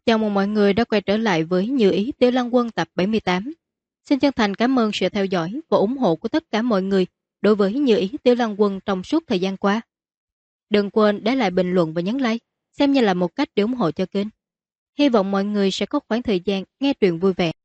Chào mừng mọi người đã quay trở lại với Như Ý Tiểu Lăng Quân tập 78. Xin chân thành cảm ơn sự theo dõi và ủng hộ của tất cả mọi người đối với Như Ý Tiểu Lăng Quân trong suốt thời gian qua. Đừng quên để lại bình luận và nhấn like, xem như là một cách để ủng hộ cho kênh. Hy vọng mọi người sẽ có khoảng thời gian nghe truyện vui vẻ.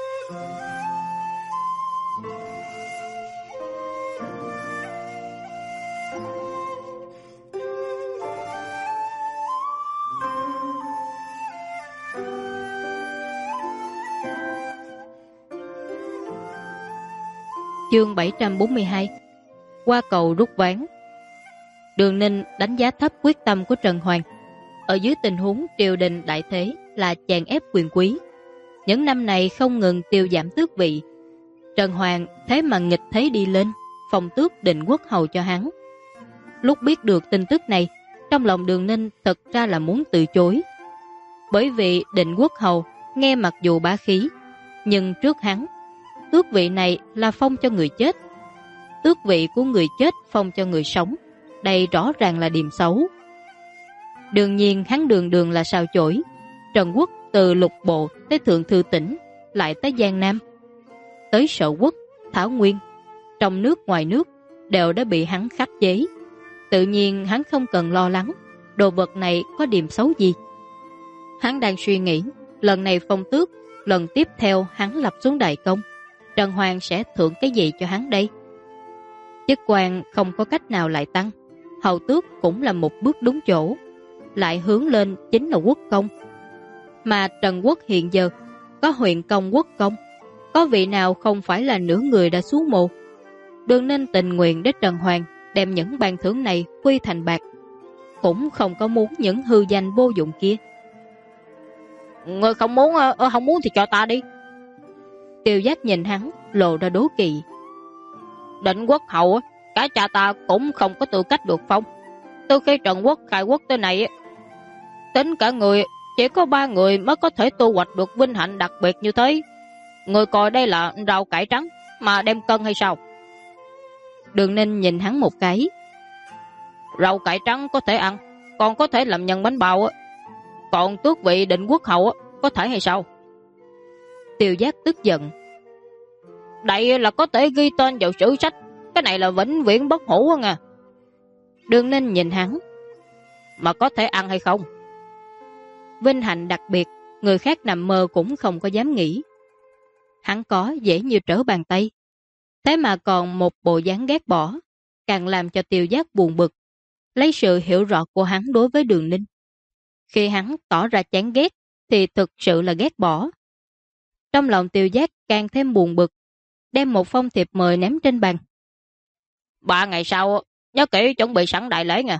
Chương 742. Qua cầu rút ván. Đường Ninh đánh giá thấp quyết tâm của Trần Hoàng. Ở dưới tình huống triều đình đại thế là chèn ép quyền quý, những năm này không ngừng tiêu giảm tước vị, Trần Hoàng thế mà nghịch thế đi lên, phong tước Định Quốc Hầu cho hắn. Lúc biết được tin tức này, trong lòng Đường Ninh thật ra là muốn từ chối, bởi vì Định Quốc Hầu nghe mặc dù bá khí, nhưng trước hắn, tước vị này là phong cho người chết. Tước vị của người chết phong cho người sống, đây rõ ràng là điềm xấu. Đương nhiên hắn đường là sao chổi. Trần Quốc từ lục bộ tới thượng thư tỉnh, lại tới Giang Nam, tới Sở Quốc, Thảo Nguyên, trong nước ngoài nước đều đã bị hắn khắc chế. Tự nhiên hắn không cần lo lắng đồ vật này có điểm xấu gì. Hắn đang suy nghĩ, lần này phong tước, lần tiếp theo hắn lập xuống đại công, Trần Hoàng sẽ thưởng cái gì cho hắn đây? Chức quan không có cách nào lại tăng, hầu tước cũng là một bước đúng chỗ, lại hướng lên chính là quốc công. Mà Trần Quốc hiện giờ có huyện công quốc công, có vị nào không phải là nửa người đã xuống mồ. Đường Ninh tình nguyện để Trần Hoàng đem những ban thưởng này quy thành bạc, cũng không có muốn những hư danh vô dụng kia. Ngươi không muốn thì cho ta đi. Tiêu Giác nhìn hắn lộ ra đố kỵ. Định Quốc Hầu, cả cha ta cũng không có tư cách được phong. Từ khi Trần Quốc khai quốc tới này, tính cả người chỉ có 3 người mới có thể tu hoạch được vinh hạnh đặc biệt như thế. Người coi đây là rau cải trắng mà đem cân hay sao? Đường Ninh nhìn hắn một cái. Rau cải trắng có thể ăn, còn có thể làm nhân bánh bao, còn tước vị Định Quốc Hầu có thể hay sao? Tiêu Giác tức giận. Đây là có thể ghi tên vào sử sách, cái này là vĩnh viễn bất hủ nha. Đường Ninh nhìn hắn. Mà có thể ăn hay không? Vinh hạnh đặc biệt, người khác nằm mơ cũng không có dám nghĩ. Hắn có dễ như trở bàn tay, thế mà còn một bộ dáng ghét bỏ, càng làm cho Tiêu Giác buồn bực, lấy sự hiểu rõ của hắn đối với Đường Ninh. Khi hắn tỏ ra chán ghét thì thực sự là ghét bỏ. Trong lòng Tiêu Giác càng thêm buồn bực, đem một phong thiệp mời ném trên bàn. 3 ngày sau nhớ kỹ chuẩn bị sẵn đại lễ nha.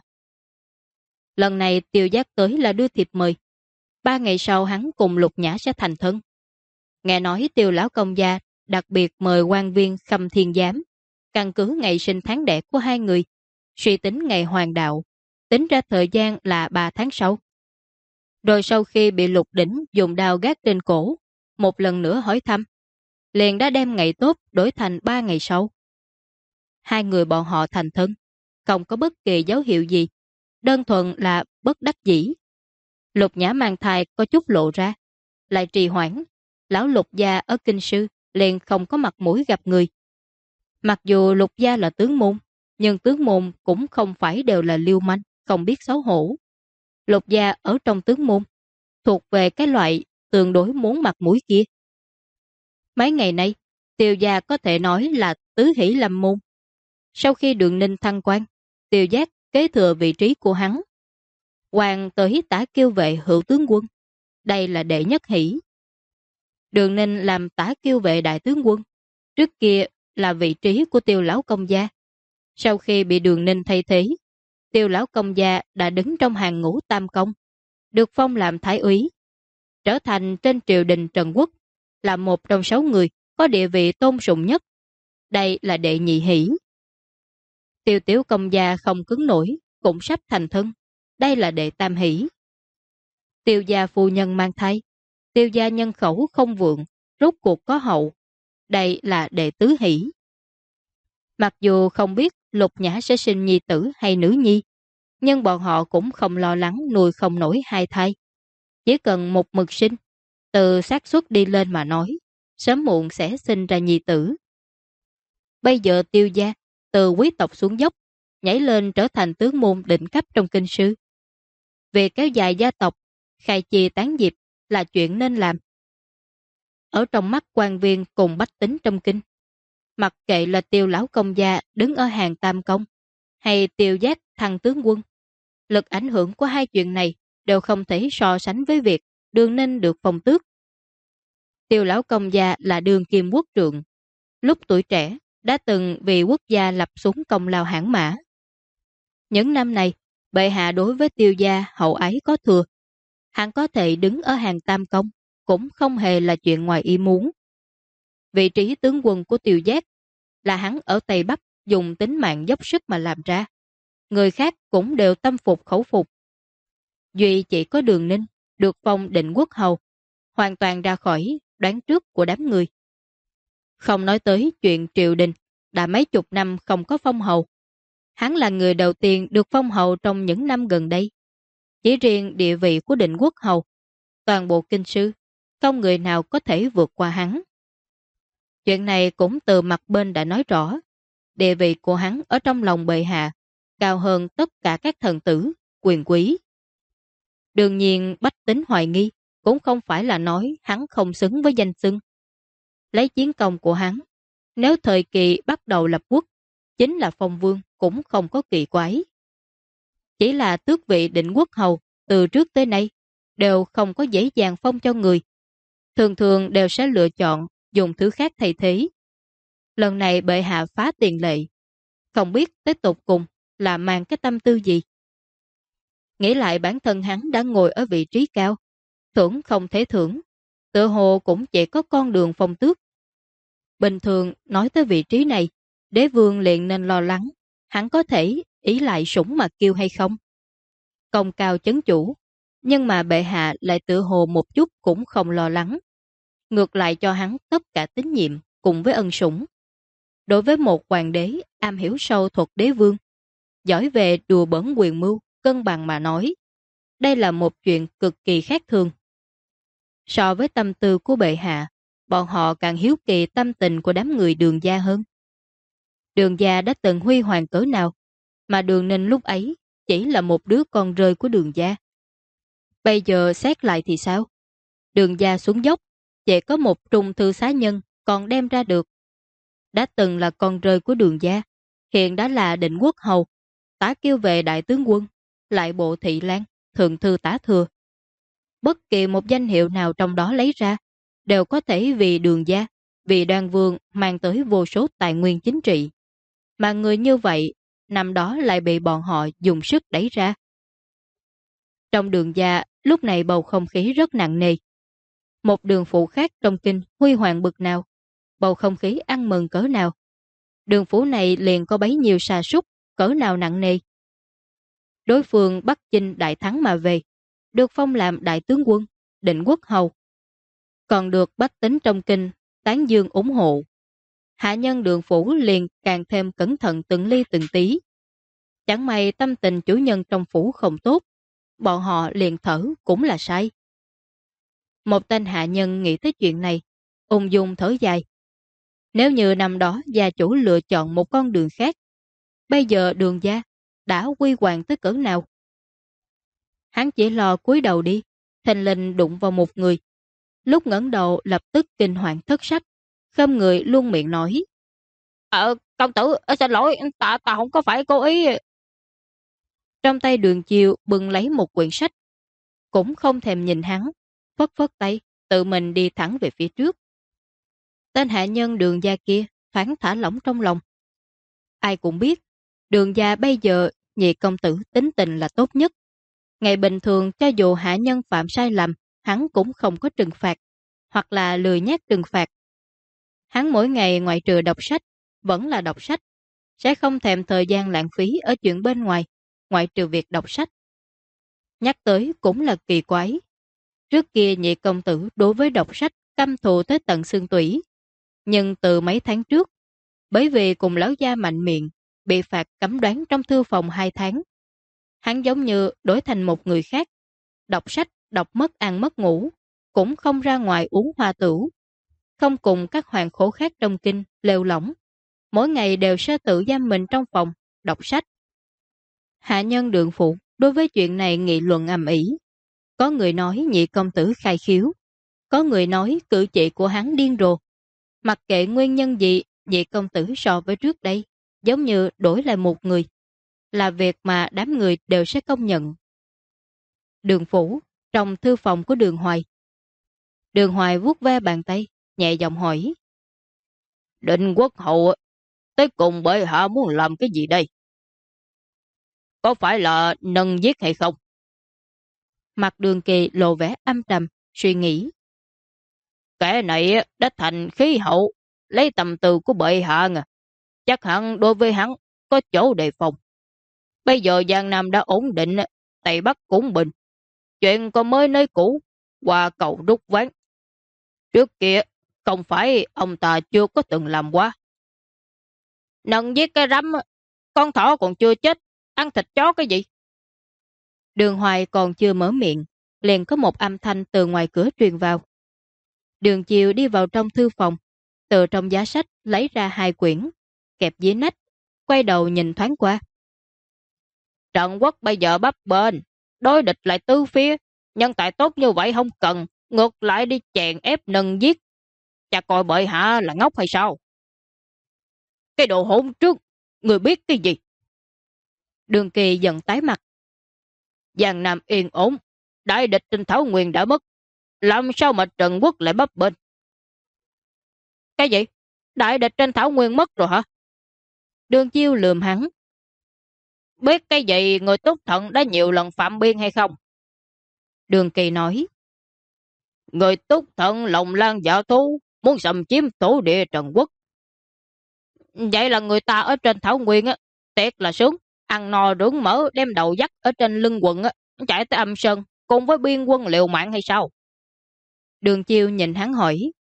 Lần này Tiêu Giác tới là đưa thiệp mời. 3 ngày sau hắn cùng Lục Nhã sẽ thành thân. Nghe nói Tiêu lão công gia đặc biệt mời quan viên Khâm Thiên Giám, căn cứ ngày sinh tháng đẻ của hai người, suy tính ngày hoàng đạo, tính ra thời gian là 3 tháng sau. Rồi sau khi bị Lục Đỉnh dùng đao gác trên cổ, một lần nữa hỏi thăm, liền đã đem ngày tốt đổi thành 3 ngày sau. Hai người bọn họ thành thân, không có bất kỳ dấu hiệu gì, đơn thuần là bất đắc dĩ. Lục Nhã mang thai có chút lộ ra, lại trì hoãn, lão Lục gia ở kinh sư liền không có mặt mũi gặp người. Mặc dù Lục gia là tướng môn, nhưng tướng môn cũng không phải đều là lưu manh, không biết xấu hổ. Lục gia ở trong tướng môn, thuộc về cái loại tương đối muốn mặt mũi kia. Mấy ngày nay, Tiêu gia có thể nói là tứ hỷ lâm môn. Sau khi Đường Ninh thăng quan, Tiêu Giác kế thừa vị trí của hắn. Hoàng tới tả kiêu vệ hữu tướng quân, đây là đệ nhất hỷ. Đường Ninh làm tả kiêu vệ đại tướng quân, trước kia là vị trí của Tiêu lão công gia. Sau khi bị Đường Ninh thay thế, Tiêu lão công gia đã đứng trong hàng ngũ tam công, được phong làm thái úy, trở thành trên triều đình Trần Quốc, là một trong 6 người có địa vị tôn sùng nhất. Đây là đệ nhị hỷ. Tiêu tiểu công gia không cứng nổi, cũng sắp thành thân, đây là đệ tam hỷ. Tiêu gia phu nhân mang thai, Tiêu gia nhân khẩu không vượng, rốt cuộc có hậu, đây là đệ tứ hỷ. Mặc dù không biết Lục Nhã sẽ sinh nhi tử hay nữ nhi, nhưng bọn họ cũng không lo lắng nuôi không nổi hai thai. Chỉ cần một mực sinh, từ xác suất đi lên mà nói, sớm muộn sẽ sinh ra nhi tử. Bây giờ Tiêu gia từ quý tộc xuống dốc, nhảy lên trở thành tướng môn đỉnh cấp trong kinh sư. Việc kéo dài gia tộc, khai chi tán diệp là chuyện nên làm. Ở trong mắt quan viên cùng bách tính trong kinh, mặc kệ là Tiêu lão công gia đứng ở hàng tam công, hay Tiêu giác thăng tướng quân, lực ảnh hưởng của hai chuyện này đều không thể so sánh với việc Đường Ninh được phong tước. Tiêu lão công gia là đương kim quốc trượng, lúc tuổi trẻ đã từng vì quốc gia lập xuống công lao hãn mã. Những năm này, bệ hạ đối với Tiêu gia hậu ái có thừa, hắn có thể đứng ở hàng tam công cũng không hề là chuyện ngoài ý muốn. Vị trí tướng quân của Tiêu giác là hắn ở Tây Bắc dùng tính mạng dốc sức mà làm ra. Người khác cũng đều tâm phục khẩu phục. Duy chỉ có Đường Ninh được phong định quốc hầu, hoàn toàn ra khỏi đoán trước của đám người. Không nói tới chuyện triều đình đã mấy chục năm không có phong hầu. Hắn là người đầu tiên được phong hầu trong những năm gần đây. Chỉ riêng địa vị của định quốc hầu, toàn bộ kinh sư, không người nào có thể vượt qua hắn. Chuyện này cũng từ mặt bên đã nói rõ, địa vị của hắn ở trong lòng bệ hạ cao hơn tất cả các thần tử, quyền quý. Đương nhiên bách tính hoài nghi cũng không phải là nói hắn không xứng với danh xưng. Lấy chiến công của hắn, nếu thời kỳ bắt đầu lập quốc, chính là phong vương cũng không có kỳ quái. Chỉ là tước vị định quốc hầu từ trước tới nay đều không có dễ dàng phong cho người. Thường thường đều sẽ lựa chọn dùng thứ khác thay thế. Lần này bệ hạ phá tiền lệ, không biết tới tột cùng là mang cái tâm tư gì. Nghĩ lại bản thân hắn đã ngồi ở vị trí cao, thưởng không thể thưởng, tựa hồ cũng chỉ có con đường phong tước. Bình thường nói tới vị trí này, đế vương liền nên lo lắng, hắn có thể ý lại sủng mà kêu hay không. Công cao chấn chủ, nhưng mà bệ hạ lại tựa hồ một chút cũng không lo lắng. Ngược lại cho hắn tất cả tín nhiệm cùng với ân sủng. Đối với một hoàng đế am hiểu sâu thuật đế vương, giỏi về đùa bỡn quyền mưu, cân bằng mà nói, đây là một chuyện cực kỳ khác thường. So với tâm tư của bệ hạ, bọn họ càng hiếu kỳ tâm tình của đám người Đường gia hơn. Đường gia đã từng huy hoàng cỡ nào, mà Đường Ninh lúc ấy chỉ là một đứa con rơi của Đường gia. Bây giờ xét lại thì sao? Đường gia xuống dốc, chỉ có một trung thư xá nhân còn đem ra được. Đã từng là con rơi của Đường gia, hiện đã là định quốc hầu, tá kiêu vệ đại tướng quân, lại bộ thị lang, thượng thư tá thừa. Bất kỳ một danh hiệu nào trong đó lấy ra, đều có thể vì Đường gia, vì Đoan Vương mang tới vô số tài nguyên chính trị. Mà người như vậy, năm đó lại bị bọn họ dùng sức đẩy ra. Trong Đường gia, lúc này bầu không khí rất nặng nề. Một đường phủ khác trong kinh huy hoàng bực nào, bầu không khí ăn mừng cỡ nào. Đường phủ này liền có bấy nhiêu sa sút cỡ nào nặng nề. Đối phương Bắc Chinh đại thắng mà về, được phong làm đại tướng quân, định quốc hầu. Còn được bách tính trong kinh tán dương ủng hộ. Hạ nhân Đường phủ liền càng thêm cẩn thận từng ly từng tí. Chẳng may tâm tình chủ nhân trong phủ không tốt, bọn họ liền thở cũng là sai. Một tên hạ nhân nghĩ tới chuyện này, ung dung thở dài. Nếu như năm đó gia chủ lựa chọn một con đường khác, bây giờ Đường gia đã quy hoàng tới cỡ nào? Hắn chỉ lo cúi đầu đi, thình lình đụng vào một người. Lúc ngẩng đầu lập tức kinh hoàng thất sắc, khom người luôn miệng nói: Công tử, xin lỗi, ta không có phải cố ý. Trong tay Đường Chiêu bưng lấy một quyển sách, cũng không thèm nhìn hắn, phất phất tay, tự mình đi thẳng về phía trước. Tên hạ nhân Đường gia kia thoáng thả lỏng trong lòng. Ai cũng biết, Đường gia bây giờ nhị công tử tính tình là tốt nhất. Ngày bình thường cho dù hạ nhân phạm sai lầm, hắn cũng không có trừng phạt, hoặc là lười nhác trừng phạt. Hắn mỗi ngày ngoại trừ đọc sách, vẫn là đọc sách, sẽ không thèm thời gian lãng phí ở chuyện bên ngoài, ngoại trừ việc đọc sách. Nhắc tới cũng là kỳ quái. Trước kia nhị công tử đối với đọc sách căm thù tới tận xương tủy. Nhưng từ mấy tháng trước, bởi vì cùng lão gia mạnh miệng, bị phạt cấm đoán trong thư phòng 2 tháng. Hắn giống như đổi thành một người khác, đọc sách đọc mất ăn mất ngủ, cũng không ra ngoài uống hoa tửu, không cùng các hoàng khố khác trong kinh lêu lỏng, mỗi ngày đều sẽ tự giam mình trong phòng, đọc sách. Hạ nhân Đường Phụ đối với chuyện này nghị luận ầm ĩ. Có người nói nhị công tử khai khiếu, có người nói cử chỉ của hắn điên rồ. Mặc kệ nguyên nhân gì, nhị công tử so với trước đây, giống như đổi lại một người, là việc mà đám người đều sẽ công nhận. Đường Phủ, trong thư phòng của Đường Hoài. Đường Hoài vuốt ve bàn tay, nhẹ giọng hỏi. Định Quốc hậu, tới cùng bệ hạ muốn làm cái gì đây? Có phải là nâng giết hay không? Mặt Đường Kỳ lộ vẻ âm trầm, suy nghĩ. Kẻ này đã thành khí hậu, lấy tầm từ của bệ hạ à. Chắc hẳn đối với hắn có chỗ đề phòng. Bây giờ Giang Nam đã ổn định, Tây Bắc cũng bình. Chuyện có mới nơi cũ, qua cầu rút ván. Trước kia, không phải ông ta chưa có từng làm qua. Nâng giết cái rắm, con thỏ còn chưa chết, ăn thịt chó cái gì? Đường Hoài còn chưa mở miệng, liền có một âm thanh từ ngoài cửa truyền vào. Đường Chiều đi vào trong thư phòng, từ trong giá sách lấy ra 2 quyển, kẹp dưới nách, quay đầu nhìn thoáng qua. Trận quốc bây giờ bấp bênh, đối địch lại tứ phía, nhân tài tốt như vậy không cần, ngược lại đi chèn ép nâng giết. Chà coi bệ hạ là ngốc hay sao? Cái đồ hỗn trước, người biết cái gì? Đường Kỳ giận tái mặt. Giang Nam yên ổn, đại địch trên Thảo Nguyên đã mất, làm sao mà Trần Quốc lại bấp bênh? Cái gì? Đại địch trên Thảo Nguyên mất rồi hả? Đường Chiêu lườm hắn. Biết cái gì người Túc Thận đã nhiều lần phạm biên hay không? Đường Kỳ nói. Người Túc Thận lòng lan dạ thú, muốn xâm chiếm thổ địa Trần Quốc. Vậy là người ta ở trên Thảo Nguyên á, tiệt là sướng, ăn no rướng mỡ đem đầu dắt ở trên lưng quần á, chạy tới Âm Sơn cùng với biên quân liều mạng hay sao? Đường Chiêu nhìn hắn hỏi.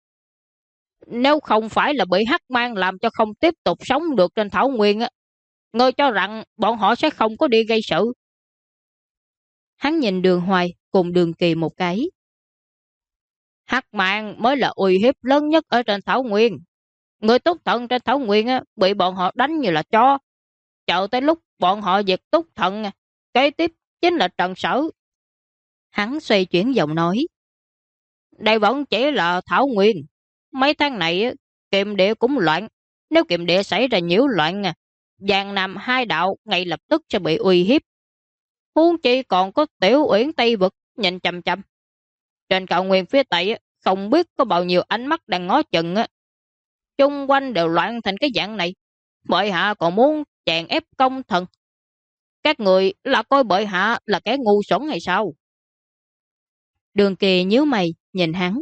Nếu không phải là bị Hắc Mang làm cho không tiếp tục sống được trên Thảo Nguyên á, ngươi cho rằng bọn họ sẽ không có đi gây sự. Hắn nhìn Đường Hoài cùng Đường Kỳ một cái. Hắc Mang mới là uy hiếp lớn nhất ở trên Thảo Nguyên. Người Túc Thận trên Thảo Nguyên á, bị bọn họ đánh như là chó. Chờ tới lúc bọn họ diệt Túc Thận, kế tiếp chính là Trần Sở. Hắn xoay chuyển giọng nói. Đây vẫn chỉ là Thảo Nguyên. Mấy tháng này kiềm địa cũng loạn. Nếu kiềm địa xảy ra nhiễu loạn, Giang Nam 2 đạo ngay lập tức sẽ bị uy hiếp. Huống chi còn có Tiểu Uyển Tây Vực nhìn chằm chằm. Trên cao nguyên phía Tây không biết có bao nhiêu ánh mắt đang ngó chừng. Chung quanh đều loạn thành cái dạng này. Bệ hạ còn muốn chèn ép công thần. Các người là coi bệ hạ là kẻ ngu xuẩn hay sao? Đường Kỳ nhíu mày nhìn hắn.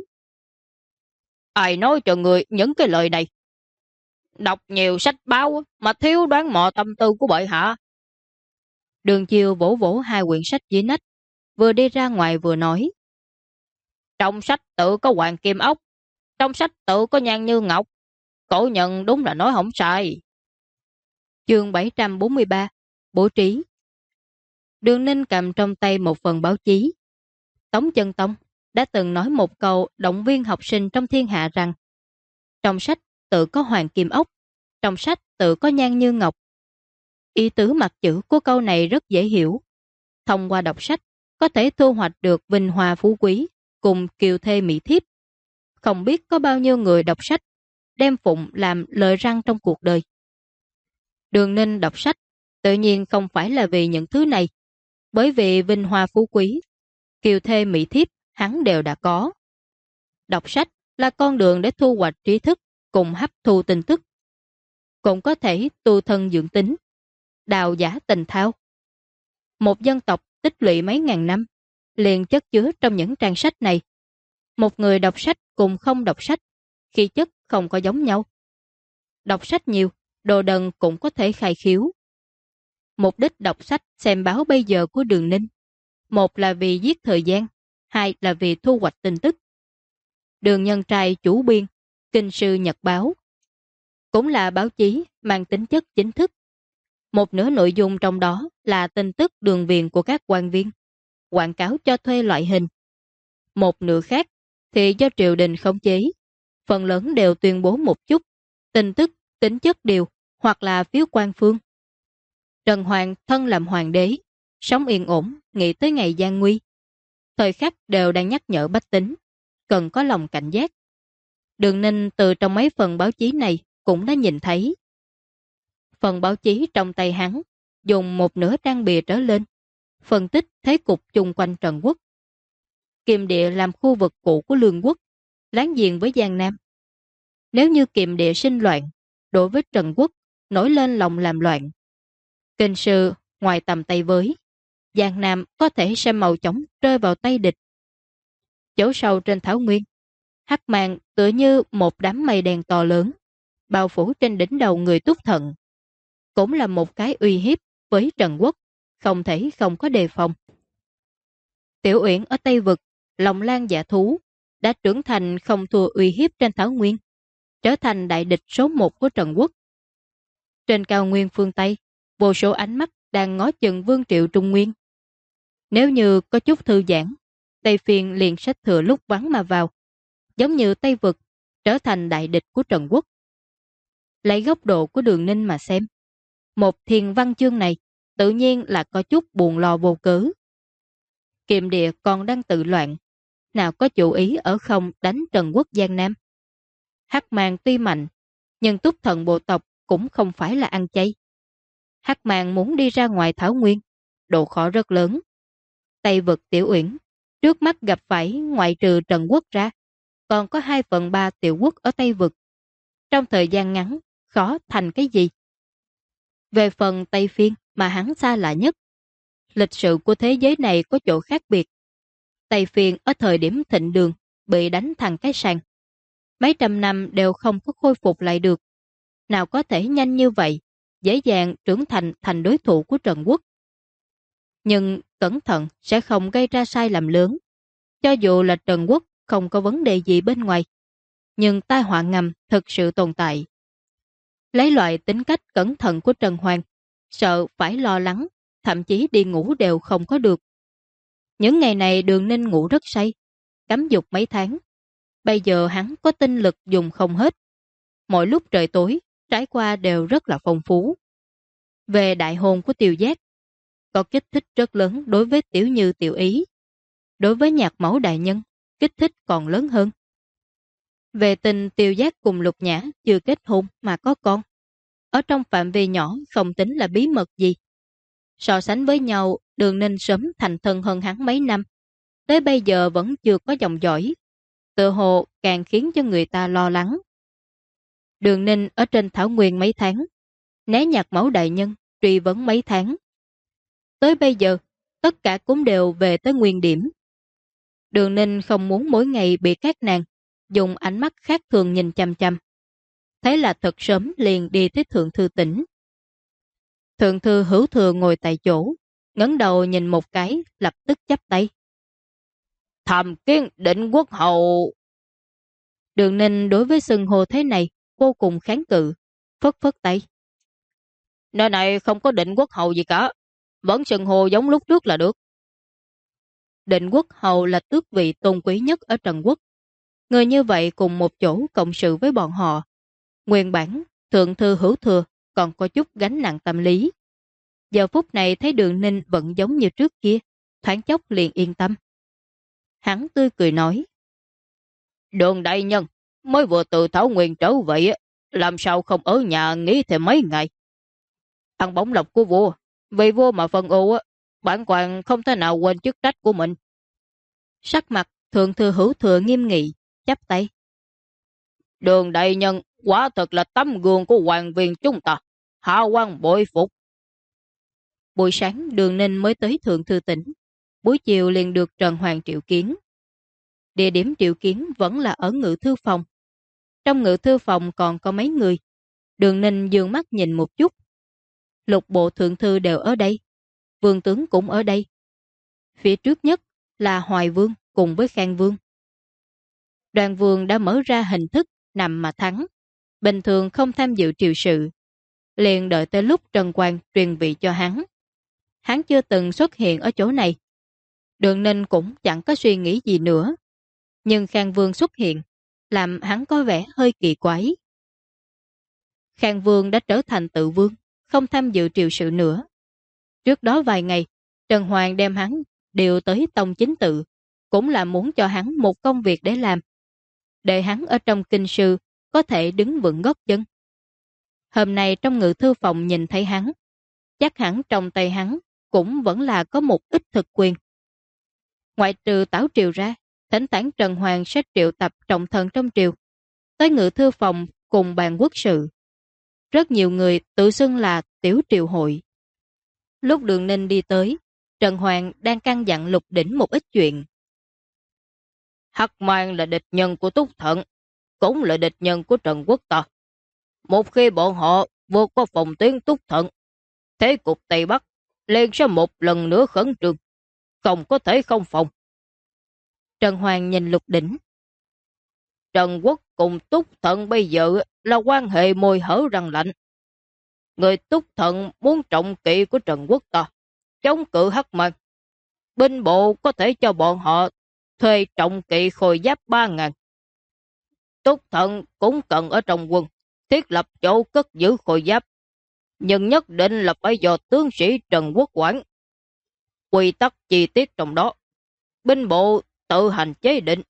Ai nói cho người những cái lời này? Đọc nhiều sách báo mà thiếu đoán mò tâm tư của bệ hạ. Đường Chiêu vỗ vỗ 2 quyển sách dưới nách, vừa đi ra ngoài vừa nói. Trong sách tự có Hoàng Kim Ốc, trong sách tự có Nhan Như Ngọc. Cổ nhân đúng là nói không sai. Chương 743, bố trí. Đường Ninh cầm trong tay một phần báo chí. Tống Chân Tông đã từng nói một câu động viên học sinh trong thiên hạ rằng trong sách tự có Hoàng Kim Ốc, trong sách tự có Nhan Như Ngọc. Ý tứ mặt chữ của câu này rất dễ hiểu. Thông qua đọc sách, có thể thu hoạch được vinh hoa phú quý cùng kiều thê mỹ thiếp. Không biết có bao nhiêu người đọc sách, đem phụng làm lời răng trong cuộc đời. Đường Ninh đọc sách, tự nhiên không phải là vì những thứ này, bởi vì vinh hoa phú quý, kiều thê mỹ thiếp hắn đều đã có. Đọc sách là con đường để thu hoạch trí thức cùng hấp thu tin tức. Cũng có thể tu thân dưỡng tính, đào giả tình thao. Một dân tộc tích lũy mấy ngàn năm, liền chất chứa trong những trang sách này. Một người đọc sách cùng không đọc sách, khí chất không có giống nhau. Đọc sách nhiều, đồ đần cũng có thể khai khiếu. Mục đích đọc sách xem báo bây giờ của Đường Ninh, một là vì giết thời gian, hai là vì thu hoạch tin tức. Đường Nhân Trai chủ biên, Kinh Sư Nhật Báo, cũng là báo chí mang tính chất chính thức. Một nửa nội dung trong đó là tin tức đường viền của các quan viên, quảng cáo cho thuê loại hình, Một nửa khác thì do triều đình khống chế, phần lớn đều tuyên bố một chút tin tức tính chất điều hoặc là phiếu quan phương. Trần Hoàng thân làm hoàng đế, sống yên ổn, nghĩ tới ngày gian nguy. Thời khắc đều đang nhắc nhở bách tính, cần có lòng cảnh giác. Đường Ninh từ trong mấy phần báo chí này cũng đã nhìn thấy. Phần báo chí trong tay hắn dùng một nửa trang bìa trở lên, phân tích thế cục chung quanh Trần Quốc. Kiềm Địa làm khu vực cũ của Lương Quốc, láng giềng với Giang Nam. Nếu như Kiềm Địa sinh loạn, đối với Trần Quốc nổi lên lòng làm loạn. Kinh sư ngoài tầm tay với, Giang Nam có thể sẽ màu chóng rơi vào tay địch. Chỗ sâu trên thảo nguyên, hắc màng tựa như một đám mây đen to lớn, bao phủ trên đỉnh đầu người Túc Thận. Cũng là một cái uy hiếp với Trần Quốc, không thể không có đề phòng. Tiểu Uyển ở Tây Vực, lòng lan dạ thú, đã trưởng thành không thua uy hiếp trên thảo nguyên, trở thành đại địch số 1 của Trần Quốc. Trên cao nguyên phương Tây, vô số ánh mắt đang ngó chừng Vương Triệu Trung Nguyên. Nếu như có chút thư giãn, Tây Phiên liền sách thừa lúc vắng mà vào, giống như Tây Vực, trở thành đại địch của Trần Quốc. Lấy góc độ của Đường Ninh mà xem, một thiền văn chương này tự nhiên là có chút buồn lo vô cớ. Kiềm Địa còn đang tự loạn, nào có chủ ý ở không đánh Trần Quốc Giang Nam. Hắc Màng tuy mạnh, nhưng Túc Thận bộ tộc cũng không phải là ăn chay. Hắc Màng muốn đi ra ngoài thảo nguyên, độ khó rất lớn. Tây Vực Tiểu Uyển, trước mắt gặp phải ngoại trừ Trần Quốc ra, còn có 2/3 tiểu quốc ở Tây Vực. Trong thời gian ngắn, khó thành cái gì. Về phần Tây Phiên mà hắn xa lạ nhất, lịch sử của thế giới này có chỗ khác biệt. Tây Phiên ở thời điểm thịnh đường bị đánh thành cái sàn. Mấy trăm năm đều không có khôi phục lại được. Nào có thể nhanh như vậy, dễ dàng trưởng thành đối thủ của Trần Quốc. Nhưng cẩn thận sẽ không gây ra sai lầm lớn. Cho dù là Trần Quốc không có vấn đề gì bên ngoài, nhưng tai họa ngầm thực sự tồn tại. Lấy loại tính cách cẩn thận của Trần Hoàng, sợ phải lo lắng, thậm chí đi ngủ đều không có được. Những ngày này Đường Ninh ngủ rất say, cấm dục mấy tháng. Bây giờ hắn có tinh lực dùng không hết. Mỗi lúc trời tối, trải qua đều rất là phong phú. Về đại hôn của Tiều Giác, có kích thích rất lớn đối với Tiểu Như Tiểu Ý. Đối với Nhạc Mẫu đại nhân, kích thích còn lớn hơn. Về tình Tiều Giác cùng Lục Nhã chưa kết hôn mà có con. Ở trong phạm vi nhỏ không tính là bí mật gì. So sánh với nhau, Đường Ninh sớm thành thân hơn hắn mấy năm. Tới bây giờ vẫn chưa có dòng dõi. Tự hồ càng khiến cho người ta lo lắng. Đường Ninh ở trên thảo nguyên mấy tháng, né Nhạc Mẫu đại nhân truy vấn mấy tháng. Tới bây giờ, tất cả cũng đều về tới nguyên điểm. Đường Ninh không muốn mỗi ngày bị các nàng dùng ánh mắt khác thường nhìn chăm chăm. Thế là thật sớm liền đi tới Thượng Thư Tỉnh. Thượng Thư Hữu Thừa ngồi tại chỗ, ngẩng đầu nhìn một cái, lập tức chắp tay. Tham kiến Định Quốc hầu. Đường Ninh đối với xưng hô thế này vô cùng kháng cự, phất phất tay. Nơi này không có Định Quốc hầu gì cả, vẫn xưng hô giống lúc trước là được. Định Quốc hầu là tước vị tôn quý nhất ở Trần Quốc. Người như vậy cùng một chỗ cộng sự với bọn họ. Nguyên bản, Thượng Thư Hữu Thừa còn có chút gánh nặng tâm lý. Giờ phút này thấy Đường Ninh vẫn giống như trước kia, thoáng chốc liền yên tâm. Hắn tươi cười nói. Đường đại nhân, mới vừa từ Thảo Nguyên trở về, làm sao không ở nhà nghỉ thêm mấy ngày. Ăn bổng lộc của vua, vì vua mà phân ưu, bản quan không thể nào quên chức trách của mình. Sắc mặt Thượng Thư Hữu Thừa nghiêm nghị, chắp tay. Đường đại nhân quả thật là tấm gương của hoàng viên chúng ta, hạ quan bội phục. Buổi sáng Đường Ninh mới tới Thượng Thư Tỉnh, buổi chiều liền được Trần Hoàng triệu kiến. Địa điểm triệu kiến vẫn là ở ngự thư phòng. Trong ngự thư phòng còn có mấy người. Đường Ninh dương mắt nhìn một chút. Lục bộ thượng thư đều ở đây. Vương tướng cũng ở đây. Phía trước nhất là Hoài Vương cùng với Khang Vương. Đoàn Vương đã mở ra hình thức nằm mà thắng. Bình thường không tham dự triều sự. Liền đợi tới lúc Trần Quang truyền vị cho hắn. Hắn chưa từng xuất hiện ở chỗ này. Đường Ninh cũng chẳng có suy nghĩ gì nữa, Nhưng Khang Vương xuất hiện, làm hắn có vẻ hơi kỳ quái. Khang Vương đã trở thành tự vương, không tham dự triều sự nữa. Trước đó vài ngày, Trần Hoàng đem hắn điều tới tông chính tự, cũng là muốn cho hắn một công việc để làm, để hắn ở trong kinh sư có thể đứng vững gót chân. Hôm nay trong ngự thư phòng nhìn thấy hắn, chắc hẳn trong tay hắn cũng vẫn là có một ít thực quyền. Ngoại trừ Tảo Triều ra, thỉnh thoảng Trần Hoàng sẽ triệu tập trọng thần trong triều, tới ngự thư phòng cùng bàn quốc sự. Rất nhiều người tự xưng là tiểu triều hội. Lúc Đường Ninh đi tới, Trần Hoàng đang căn dặn Lục Đỉnh một ít chuyện. Hắc Mang là địch nhân của Túc Thận, cũng là địch nhân của Trần Quốc ta. Một khi bọn họ vượt qua phòng tuyến Túc Thận, thế cục Tây Bắc liền sẽ một lần nữa khẩn trương, không có thể không phòng. Trần Hoàng nhìn Lục Đỉnh. Trần Quốc cùng Túc Thận bây giờ là quan hệ môi hở răng lạnh. Người Túc Thận muốn trọng kỵ của Trần Quốc ta, chống cự Hắc Mang. Binh bộ có thể cho bọn họ thuê trọng kỵ khôi giáp 3.000. Túc Thận cũng cần ở trong quân thiết lập chỗ cất giữ khôi giáp, nhưng nhất định là phải do tướng sĩ Trần Quốc quản. Quy tắc chi tiết trong đó, binh bộ tự hành chế định.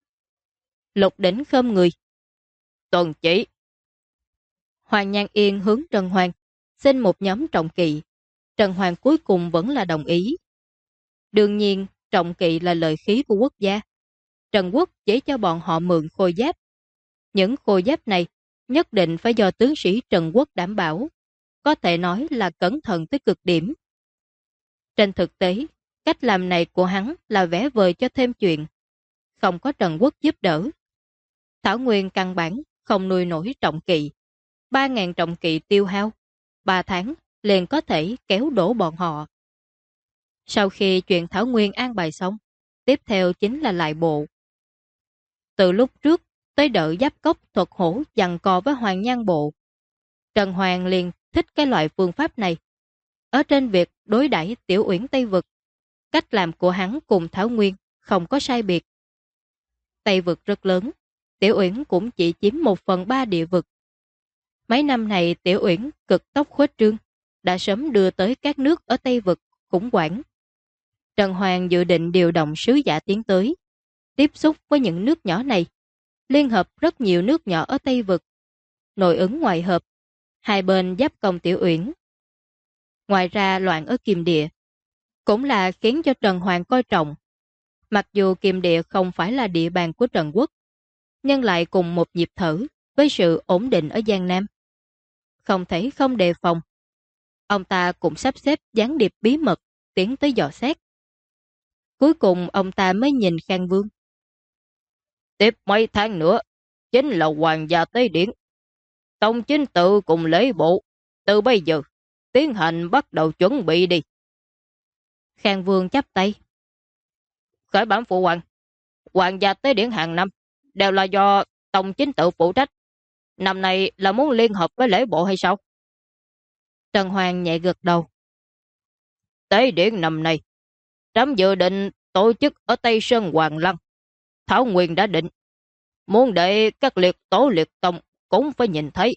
Lục Đỉnh khom người. Tuần chỉ. Hoàng Nhan Yên hướng Trần Hoàng xin một nhóm trọng kỵ. Trần Hoàng cuối cùng vẫn là đồng ý. Đương nhiên, trọng kỵ là lợi khí của quốc gia. Trần Quốc chỉ cho bọn họ mượn khôi giáp. Những khôi giáp này nhất định phải do tướng sĩ Trần Quốc đảm bảo. Có thể nói là cẩn thận tới cực điểm. Trên thực tế, cách làm này của hắn là vẽ vời cho thêm chuyện. Không có Trần Quốc giúp đỡ, Thảo Nguyên căn bản không nuôi nổi trọng kỵ. 3.000 trọng kỵ tiêu hao, 3 tháng liền có thể kéo đổ bọn họ. Sau khi chuyện Thảo Nguyên an bài xong, tiếp theo chính là lại bộ. Từ lúc trước tới đợi Giáp Cốc thuật hổ giằng co với Hoàng Nhan bộ, Trần Hoàng liền thích cái loại phương pháp này. Ở trên việc đối đãi Tiểu Uyển Tây Vực, cách làm của hắn cùng Thảo Nguyên không có sai biệt. Tây Vực rất lớn, Tiểu Uyển cũng chỉ chiếm 1/3 địa vực. Mấy năm này Tiểu Uyển cực tốc khuếch trương, đã sớm đưa tới các nước ở Tây Vực khủng hoảng. Trần Hoàng dự định điều động sứ giả tiến tới, tiếp xúc với những nước nhỏ này, liên hợp rất nhiều nước nhỏ ở Tây Vực, nội ứng ngoại hợp, hai bên giáp công Tiểu Uyển. Ngoài ra loạn ở Kiềm Địa cũng là khiến cho Trần Hoàng coi trọng. Mặc dù Kiềm Địa không phải là địa bàn của Trần Quốc, nhưng lại cùng một nhịp thở với sự ổn định ở Giang Nam. Không thể không đề phòng. Ông ta cũng sắp xếp gián điệp bí mật tiến tới dò xét. Cuối cùng ông ta mới nhìn Khang Vương. Tiếp mấy tháng nữa chính là hoàng gia tế điển. Tông chính tự cùng lễ bộ từ bây giờ tiến hành bắt đầu chuẩn bị đi. Khang Vương chắp tay. Khởi bẩm phụ hoàng, hoàng gia tế điển hàng năm đều là do tông chính tự phụ trách. Năm nay là muốn liên hợp với lễ bộ hay sao? Trần Hoàng nhẹ gật đầu. Tế điển năm nay trẫm dự định tổ chức ở Tây Sơn Hoàng Lăng. Thảo Nguyên đã định, muốn để các liệt tổ liệt tông cũng phải nhìn thấy.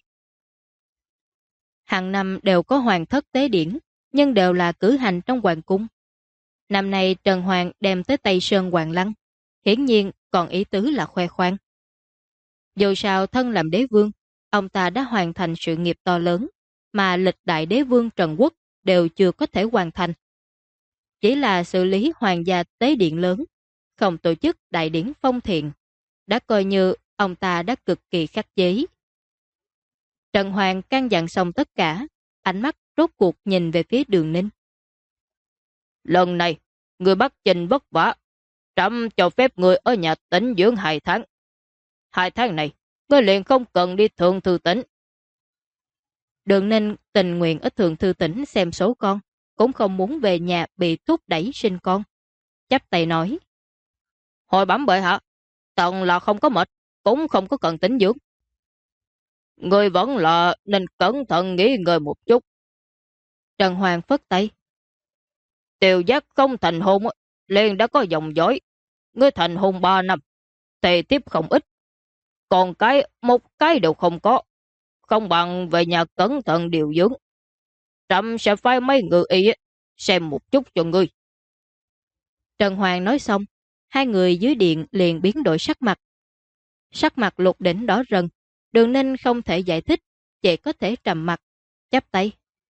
Hàng năm đều có hoàng thất tế điển, nhưng đều là cử hành trong hoàng cung. Năm nay Trần Hoàng đem tới Tây Sơn Hoàng Lăng, hiển nhiên còn ý tứ là khoe khoang. Dù sao thân làm đế vương, ông ta đã hoàn thành sự nghiệp to lớn, mà lịch đại đế vương Trần Quốc đều chưa có thể hoàn thành. Chỉ là xử lý hoàng gia tế điện lớn, không tổ chức đại điển phong thiện, đã coi như ông ta đã cực kỳ khắc chế. Trần Hoàng căn dặn xong tất cả, ánh mắt rốt cuộc nhìn về phía Đường Ninh. Lần này, người Bắc Chinh vất vả, trẫm cho phép người ở nhà tĩnh dưỡng 2 tháng. 2 tháng này, người liền không cần đi thượng thư tỉnh. Đường Ninh tình nguyện ở thượng thư tỉnh xem số con, cũng không muốn về nhà bị thúc đẩy sinh con. Chắp tay nói. Hồi bẩm bệ hạ, tận là không có mệt, cũng không có cần tĩnh dưỡng. Người vẫn là nên cẩn thận nghỉ ngơi một chút. Trần Hoàng phất tay. Tiêu Giác không thành hôn, liền đã có dòng dõi. Ngươi thành hôn 3 năm, thì tiếp không ít. Còn một cái đều không có. Không bằng về nhà cẩn thận điều dưỡng. Trẫm sẽ phái mấy người y xem một chút cho ngươi. Trần Hoàng nói xong, hai người dưới điện liền biến đổi sắc mặt. Sắc mặt Lục Đỉnh đỏ rần, Đường Ninh không thể giải thích, chỉ có thể trầm mặt, chắp tay.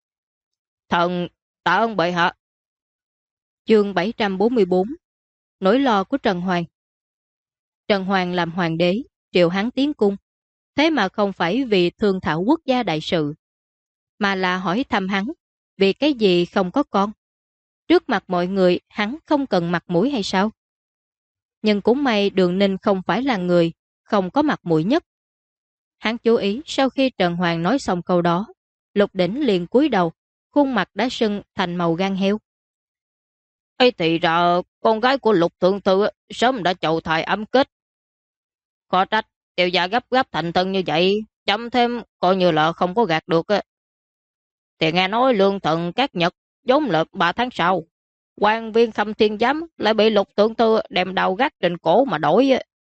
Thần tạ ơn bệ hạ. Chương 744. Nỗi lo của Trần Hoàng. Trần Hoàng làm hoàng đế, triệu hắn tiến cung, thế mà không phải vì thương thảo quốc gia đại sự, mà là hỏi thăm hắn, vì cái gì không có con. Trước mặt mọi người hắn không cần mặt mũi hay sao? Nhưng cũng may Đường Ninh không phải là người không có mặt mũi nhất. Hắn chú ý sau khi Trần Hoàng nói xong câu đó, Lục Đỉnh liền cúi đầu, khuôn mặt đã sưng thành màu gan heo. Ấy thì ra con gái của Lục Thượng Thư sớm đã chầu thai ấm kết. Khó trách tiểu gia gấp gáp thành thân như vậy, chấm thêm coi như là không có gạt được. Thì nghe nói lương thần các Nhật giống là 3 tháng sau, quan viên Khâm Thiên Giám lại bị Lục Thượng Thư đem đầu gác trên cổ mà đổi.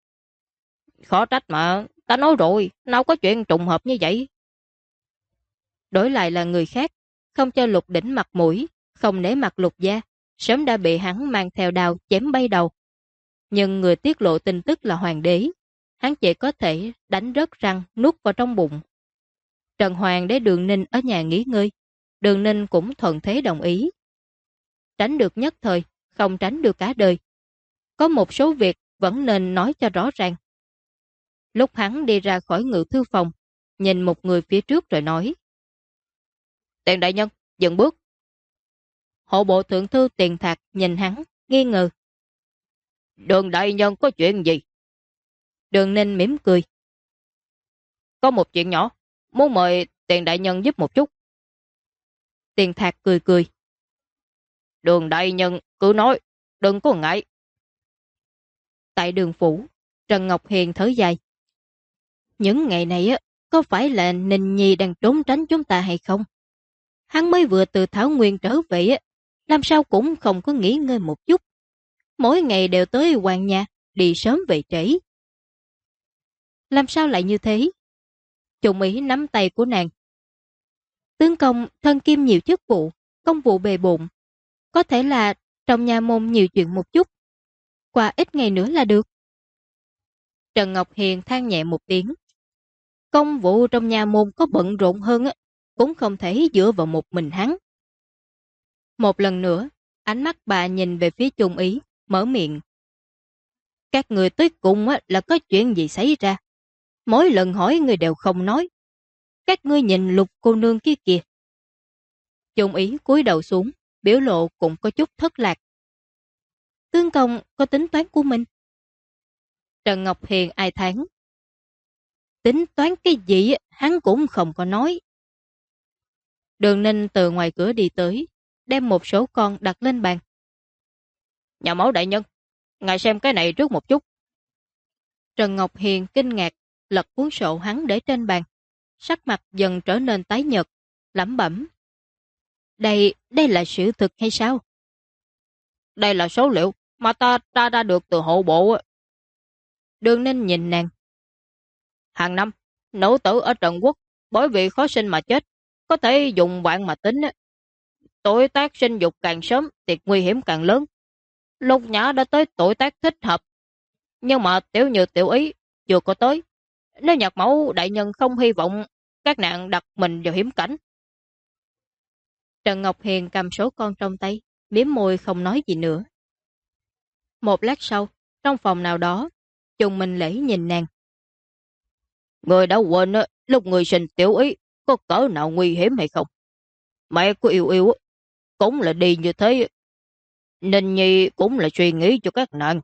Khó trách mà, ta nói rồi, nào có chuyện trùng hợp như vậy. Đổi lại là người khác, không cho Lục Đỉnh mặt mũi, không nể mặt Lục gia, sớm đã bị hắn mang theo đao chém bay đầu. Nhưng người tiết lộ tin tức là hoàng đế, hắn chỉ có thể đánh rớt răng nuốt vào trong bụng. Trần Hoàng để Đường Ninh ở nhà nghỉ ngơi, Đường Ninh cũng thuận thế đồng ý. Tránh được nhất thời, không tránh được cả đời. Có một số việc vẫn nên nói cho rõ ràng. Lúc hắn đi ra khỏi ngự thư phòng, nhìn một người phía trước rồi nói. Tiền đại nhân, dừng bước. Hộ bộ thượng thư Tiền Thạc nhìn hắn, nghi ngờ. Đường đại nhân có chuyện gì? Đường Ninh mỉm cười. Có một chuyện nhỏ, muốn mời Tiền đại nhân giúp một chút. Tiền Thạc cười cười. Đường đại nhân cứ nói, đừng có ngại. Tại Đường phủ, Trần Ngọc Hiền thở dài. Những ngày này có phải là Ninh Nhi đang trốn tránh chúng ta hay không? Hắn mới vừa từ Thảo Nguyên trở về, làm sao cũng không có nghỉ ngơi một chút. Mỗi ngày đều tới hoàng nhà, đi sớm về trễ. Làm sao lại như thế? Trung Ý nắm tay của nàng. Tướng công thân kim nhiều chức vụ, công vụ bề bộn. Có thể là trong nhà môn nhiều chuyện một chút. Qua ít ngày nữa là được. Trần Ngọc Hiền than nhẹ một tiếng. Công vụ trong nhà môn có bận rộn hơn cũng không thể dựa vào một mình hắn. Một lần nữa, ánh mắt bà nhìn về phía Trung Ý, mở miệng. Các người tới cùng là có chuyện gì xảy ra? Mỗi lần hỏi người đều không nói. Các ngươi nhìn Lục cô nương kia kìa. Trung Ý cúi đầu xuống, biểu lộ cũng có chút thất lạc. Tướng công có tính toán của mình. Trần Ngọc Hiền ai thán. Tính toán cái gì hắn cũng không có nói. Đường Ninh từ ngoài cửa đi tới, đem một số con đặt lên bàn. Nhà mẫu đại nhân, ngài xem cái này trước một chút. Trần Ngọc Hiền kinh ngạc, lật cuốn sổ hắn để trên bàn. Sắc mặt dần trở nên tái nhợt, lẩm bẩm. Đây là sự thực hay sao? Đây là số liệu mà ta tra ra được từ hộ bộ. Đường Ninh nhìn nàng. Hàng năm, nữ tử ở Trần Quốc bởi vì khó sinh mà chết, có thể dùng vạn mà tính. Tuổi tác sinh dục càng sớm thì nguy hiểm càng lớn. Lục Nhã đã tới tuổi tác thích hợp, nhưng mà Tiểu Như Tiểu Ý chưa có tới. Nếu nhạc mẫu đại nhân không hy vọng các nạn đặt mình vào hiểm cảnh. Trần Ngọc Hiền cầm số con trong tay, liếm môi không nói gì nữa. Một lát sau, trong phòng nào đó, Trùng Minh Lễ nhìn nàng. Người đã quên lúc người sinh Tiểu Ý có cỡ nào nguy hiểm hay không? Mẹ của Yêu Yêu cũng là đi như thế. Ninh Nhi cũng là suy nghĩ cho các nạn.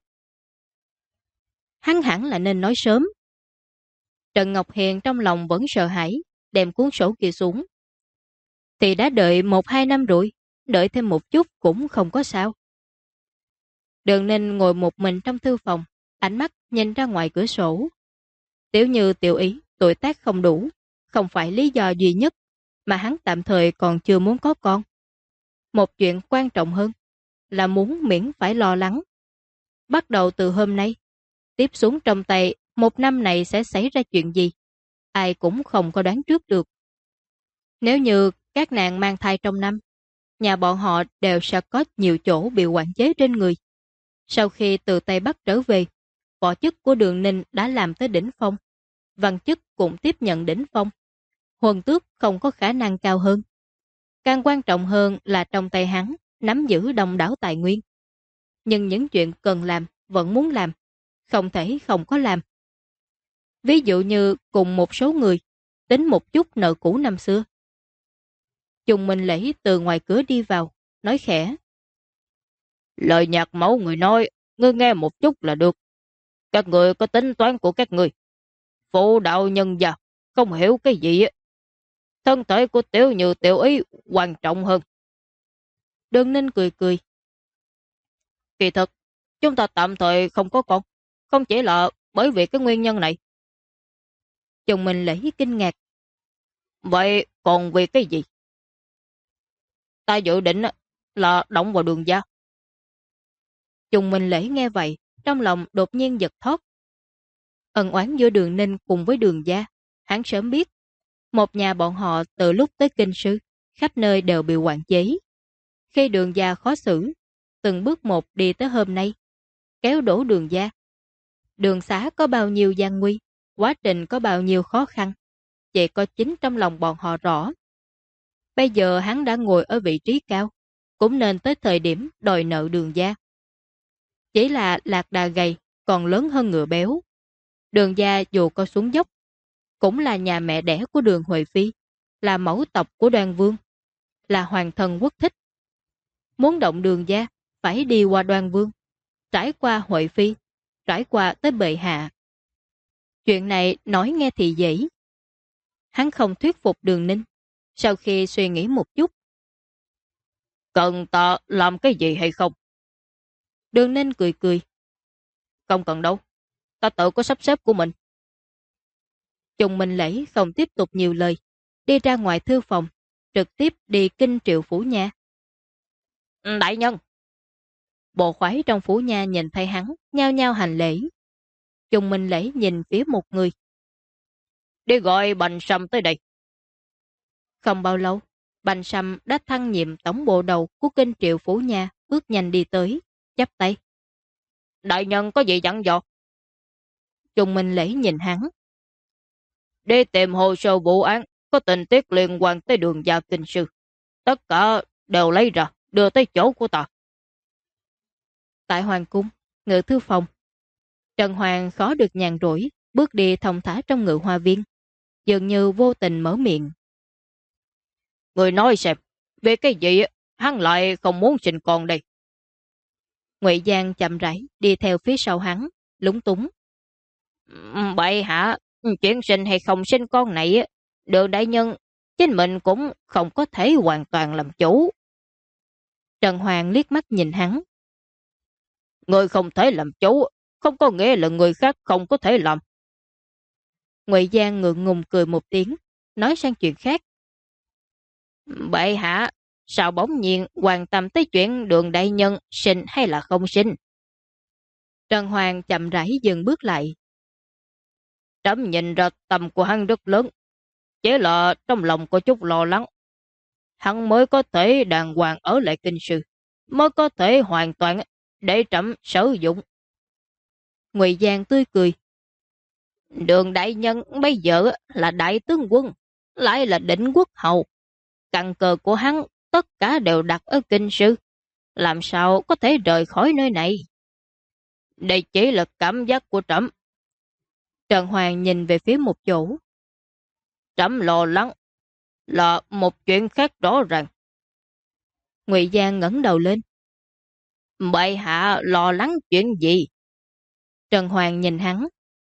Hắn hẳn là nên nói sớm. Trần Ngọc Hiền trong lòng vẫn sợ hãi, đem cuốn sổ kia xuống. Thì đã đợi 1-2 năm rồi, đợi thêm một chút cũng không có sao. Đường Ninh ngồi một mình trong thư phòng, ánh mắt nhìn ra ngoài cửa sổ. Tiểu Như Tiểu Ý, tuổi tác không đủ, không phải lý do duy nhất mà hắn tạm thời còn chưa muốn có con. Một chuyện quan trọng hơn là muốn miễn phải lo lắng. Bắt đầu từ hôm nay, tiếp xuống trong tay, một năm này sẽ xảy ra chuyện gì? Ai cũng không có đoán trước được. Nếu như các nàng mang thai trong năm, nhà bọn họ đều sẽ có nhiều chỗ bị quản chế trên người. Sau khi từ Tây Bắc trở về, võ chức của Đường Ninh đã làm tới đỉnh phong. Văn chức cũng tiếp nhận đỉnh phong. Huân tước không có khả năng cao hơn. Càng quan trọng hơn là trong tay hắn nắm giữ đông đảo tài nguyên. Nhưng những chuyện cần làm vẫn muốn làm, không thể không có làm. Ví dụ như cùng một số người tính một chút nợ cũ năm xưa. Chung Minh Lễ từ ngoài cửa đi vào, nói khẽ. Lời nhạc mẫu người nói, ngươi nghe một chút là được. Các người có tính toán của các người. Phụ đạo nhân gia, không hiểu cái gì. Thân thể của tiểu như tiểu ý quan trọng hơn. Đường Ninh cười cười. Kỳ thực, chúng ta tạm thời không có con. Không chỉ là bởi vì cái nguyên nhân này. Chồng mình Lễ kinh ngạc. Vậy còn vì cái gì? Ta dự định là động vào Đường gia. Chồng mình Lễ nghe vậy, trong lòng đột nhiên giật thót. Ân oán giữa Đường Ninh cùng với Đường gia, hắn sớm biết. Một nhà bọn họ từ lúc tới kinh sư, khắp nơi đều bị quản chế. Khi Đường gia khó xử, từng bước một đi tới hôm nay, kéo đổ Đường gia. Đường xá có bao nhiêu gian nguy, quá trình có bao nhiêu khó khăn, chỉ có chính trong lòng bọn họ rõ. Bây giờ hắn đã ngồi ở vị trí cao, cũng nên tới thời điểm đòi nợ Đường gia. Chỉ là lạc đà gầy còn lớn hơn ngựa béo. Đường gia dù có xuống dốc, cũng là nhà mẹ đẻ của Đường Huệ Phi, là mẫu tộc của Đoan Vương, là hoàng thân quốc thích. Muốn động Đường gia, phải đi qua Đoan Vương, trải qua Huệ Phi, trải qua tới bệ hạ. Chuyện này nói nghe thì dễ. Hắn không thuyết phục Đường Ninh. Sau khi suy nghĩ một chút, cần ta làm cái gì hay không? Đường Ninh cười cười. Không cần đâu, ta tự có sắp xếp của mình. Chồng Minh Lễ không tiếp tục nhiều lời, đi ra ngoài thư phòng, trực tiếp đi kinh Triệu phủ nha. Đại nhân! Bộ khoái trong phủ nha nhìn thấy hắn, nhao nhao hành lễ. Chồng Minh Lễ nhìn phía một người. Đi gọi Bành Sâm tới đây. Không bao lâu, Bành Sâm đã thăng nhiệm tổng bộ đầu của kinh Triệu phủ nha, bước nhanh đi tới, chắp tay. Đại nhân có gì dặn dò? Chồng Minh Lễ nhìn hắn. Đi tìm hồ sơ vụ án có tình tiết liên quan tới Đường gia kinh sư. Tất cả đều lấy ra, đưa tới chỗ của ta. Tại hoàng cung, ngự thư phòng, Trần Hoàng khó được nhàn rỗi, bước đi thông thả trong ngự hoa viên, dường như vô tình mở miệng. Người nói xem, về cái gì hắn lại không muốn sinh con đây? Ngụy Giang chậm rãi đi theo phía sau hắn, lúng túng. Bậy hạ, chuyện sinh hay không sinh con này, Đường đại nhân, chính mình cũng không có thể hoàn toàn làm chủ. Trần Hoàng liếc mắt nhìn hắn. Người không thể làm chủ, không có nghĩa là người khác không có thể làm. Ngụy Giang ngượng ngùng cười một tiếng, nói sang chuyện khác. Bệ hạ, sao bỗng nhiên quan tâm tới chuyện Đường đại nhân sinh hay là không sinh? Trần Hoàng chậm rãi dừng bước lại. Trẫm nhìn ra tầm của hắn rất lớn, chỉ là trong lòng có chút lo lắng. Hắn mới có thể đàng hoàng ở lại kinh sư, mới có thể hoàn toàn để trẫm sử dụng. Ngụy Giang tươi cười. Đường đại nhân bây giờ là đại tướng quân, lại là đỉnh quốc hầu. Căn cơ của hắn tất cả đều đặt ở kinh sư, làm sao có thể rời khỏi nơi này? Đây chỉ là cảm giác của trẫm. Trần Hoàng nhìn về phía một chỗ. Trẫm lo lắng là một chuyện khác rõ ràng. Ngụy Giang ngẩng đầu lên. Bệ hạ lo lắng chuyện gì? Trần Hoàng nhìn hắn.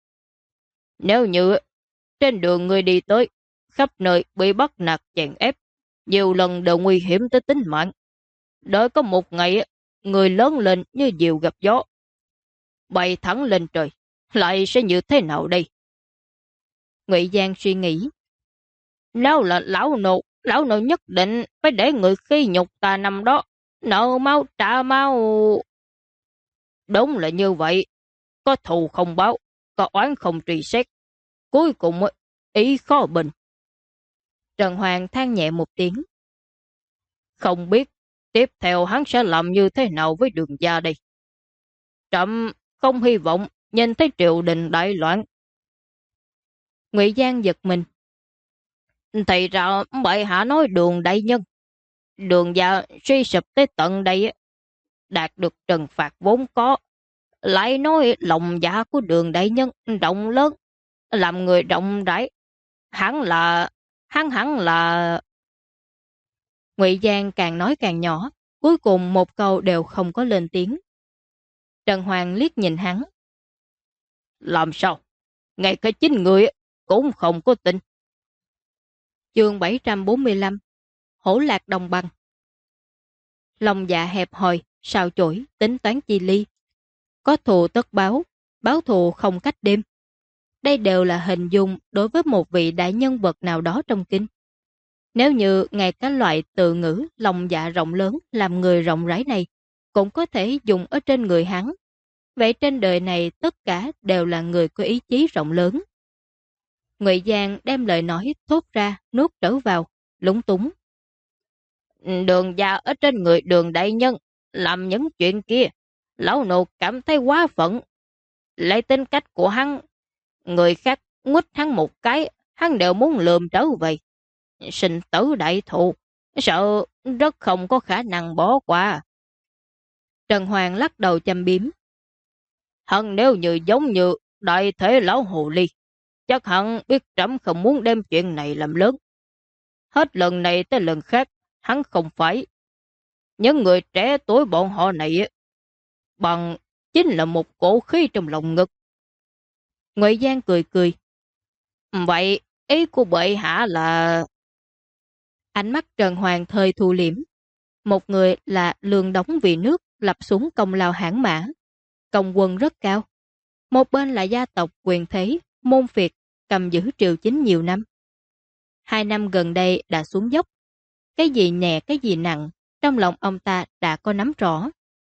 Nếu như trên đường người đi tới, khắp nơi bị bắt nạt chèn ép, nhiều lần đều nguy hiểm tới tính mạng. Đợi có một ngày, người lớn lên như diều gặp gió, bay thẳng lên trời, lại sẽ như thế nào đây? Ngụy Giang suy nghĩ. Nếu là lão nô nhất định phải để người khi nhục ta năm đó, nợ mau trả mau. Đúng là như vậy. có thù không báo, có oán không truy xét. Cuối cùng ý khó bình. Trần Hoàng than nhẹ một tiếng. Không biết tiếp theo hắn sẽ làm như thế nào với Đường gia đây. Trẫm không hy vọng nhìn thấy triều đình đại loạn. Ngụy Giang giật mình. Thì ra bệ hạ nói Đường đại nhân. Đường gia suy sụp tới tận đây, đạt được trừng phạt vốn có. Lại nói lòng dạ của Đường đại nhân rộng lớn, làm người rộng rãi. Hắn hẳn là... Ngụy Giang càng nói càng nhỏ, cuối cùng một câu đều không có lên tiếng. Trần Hoàng liếc nhìn hắn. Làm sao? Ngay cả chính người cũng không có tin. Chương 745. Hổ lạc đồng bằng. Lòng dạ hẹp hòi, sao chổi, tính toán chi ly. Có thù tất báo, báo thù không cách đêm. Đây đều là hình dung đối với một vị đại nhân vật nào đó trong kinh. Nếu như ngay cả loại từ ngữ lòng dạ rộng lớn làm người rộng rãi này cũng có thể dùng ở trên người hắn, vậy trên đời này tất cả đều là người có ý chí rộng lớn. Ngụy Giang đem lời nói thốt ra, nuốt trở vào, lúng túng. Đường gia ở trên người Đường đại nhân làm những chuyện kia, lão nô cảm thấy quá phận. Lấy tính cách của hắn, người khác nguýt hắn một cái, hắn đều muốn lườm trở về. Sinh tử đại thù, sợ rất không có khả năng bỏ qua. Trần Hoàng lắc đầu châm biếm. Hắn nếu như giống như đại thể lão hồ ly, chắc hắn biết trẫm không muốn đem chuyện này làm lớn. Hết lần này tới lần khác, hắn không phải. Những người trẻ tuổi bọn họ này bằng chính là một cổ khí trong lòng ngực. Ngụy Giang cười cười. Vậy ý của bệ hạ là... Ánh mắt Trần Hoàng thời thu liễm. Một người là lương đóng vì nước lập xuống công lao hãn mã. Công quân rất cao. Một bên là gia tộc quyền thế, môn phiệt, cầm giữ triều chính nhiều năm. 2 năm gần đây đã xuống dốc. Cái gì nhẹ cái gì nặng, trong lòng ông ta đã có nắm rõ.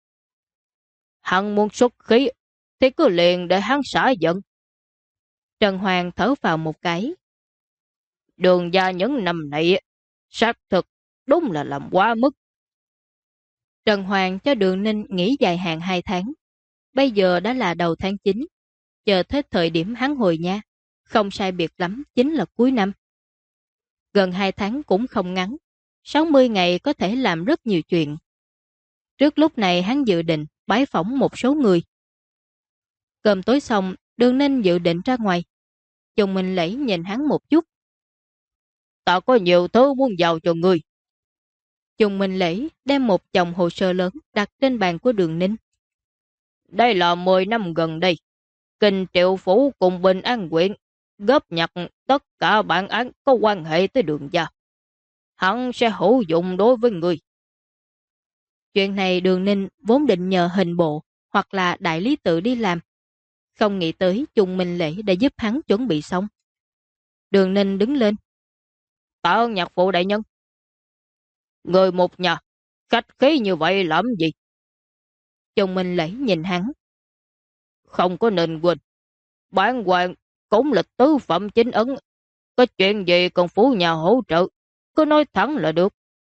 Hắn muốn xuất khí, thì cứ liền để hắn xả giận. Trần Hoàng thở vào một cái. Đường gia những năm này, xác thực đúng là làm quá mức. Trần Hoàng cho Đường Ninh nghỉ dài hạn 2 tháng. Bây giờ đã là đầu tháng 9. Chờ tới thời điểm hắn hồi nha. Không sai biệt lắm chính là cuối năm. Gần 2 tháng cũng không ngắn. 60 ngày có thể làm rất nhiều chuyện. Trước lúc này hắn dự định bái phỏng một số người. Cơm tối xong, Đường Ninh dự định ra ngoài. Chồng mình lẫy nhìn hắn một chút. Ta có nhiều thứ muốn giao cho ngươi. Chồng mình lẫy đem một chồng hồ sơ lớn đặt trên bàn của Đường Ninh. Đây là 10 năm gần đây. Kinh Triệu Phủ cùng Bình An huyện góp nhặt tất cả bản án có quan hệ tới Đường gia. Hắn sẽ hữu dụng đối với người. Chuyện này Đường Ninh vốn định nhờ hình bộ hoặc là đại lý tự đi làm. Không nghĩ tới Chung Minh Lễ đã giúp hắn chuẩn bị xong. Đường Ninh đứng lên. Tạ ơn nhạc phụ đại nhân. Người một nhà, khách khí như vậy làm gì? Chung Minh Lễ nhìn hắn. Không có nên quên. Bản hoàng cũng là tứ phẩm chính ấn. Có chuyện gì còn phủ nhà hỗ trợ, cứ nói thẳng là được.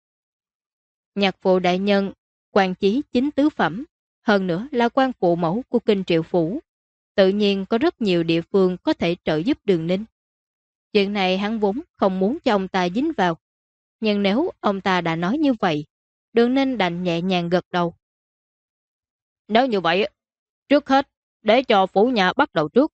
Nhạc phụ đại nhân, quan chí chính tứ phẩm, hơn nữa là quan phụ mẫu của kinh Triệu Phủ. Tự nhiên có rất nhiều địa phương có thể trợ giúp Đường Ninh. Chuyện này hắn vốn không muốn cho ông ta dính vào. Nhưng nếu ông ta đã nói như vậy, Đường Ninh đành nhẹ nhàng gật đầu. Nếu như vậy, trước hết, để cho phủ nhà bắt đầu trước.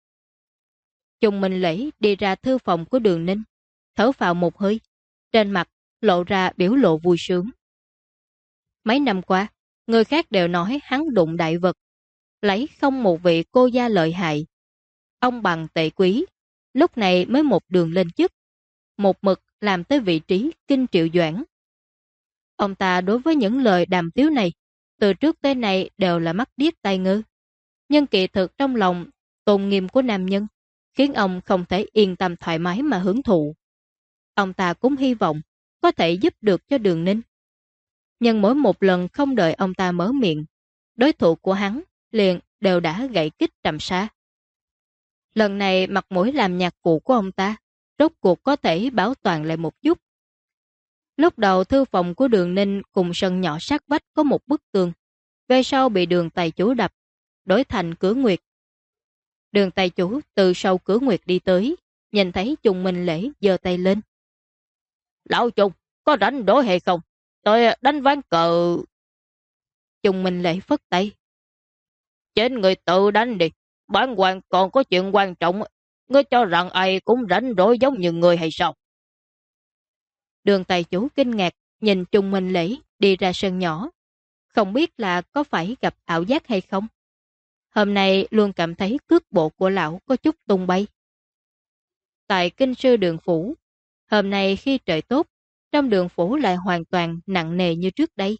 Chung Minh Lễ đi ra thư phòng của Đường Ninh, thở vào một hơi, trên mặt lộ ra biểu lộ vui sướng. Mấy năm qua, người khác đều nói hắn đụng đại vật, lấy không một vị cô gia lợi hại. Ông bằng tệ quý, lúc này mới một đường lên chức, một mực làm tới vị trí kinh triệu doãn. Ông ta đối với những lời đàm tiếu này, từ trước tới nay đều là mắt điếc tai ngơ. Nhưng kỳ thực trong lòng, tôn nghiêm của nam nhân, khiến ông không thể yên tâm thoải mái mà hưởng thụ. Ông ta cũng hy vọng có thể giúp được cho Đường Ninh. Nhưng mỗi một lần không đợi ông ta mở miệng, đối thủ của hắn liền đều đã gãy kích trầm xa. Lần này mặt mũi làm nhạc cụ của ông ta, rốt cuộc có thể bảo toàn lại một chút. Lúc đầu thư phòng của Đường Ninh cùng sân nhỏ sát vách có một bức tường, về sau bị Đường Tài Chủ đập, đổi thành cửa nguyệt. Đường Tài Chủ từ sau cửa nguyệt đi tới, nhìn thấy Trung Minh Lễ giơ tay lên. Lão Trung, có rảnh rỗi hay không? Tôi đánh ván cờ. Trung Minh Lễ phất tay. Trên người tự đánh đi, bản quan còn có chuyện quan trọng. Ngươi cho rằng ai cũng rảnh rỗi giống như người hay sao? Đường Tài Chủ kinh ngạc, nhìn Trung Minh Lễ đi ra sân nhỏ. Không biết là có phải gặp ảo giác hay không? Hôm nay luôn cảm thấy cước bộ của lão có chút tung bay. Tại kinh sư Đường Phủ, hôm nay khi trời tốt, trong Đường Phủ lại hoàn toàn nặng nề như trước đây.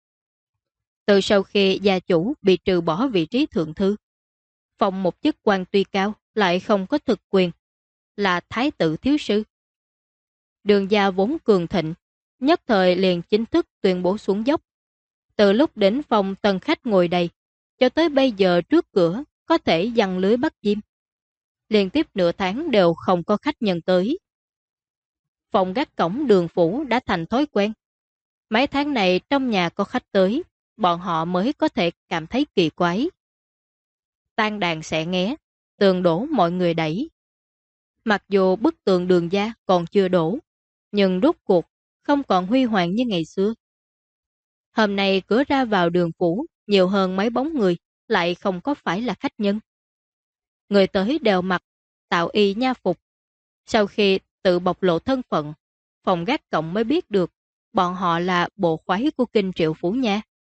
Từ sau khi gia chủ bị trừ bỏ vị trí thượng thư, phòng một chức quan tuy cao lại không có thực quyền, là thái tử thiếu sư. Đường gia vốn cường thịnh, nhất thời liền chính thức tuyên bố xuống dốc. Từ lúc đến phòng tân khách ngồi đầy, cho tới bây giờ trước cửa có thể giăng lưới bắt chim. Liên tiếp nửa tháng đều không có khách nhân tới. Phòng gác cổng Đường Phủ đã thành thói quen. Mấy tháng này trong nhà có khách tới, bọn họ mới có thể cảm thấy kỳ quái. Tan đàn xẻ nghé, tường đổ mọi người đẩy. Mặc dù bức tường Đường gia còn chưa đổ, nhưng rốt cuộc không còn huy hoàng như ngày xưa. Hôm nay cửa ra vào Đường Phủ nhiều hơn mấy bóng người, lại không có phải là khách nhân. Người tới đều mặc tạo y nha phục. Sau khi tự bộc lộ thân phận, phòng gác cổng mới biết được bọn họ là bộ khoái của kinh Triệu Phủ nha.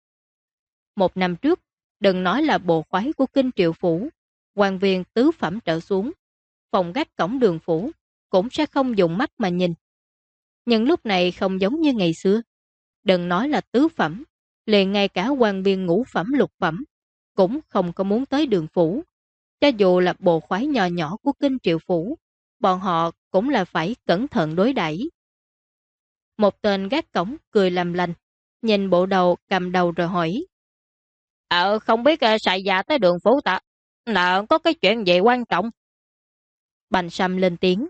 Một năm trước, đừng nói là bộ khoái của kinh Triệu Phủ, quan viên tứ phẩm trở xuống, phòng gác cổng Đường Phủ cũng sẽ không dùng mắt mà nhìn. Nhưng lúc này không giống như ngày xưa. Đừng nói là tứ phẩm, liền ngay cả quan viên ngũ phẩm lục phẩm cũng không có muốn tới Đường Phủ. Cho dù là bộ khoái nhỏ nhỏ của kinh Triệu Phủ, bọn họ cũng là phải cẩn thận đối đãi. Một tên gác cổng cười làm lành, nhìn bộ đầu cầm đầu rồi hỏi. Không biết xài già tới Đường Phủ ta, là có cái chuyện gì quan trọng? Bành Sâm lên tiếng.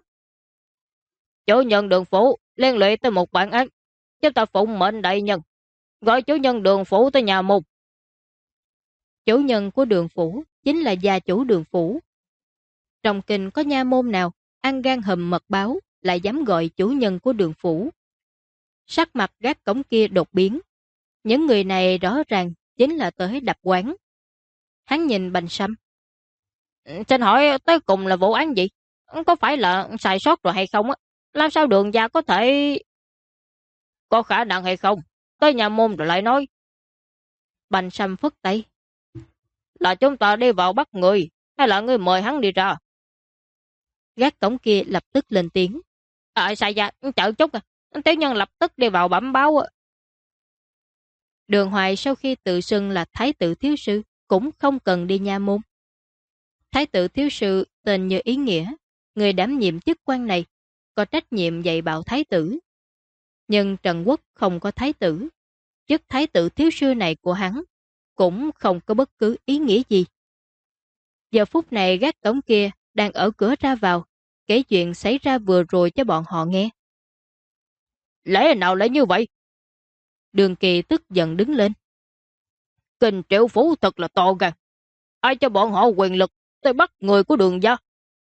Chủ nhân Đường Phủ liên lụy tới một bản án, chúng ta phụng mệnh đại nhân, gọi chủ nhân Đường Phủ tới nhà môn. Chủ nhân của Đường Phủ chính là gia chủ Đường Phủ. Trong kinh có nha môn nào ăn gan hùm mật báo lại dám gọi chủ nhân của Đường Phủ? Sắc mặt gác cổng kia đột biến. Những người này rõ ràng chính là tới đập quán. Hắn nhìn Bành Sâm. Xin hỏi tới cùng là vụ án gì? Có phải là sai sót rồi hay không? Làm sao Đường gia có thể... Có khả năng hay không? Tới nhà môn rồi lại nói. Bành Sâm phất tay. Là chúng ta đi vào bắt người, hay là ngươi mời hắn đi ra? Gác cổng kia lập tức lên tiếng. Sai ra, chờ chút à. Tiểu nhân lập tức đi vào bẩm báo. Đường Hoài sau khi tự xưng là thái tử thiếu sư, cũng không cần đi nha môn. Thái tử thiếu sư tên như ý nghĩa, người đảm nhiệm chức quan này, có trách nhiệm dạy bảo thái tử. Nhưng Trần Quốc không có thái tử, chức thái tử thiếu sư này của hắn cũng không có bất cứ ý nghĩa gì. Giờ phút này gác cổng kia đang ở cửa ra vào, kể chuyện xảy ra vừa rồi cho bọn họ nghe. Lẽ nào lại như vậy? Đường Kỳ tức giận đứng lên. Kinh Triệu Phủ thật là to gan. Ai cho bọn họ quyền lực tới bắt người của Đường gia?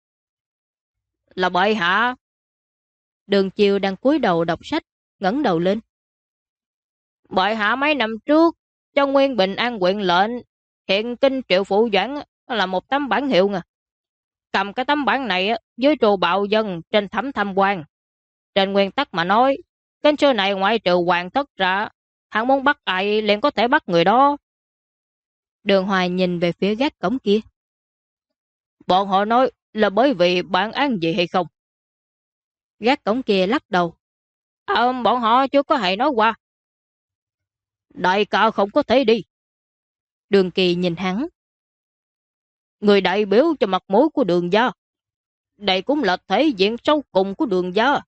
Là bệ hạ. Đường Chiêu đang cúi đầu đọc sách, ngẩng đầu lên. Bệ hạ mấy năm trước cho Nguyên Bình An quyện lệnh, hiện kinh Triệu Phủ Doãn là một tấm bản hiệu nè. Cầm cái tấm bản này dưới trù bạo dân trên thẩm tham quan. Trên nguyên tắc mà nói, kinh sư này ngoại trừ hoàng thất ra, hắn muốn bắt ai liền có thể bắt người đó. Đường Hoài nhìn về phía gác cổng kia. Bọn họ nói là bởi vì bản án gì hay không? Gác cổng kia lắc đầu. Bọn họ chưa có hề nói qua. Đại ca không có thể đi. Đường Kỳ nhìn hắn. Người đại biểu cho mặt mũi của Đường gia. Đây cũng là thể diện sâu cùng của Đường gia.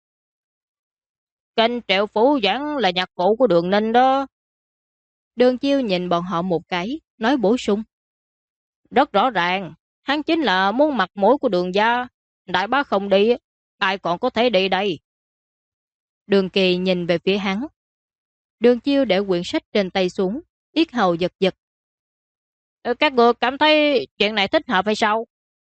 Kinh Triệu Phủ Doãn là nhạc cụ của Đường Ninh đó. Đường Chiêu nhìn bọn họ một cái, nói bổ sung. Rất rõ ràng, hắn chính là muốn mặt mũi của Đường gia. Đại bá không đi, ai còn có thể đi đây? Đường Kỳ nhìn về phía hắn. Đường Chiêu để quyển sách trên tay xuống, yết hầu giật giật. Các người cảm thấy chuyện này thích hợp hay sao?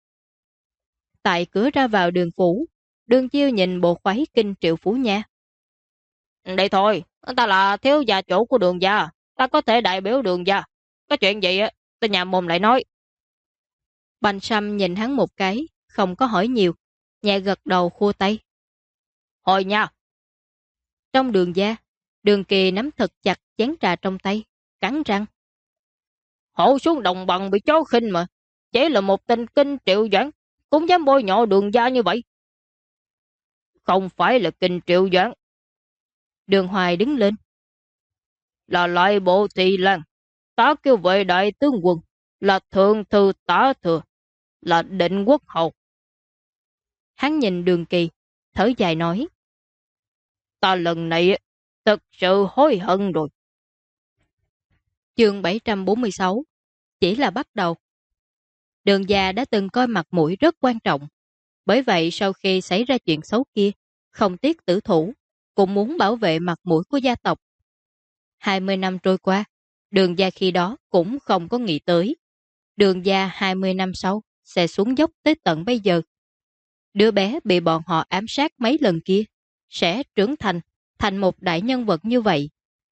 Tại cửa ra vào đường phủ, Đường Chiêu nhìn bộ khoái kinh Triệu Phú Nha. Đây thôi, ta là thiếu gia chủ của Đường gia, ta có thể đại biểu Đường gia. Có chuyện gì á, ta nhà mồm lại nói. Bành Sâm nhìn hắn một cái, không có hỏi nhiều, nhẹ gật đầu khua tay. Hồi nha. Trong Đường gia, Đường Kỳ nắm thật chặt chén trà trong tay, cắn răng. Hổ xuống đồng bằng bị chó khinh mà, chỉ là một tên kinh Triệu Doãn, cũng dám bôi nhọ Đường gia như vậy. Không phải là kinh Triệu Doãn. Đường Hoài đứng lên. Là lại bộ Thị Lan, tá kêu vệ đại tướng quân, là thượng thư tá thừa, là định quốc hầu. Hắn nhìn Đường Kỳ, thở dài nói. Ta lần này thật sự hối hận rồi. Chương 746 chỉ là bắt đầu. Đường gia đã từng coi mặt mũi rất quan trọng. Bởi vậy sau khi xảy ra chuyện xấu kia, không tiếc tử thủ, cũng muốn bảo vệ mặt mũi của gia tộc. 20 năm trôi qua, Đường gia khi đó cũng không có nghĩ tới. Đường gia 20 năm sau sẽ xuống dốc tới tận bây giờ. Đứa bé bị bọn họ ám sát mấy lần kia sẽ trưởng thành một đại nhân vật như vậy.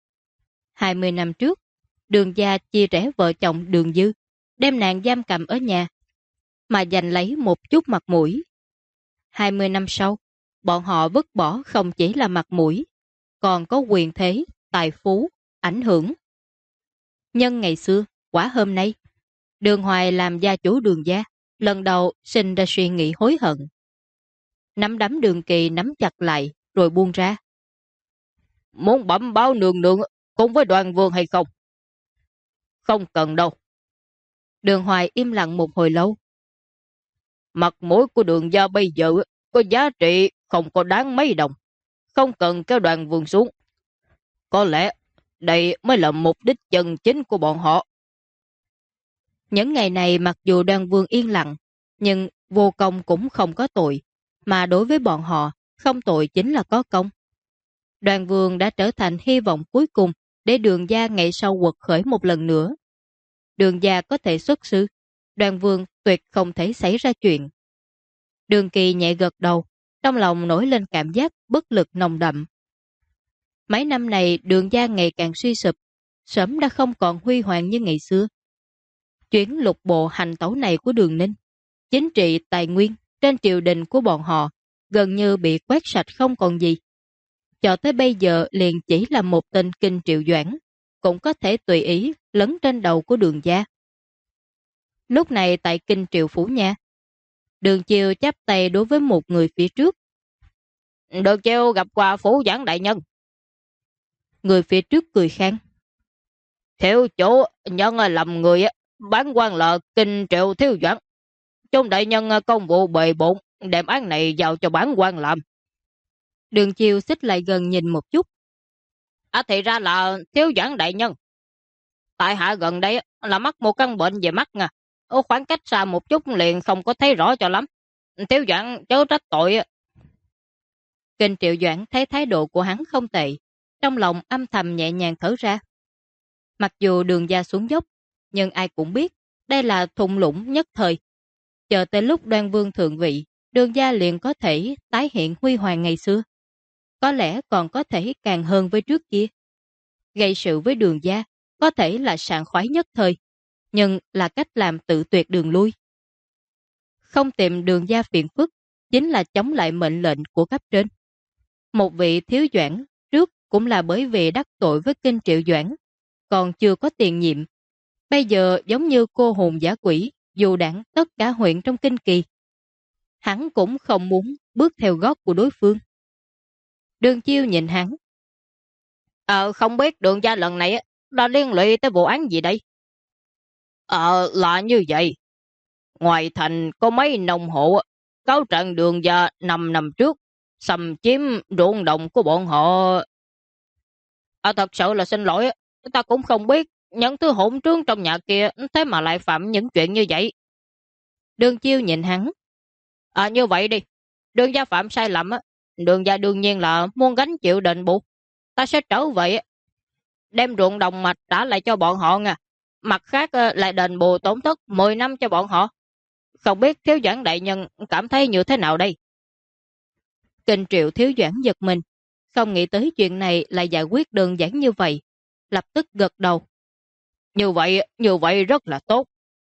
20 năm trước, Đường gia chia rẽ vợ chồng Đường Dư, đem nàng giam cầm ở nhà, mà giành lấy một chút mặt mũi. 20 năm sau, bọn họ vứt bỏ không chỉ là mặt mũi, còn có quyền thế, tài phú, ảnh hưởng. Nhân ngày xưa, quả hôm nay, Đường Hoài làm gia chủ Đường gia, lần đầu sinh ra suy nghĩ hối hận. Nắm đấm Đường Kỳ nắm chặt lại, rồi buông ra. Muốn bẩm báo nương nương cùng với Đoàn Vương hay không? Không cần đâu. Đường Hoài im lặng một hồi lâu. Mặt mũi của Đường gia bây giờ có giá trị không có đáng mấy đồng. Không cần kéo Đoàn Vương xuống. Có lẽ đây mới là mục đích chân chính của bọn họ. Những ngày này mặc dù Đoàn Vương yên lặng, nhưng vô công cũng không có tội, mà đối với bọn họ, không tội chính là có công. Đoàn Vương đã trở thành hy vọng cuối cùng để Đường gia ngày sau quật khởi một lần nữa. Đường gia có thể xuất sư, Đoàn Vương tuyệt không thể xảy ra chuyện. Đường Kỳ nhẹ gật đầu, trong lòng nổi lên cảm giác bất lực nồng đậm. Mấy năm này Đường gia ngày càng suy sụp, sớm đã không còn huy hoàng như ngày xưa. Chuyến lục bộ hành tấu này của Đường Ninh, chính trị tài nguyên trên triều đình của bọn họ gần như bị quét sạch không còn gì. Cho tới bây giờ liền chỉ là một tên kinh Triệu Doãn, cũng có thể tùy ý lấn trên đầu của Đường gia. Lúc này tại kinh Triệu Phủ Nha, Đường Chiêu chắp tay đối với một người phía trước. Đường Chiêu gặp qua Phủ Doãn đại nhân. Người phía trước cười khang. Thiếu chủ nhân lầm người, bán quan là kinh Triệu thiếu Doãn. Trong đại nhân công vụ bề bộn, đem án này giao cho bán quan làm. Đường Chiêu xích lại gần nhìn một chút. Thì ra là thiếu Doãn đại nhân. Tại hạ gần đây là mắc một căn bệnh về mắt nha. Ở khoảng cách xa một chút liền không có thấy rõ cho lắm. Thiếu Doãn chớ trách tội. Kinh Triệu Doãn thấy thái độ của hắn không tệ, trong lòng âm thầm nhẹ nhàng thở ra. Mặc dù Đường gia xuống dốc, nhưng ai cũng biết đây là thung lũng nhất thời. Chờ tới lúc Đoan Vương thượng vị, Đường gia liền có thể tái hiện huy hoàng ngày xưa. Có lẽ còn có thể càng hơn với trước kia. Gây sự với Đường gia có thể là sảng khoái nhất thời, nhưng là cách làm tự tuyệt đường lui. Không tìm Đường gia phiền phức chính là chống lại mệnh lệnh của cấp trên. Một vị thiếu Doãn trước cũng là bởi vì đắc tội với kinh Triệu Doãn, còn chưa có tiền nhiệm. Bây giờ giống như cô hồn giả quỷ, dù đảng tất cả huyện trong kinh kỳ. Hắn cũng không muốn bước theo gót của đối phương. Đường Chiêu nhìn hắn. Không biết Đường gia lần này đã liên lụy tới vụ án gì đây? Là như vậy. Ngoài thành có mấy nông hộ cáo trạng Đường gia 5 năm trước xâm chiếm ruộng đồng của bọn họ. Thật sự là xin lỗi, ta cũng không biết Những thứ hỗn trướng trong nhà kia thế mà lại phạm những chuyện như vậy. Đường Chiêu nhìn hắn. Như vậy đi. Đường gia phạm sai lầm á. Đường gia đương nhiên là muốn gánh chịu đền bù. Ta sẽ trở về đem ruộng đồng mạch trả lại cho bọn họ nha. Mặt khác lại đền bù tổn thất 10 năm cho bọn họ. Không biết Thiếu Doãn đại nhân cảm thấy như thế nào đây? Kinh Triệu Thiếu Doãn giật mình, không nghĩ tới chuyện này lại giải quyết đơn giản như vậy, lập tức gật đầu. Như vậy rất là tốt.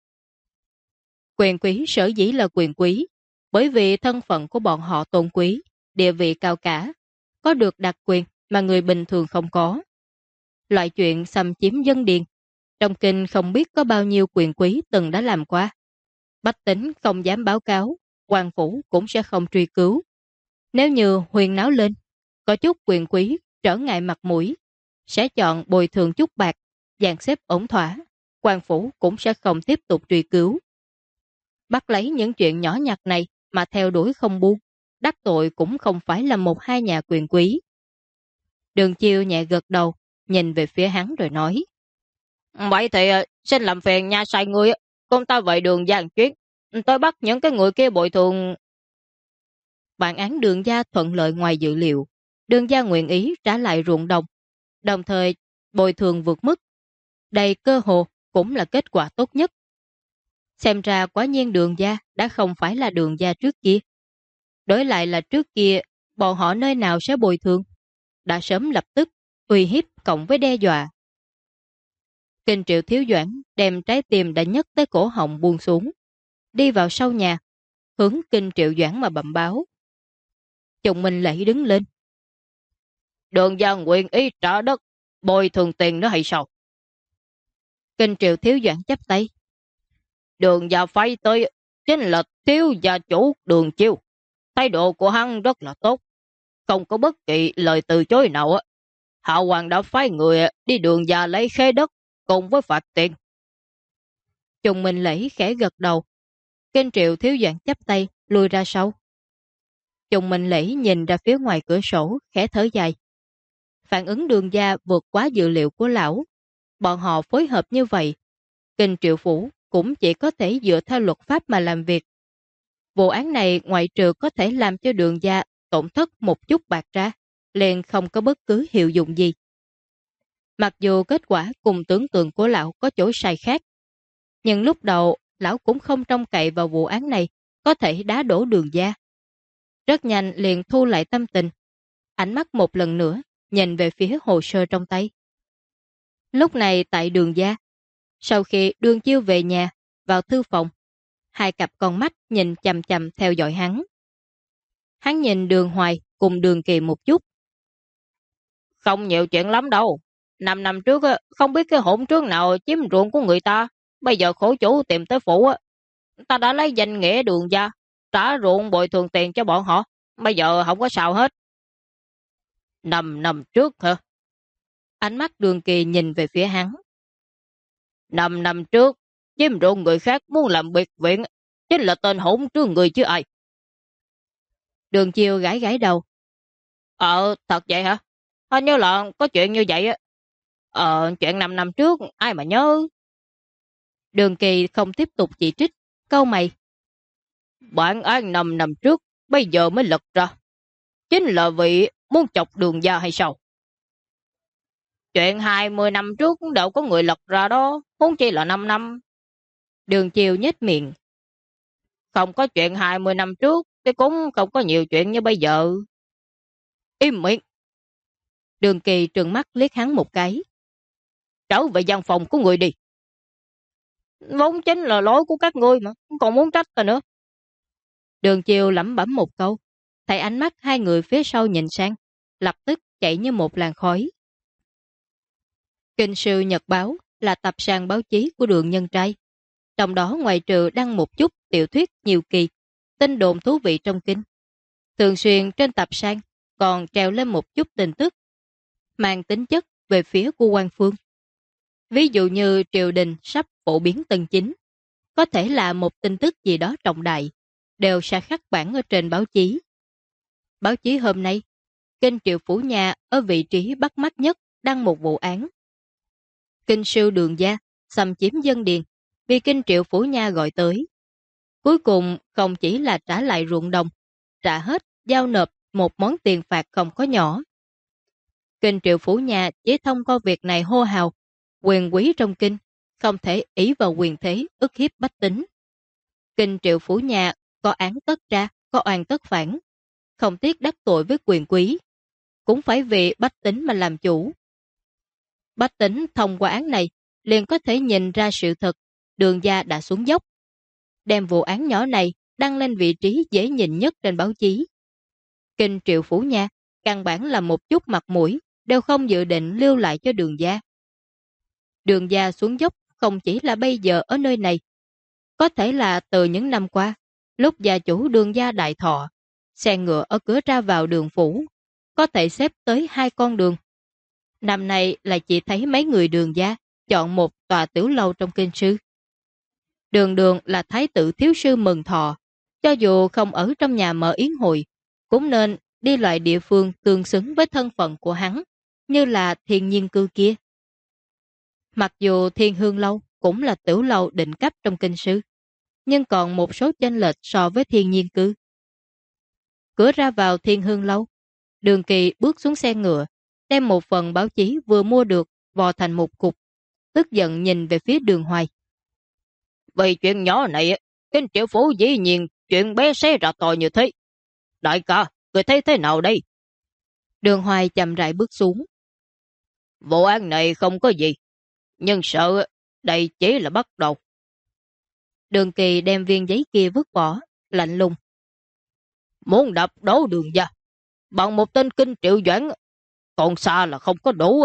Quyền quý sở dĩ là quyền quý, bởi vì thân phận của bọn họ tôn quý, địa vị cao cả, có được đặc quyền mà người bình thường không có. Loại chuyện xâm chiếm dân điền, trong kinh không biết có bao nhiêu quyền quý từng đã làm qua. Bách tính không dám báo cáo, quan phủ cũng sẽ không truy cứu. Nếu như huyên náo lên, có chút quyền quý trở ngại mặt mũi, sẽ chọn bồi thường chút bạc, dàn xếp ổn thỏa, quan phủ cũng sẽ không tiếp tục truy cứu. Bắt lấy những chuyện nhỏ nhặt này mà theo đuổi không buông, đắc tội cũng không phải là một hai nhà quyền quý. Đường Chiêu nhẹ gật đầu, nhìn về phía hắn rồi nói. Vậy thì xin làm phiền nha sai người, con ta vậy Đường gia chuyến. Tôi bắt những cái người kia bồi thường. Bản án Đường gia thuận lợi ngoài dự liệu. Đường gia nguyện ý trả lại ruộng đồng, đồng thời bồi thường vượt mức. Đây cơ hồ cũng là kết quả tốt nhất. Xem ra quả nhiên Đường gia đã không phải là Đường gia trước kia. Đổi lại là trước kia, bọn họ nơi nào sẽ bồi thường? Đã sớm lập tức uy hiếp cộng với đe dọa. Kinh Triệu Thiếu Doãn đem trái tim đã nhấc tới cổ họng buông xuống, đi vào sau nhà, hướng Kinh Triệu Doãn mà bẩm báo. Chồng mình lại đứng lên. Đường gia nguyện ý trả đất, bồi thường tiền nữa hay sao? Kinh Triệu Thiếu Doãn chắp tay. Đường gia phái tới chính là thiếu gia chủ Đường Chiêu. Thái độ của hắn rất là tốt, không có bất kỳ lời từ chối nào. Hạ Hoàng đã phái người đi Đường gia lấy khế đất cùng với phạt tiền. Chồng mình lẫy khẽ gật đầu. Kinh Triệu Thiếu Doãn chắp tay lùi ra sau. Chồng mình lẫy nhìn ra phía ngoài cửa sổ, khẽ thở dài. Phản ứng Đường gia vượt quá dự liệu của lão. Bọn họ phối hợp như vậy, Kinh Triệu Phủ cũng chỉ có thể dựa theo luật pháp mà làm việc. Vụ án này ngoại trừ có thể làm cho Đường gia tổn thất một chút bạc ra, liền không có bất cứ hiệu dụng gì. Mặc dù kết quả cùng tưởng tượng của lão có chỗ sai khác, nhưng lúc đầu lão cũng không trông cậy vào vụ án này có thể đá đổ Đường gia. Rất nhanh liền thu lại tâm tình, ánh mắt một lần nữa nhìn về phía hồ sơ trong tay. Lúc này tại Đường gia, sau khi Đường Chiêu về nhà, vào thư phòng, hai cặp con mắt nhìn chằm chằm theo dõi hắn. Hắn nhìn Đường Hoài cùng Đường Kỳ một chút. Không nhiều chuyện lắm đâu. 5 năm trước không biết cái hỗn trướng nào chiếm ruộng của người ta, bây giờ khổ chủ tìm tới phủ. Ta đã lấy danh nghĩa Đường gia trả ruộng bồi thường tiền cho bọn họ, bây giờ không có sao hết. 5 năm trước hả? Ánh mắt Đường Kỳ nhìn về phía hắn. 5 năm trước, chiếm ruộng người khác muốn làm biệt viện, chính là tên hỗn trướng người chứ ai. Đường Chiêu gãi gãi đầu. Thật vậy hả? Hình như là có chuyện như vậy á. Chuyện 5 năm trước, ai mà nhớ. Đường Kỳ không tiếp tục chỉ trích, câu mày. Bản án 5 năm trước, bây giờ mới lật ra. Chính là vị muốn chọc Đường gia hay sao? Chuyện 20 năm trước đâu có người lật ra đó, huống chi là 5 năm. Đường Chiêu nhếch miệng. Không có chuyện 20 năm trước, thì cũng không có nhiều chuyện như bây giờ. Im miệng. Đường Kỳ trừng mắt liếc hắn một cái. Trở về văn phòng của người đi. Vốn chính là lỗi của các ngươi mà, còn muốn trách ta nữa. Đường Chiêu lẩm bẩm một câu, thấy ánh mắt hai người phía sau nhìn sang, lập tức chạy như một làn khói. Kinh Sư Nhật Báo là tập san báo chí của Đường Nhân Trai. Trong đó ngoài trừ đăng một chút tiểu thuyết nhiều kỳ, tin đồn thú vị trong kinh. Thường xuyên trên tập san còn treo lên một chút tin tức, mang tính chất về phía của quan phương. Ví dụ như triều đình sắp phổ biến tân chính, có thể là một tin tức gì đó trọng đại, đều sẽ khắc bản ở trên báo chí. Báo chí hôm nay, kênh Triệu Phủ Nhà ở vị trí bắt mắt nhất đăng một vụ án. Kinh sư Đường Gia xâm chiếm dân điền, vì Kinh Triệu Phủ Nha gọi tới. Cuối cùng không chỉ là trả lại ruộng đồng, trả hết, giao nộp một món tiền phạt không có nhỏ. Kinh Triệu Phủ Nha chỉ thông qua việc này hô hào, quyền quý trong kinh, không thể ý vào quyền thế ức hiếp bách tính. Kinh Triệu Phủ Nha có án tất tra, có oan tất phản, không tiếc đắc tội với quyền quý, cũng phải vì bách tính mà làm chủ. Bách tính thông qua án này liền có thể nhìn ra sự thật, Đường Gia đã xuống dốc. Đem vụ án nhỏ này đăng lên vị trí dễ nhìn nhất trên báo chí. Kinh Triệu Phủ Nha căn bản là một chút mặt mũi đều không dự định lưu lại cho Đường Gia. Đường Gia xuống dốc không chỉ là bây giờ ở nơi này, có thể là từ những năm qua, lúc gia chủ Đường Gia đại thọ, xe ngựa ở cửa ra vào đường phủ, có thể xếp tới 2 con đường. Năm nay là chỉ thấy mấy người Đường Gia chọn một tòa tiểu lâu trong kinh sư. Đường Đường là thái tử thiếu sư mừng thọ, cho dù không ở trong nhà mở yến hội, cũng nên đi loại địa phương tương xứng với thân phận của hắn, như là Thiên Nhiên Cư kia. Mặc dù Thiên Hương Lâu cũng là tiểu lâu đỉnh cấp trong kinh sư, nhưng còn một số chênh lệch so với Thiên Nhiên Cư. Cửa ra vào Thiên Hương Lâu, Đường Kỳ bước xuống xe ngựa, đem một phần báo chí vừa mua được vò thành một cục, tức giận nhìn về phía Đường Hoài. Vì chuyện nhỏ này, Kinh Triệu Phủ dĩ nhiên chuyện bé xé ra to như thế. Đại ca, người thấy thế nào đây? Đường Hoài chậm rãi bước xuống. Vụ án này không có gì, nhưng sợ đây chỉ là bắt đầu. Đường Kỳ đem viên giấy kia vứt bỏ, lạnh lùng. Muốn đập đổ Đường Gia bằng một tên Kinh Triệu Doãn còn xa là không có đủ.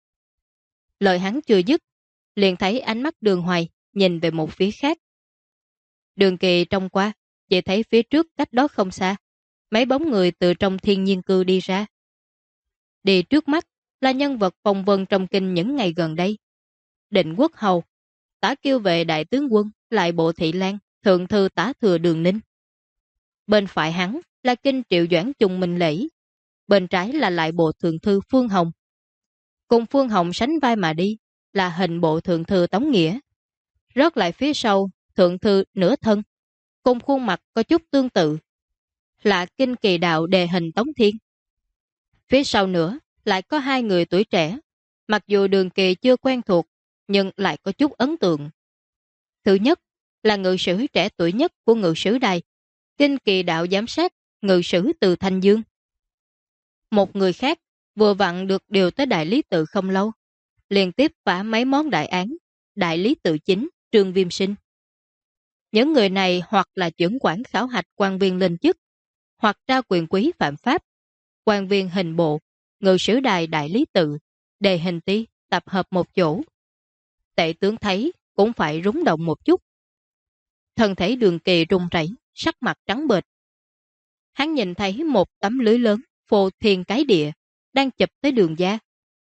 Lời hắn chưa dứt, liền thấy ánh mắt Đường Hoài nhìn về một phía khác. Đường Kỳ trông qua, chỉ thấy phía trước cách đó không xa, mấy bóng người từ trong Thiên Nhiên Cư đi ra. Đi trước mắt là nhân vật phong vân trong kinh những ngày gần đây. Định Quốc Hầu, Tả Kiêu Vệ đại tướng quân, lại Bộ Thị Lan, thượng thư Tả Thừa Đường Ninh. Bên phải hắn là Kinh Triệu Doãn Trùng Minh Lễ, bên trái là lại Bộ Thượng thư Phương Hồng. Cùng Phương Hồng sánh vai mà đi là hình Bộ Thượng thư Tống Nghĩa. Rớt lại phía sau, Thượng thư Nửa Thân, cùng khuôn mặt có chút tương tự, là Kinh Kỳ Đạo Đề hình Tống Thiên. Phía sau nữa lại có 2 người tuổi trẻ, mặc dù Đường Kỳ chưa quen thuộc, nhưng lại có chút ấn tượng. Thứ nhất là ngự sử trẻ tuổi nhất của ngự sử đài, Kinh Kỳ Đạo giám sát, ngự sử từ Thanh Dương. Một người khác vừa vặn được điều tới đại lý tự không lâu, liên tiếp phá mấy món đại án, đại lý tự chính, Trương Viêm Sinh. Những người này hoặc là trưởng quản khảo hạch quan viên lên chức, hoặc tra quyền quý phạm pháp, quan viên hình bộ, ngự sử đài đại lý tự, đề hình ti, tập hợp một chỗ. Tệ tướng thấy cũng phải rúng động một chút. Thân thể Đường Kỳ run rẩy, sắc mặt trắng bệch. Hắn nhìn thấy một tấm lưới lớn, phô thiên cái địa, đang chụp tới Đường Gia.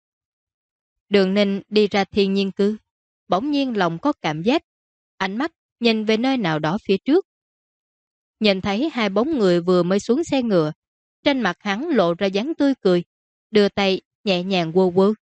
Đường Ninh đi ra Thiên Nhiên Cư, bỗng nhiên lòng có cảm giác, ánh mắt nhìn về nơi nào đó phía trước. Nhìn thấy 2 bóng người vừa mới xuống xe ngựa, trên mặt hắn lộ ra dáng tươi cười, đưa tay nhẹ nhàng quơ quơ.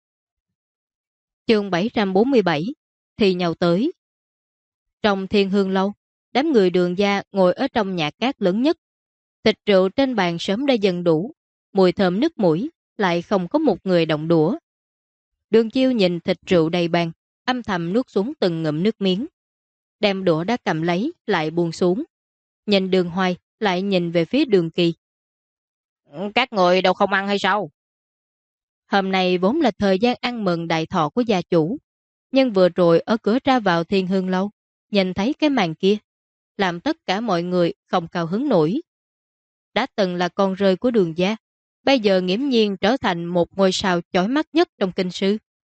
Chương 747, thì nhau tới. Trong Thiên Hương Lâu, đám người Đường Gia ngồi ở trong nhà cát lớn nhất. Thịt rượu trên bàn sớm đã dần đủ, mùi thơm nước mũi, lại không có một người động đũa. Đường Chiêu nhìn thịt rượu đầy bàn, âm thầm nuốt xuống từng ngụm nước miếng. Đem đũa đã cầm lấy, lại buông xuống. Nhìn Đường Hoài, lại nhìn về phía Đường Kỳ. Các người đâu không ăn hay sao? Hôm nay vốn là thời gian ăn mừng đại thọ của gia chủ, nhưng vừa rồi ở cửa ra vào Thiên Hương Lâu, nhìn thấy cái màn kia, làm tất cả mọi người không cao hứng nổi. Đã từng là con rơi của Đường Gia, bây giờ nghiễm nhiên trở thành một ngôi sao chói mắt nhất trong kinh sư.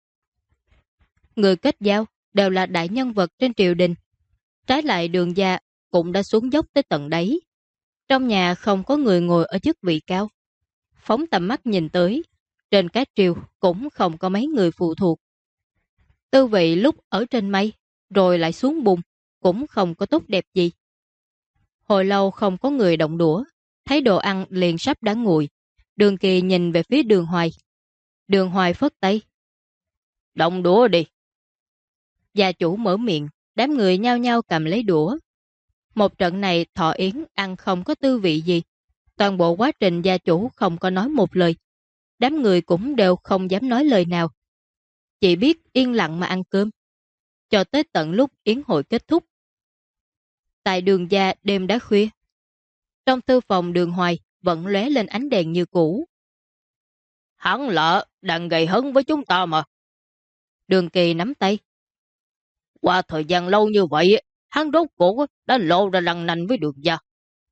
Người kết giao đều là đại nhân vật trên triều đình. Trái lại Đường Gia cũng đã xuống dốc tới tận đáy. Trong nhà không có người ngồi ở chức vị cao. Phóng tầm mắt nhìn tới, trên các triều cũng không có mấy người phụ thuộc. Tư vị lúc ở trên mây, rồi lại xuống bùn, cũng không có tốt đẹp gì. Hồi lâu không có người động đũa, thấy đồ ăn liền sắp đã nguội. Đường Kỳ nhìn về phía Đường Hoài. Đường Hoài phất tay. động đũa đi. Gia chủ mở miệng, đám người nhao nhao cầm lấy đũa. Một trận này thọ yến ăn không có tư vị gì. Toàn bộ quá trình gia chủ không có nói một lời. Đám người cũng đều không dám nói lời nào. Chỉ biết yên lặng mà ăn cơm. Cho tới tận lúc yến hội kết thúc. Tại đường gia đêm đã khuya. Trong thư phòng Đường Hoài vẫn lóe lên ánh đèn như cũ. Hắn lợ đang gây hấn với chúng ta mà. Đường Kỳ nắm tay. Qua thời gian lâu như vậy, hắn rốt cuộc đã lộ ra răng nanh với Đường gia.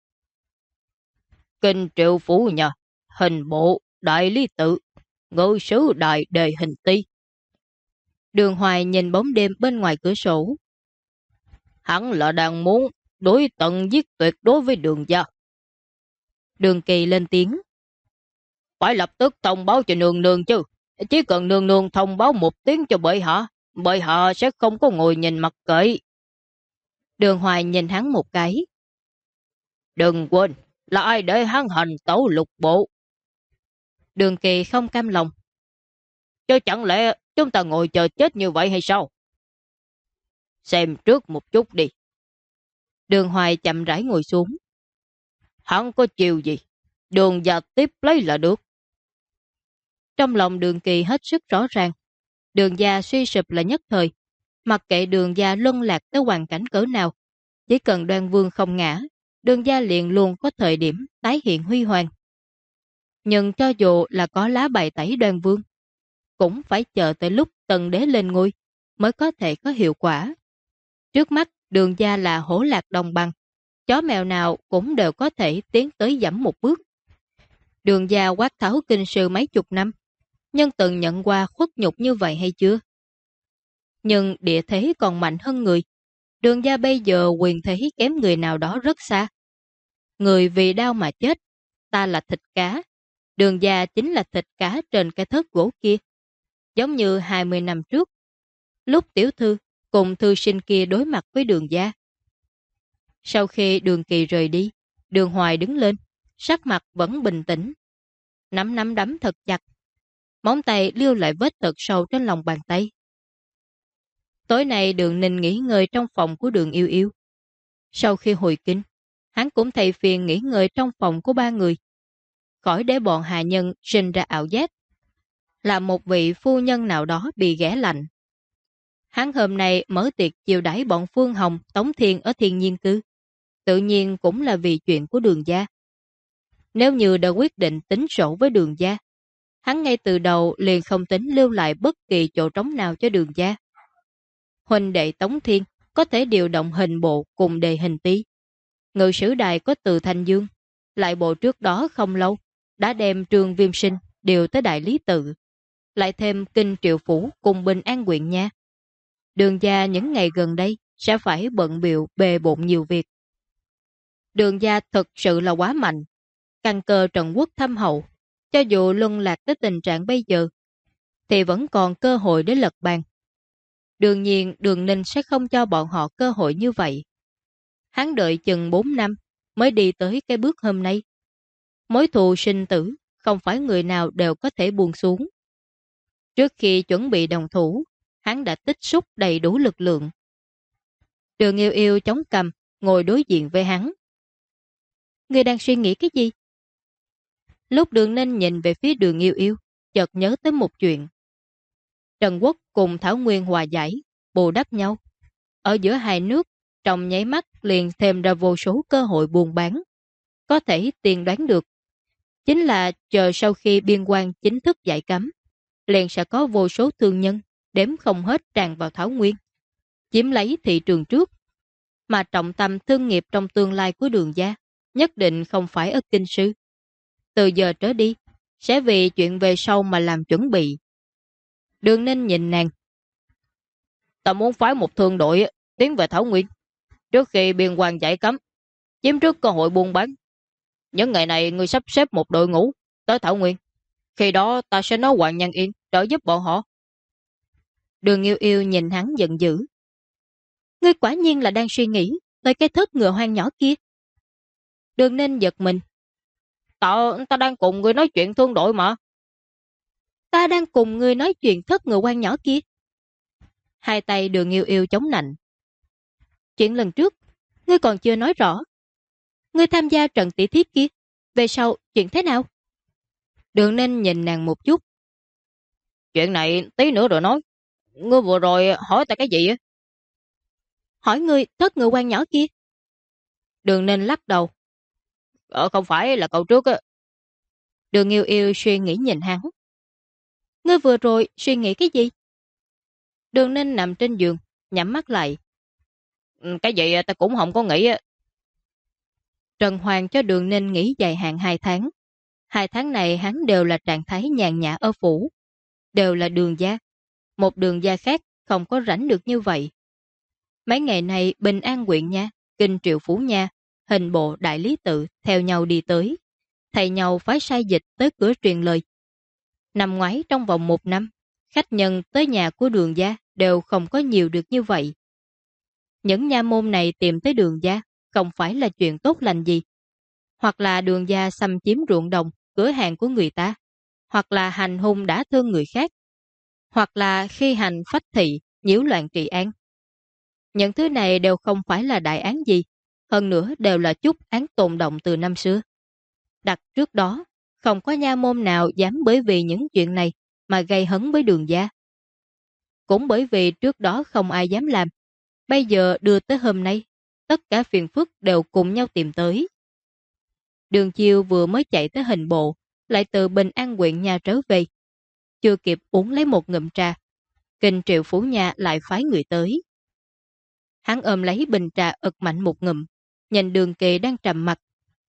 Kinh triệu phủ nhà, hình bộ, đại lý tự, ngự sứ đại đề hình ti. Đường Hoài nhìn bóng đêm bên ngoài cửa sổ. Hắn là đang muốn đối tận giết tuyệt đối với Đường gia. Đường Kỳ lên tiếng. Phải lập tức thông báo cho nương nương chứ. Chỉ cần nương nương thông báo một tiếng cho bệ hạ sẽ không có ngồi nhìn mặc kệ. Đường Hoài nhìn hắn một cái. Đừng quên, là ai để hắn hành tẩu lục bộ. Đường Kỳ không cam lòng. Chứ chẳng lẽ chúng ta ngồi chờ chết như vậy hay sao? Xem trước một chút đi. Đường Hoài chậm rãi ngồi xuống. Hắn có chiều gì? Đường gia tiếp lấy là được. Trong lòng Đường Kỳ hết sức rõ ràng. Đường gia suy sụp là nhất thời. Mặc kệ Đường gia luân lạc tới hoàn cảnh cỡ nào. Chỉ cần Đoan Vương không ngã, Đường gia liền luôn có thời điểm tái hiện huy hoàng. Nhưng cho dù là có lá bài tẩy Đoan Vương, cũng phải chờ tới lúc Tần Đế lên ngôi mới có thể có hiệu quả. Trước mắt Đường gia là hổ lạc đồng bằng, chó mèo nào cũng đều có thể tiến tới dẫm một bước. Đường gia quát tháo kinh sư mấy chục năm, nhưng từng nhận qua khuất nhục như vậy hay chưa? Nhưng địa thế còn mạnh hơn người. Đường gia bây giờ quyền thế kém người nào đó rất xa. Người vì đau mà chết, ta là thịt cá. Đường gia chính là thịt cá trên cái thớt gỗ kia. Giống như 20 năm trước, lúc tiểu thư cùng thư sinh kia đối mặt với Đường gia. Sau khi Đường Kỳ rời đi, Đường Hoài đứng lên, sắc mặt vẫn bình tĩnh. Nắm đấm thật chặt. Móng tay lưu lại vết thật sâu trên lòng bàn tay. Tối nay Đường Ninh nghỉ ngơi trong phòng của Đường Yêu Yêu. Sau khi hồi kinh, hắn cũng thay phiền nghỉ ngơi trong phòng của ba người. Khỏi để bọn hạ nhân sinh ra ảo giác là một vị phu nhân nào đó bị ghẻ lạnh. Hắn hôm nay mở tiệc chiêu đãi bọn Phương Hồng, Tống Thiên ở Thiên Nhiên Cư. Tự nhiên cũng là vì chuyện của Đường gia. Nếu như đã quyết định tính sổ với Đường gia, hắn ngay từ đầu liền không tính lưu lại bất kỳ chỗ trống nào cho Đường gia. Huynh đệ Tống Thiên có thể điều động hình bộ cùng đề hình tí. Ngự sử đài có Từ Thanh Dương, lại bộ trước đó không lâu đã đem Trương Viêm Sinh điều tới Đại Lý Tự, lại thêm Kinh Triệu Phủ cùng Bình An huyện nha. Đường gia những ngày gần đây sẽ phải bận bịu bề bộn nhiều việc. Đường gia thực sự là quá mạnh, căn cơ Trần Quốc thâm hậu, cho dù luân lạc tới tình trạng bây giờ, thì vẫn còn cơ hội để lật bàn. Đương nhiên Đường Ninh sẽ không cho bọn họ cơ hội như vậy. Hắn đợi chừng 4 năm mới đi tới cái bước hôm nay. Mối thù sinh tử không phải người nào đều có thể buông xuống. Trước khi chuẩn bị đồng thủ, hắn đã tích xúc đầy đủ lực lượng. Đường Yêu Yêu chống cằm, ngồi đối diện với hắn. Ngươi đang suy nghĩ cái gì? Lúc Đường Ninh nhìn về phía Đường Yêu Yêu, chợt nhớ tới một chuyện. Trần Quốc cùng Thảo Nguyên hòa giải, bù đắp nhau. Ở giữa hai nước, trong nháy mắt liền thêm ra vô số cơ hội buôn bán. Có thể tiên đoán được. Chính là chờ sau khi biên quan chính thức giải cấm, liền sẽ có vô số thương nhân đếm không hết tràn vào Thảo Nguyên, chiếm lấy thị trường trước. Mà trọng tâm thương nghiệp trong tương lai của Đường gia nhất định không phải ở kinh sư. Từ giờ trở đi, sẽ vì chuyện về sau mà làm chuẩn bị. Đường Ninh nhìn nàng. Ta muốn phái một thương đội tiến về Thảo Nguyên, trước khi biên quan giải cấm, chiếm trước cơ hội buôn bán. Những ngày này ngươi sắp xếp một đội ngũ tới Thảo Nguyên. Khi đó ta sẽ nói Hoàng Nhân Yên trợ giúp bọn họ. Đường Yêu Yêu nhìn hắn giận dữ. Ngươi quả nhiên là đang suy nghĩ tới cái thớt ngựa hoang nhỏ kia. Đường Ninh giật mình. Ta đang cùng ngươi nói chuyện thương đội mà. Ta đang cùng ngươi nói chuyện thớt ngựa hoang nhỏ kia. Hai tay Đường Yêu Yêu chống nạnh. Chuyện lần trước, ngươi còn chưa nói rõ. Ngươi tham gia trận tỷ thiếp kia, về sau chuyện thế nào? Đường Ninh nhìn nàng một chút. Chuyện này tí nữa rồi nói. Ngươi vừa rồi hỏi ta cái gì á? Hỏi ngươi thất ngựa quan nhỏ kia. Đường Ninh lắc đầu. Không phải là cậu trước á. Đường Yêu Yêu suy nghĩ nhìn hắn. Ngươi vừa rồi suy nghĩ cái gì? Đường Ninh nằm trên giường, nhắm mắt lại. Cái gì ta cũng không có nghĩ á. Trần Hoàng cho Đường Ninh nghỉ dài hạn 2 tháng. 2 tháng này hắn đều là trạng thái nhàn nhã ở phủ. Đều là đường gia. Một đường gia khác không có rảnh được như vậy. Mấy ngày này Bình An huyện nha, Kinh Triệu Phú nha, Hình bộ Đại Lý Tự theo nhau đi tới. Thầy nhau phái sai dịch tới cửa truyền lời. Năm ngoái trong vòng 1 năm, khách nhân tới nhà của đường gia đều không có nhiều được như vậy. Những nha môn này tìm tới đường gia không phải là chuyện tốt lành gì. Hoặc là đường gia xâm chiếm ruộng đồng, cửa hàng của người ta, hoặc là hành hung đã thương người khác, hoặc là khi hành phách thị, nhiễu loạn trị an. Những thứ này đều không phải là đại án gì, hơn nữa đều là chút án tồn động từ năm xưa. Đặt trước đó, không có nha môn nào dám bởi vì những chuyện này mà gây hấn với đường gia. Cũng bởi vì trước đó không ai dám làm, bây giờ đưa tới hôm nay, tất cả phiền phức đều cùng nhau tìm tới. Đường Chiêu vừa mới chạy tới Hình bộ, lại từ Bình An huyện nhà trở về. Chưa kịp uống lấy một ngụm trà, Kinh Triệu Phú nhà lại phái người tới. Hắn ôm lấy bình trà ực mạnh một ngụm, nhìn Đường Kỳ đang trầm mặt.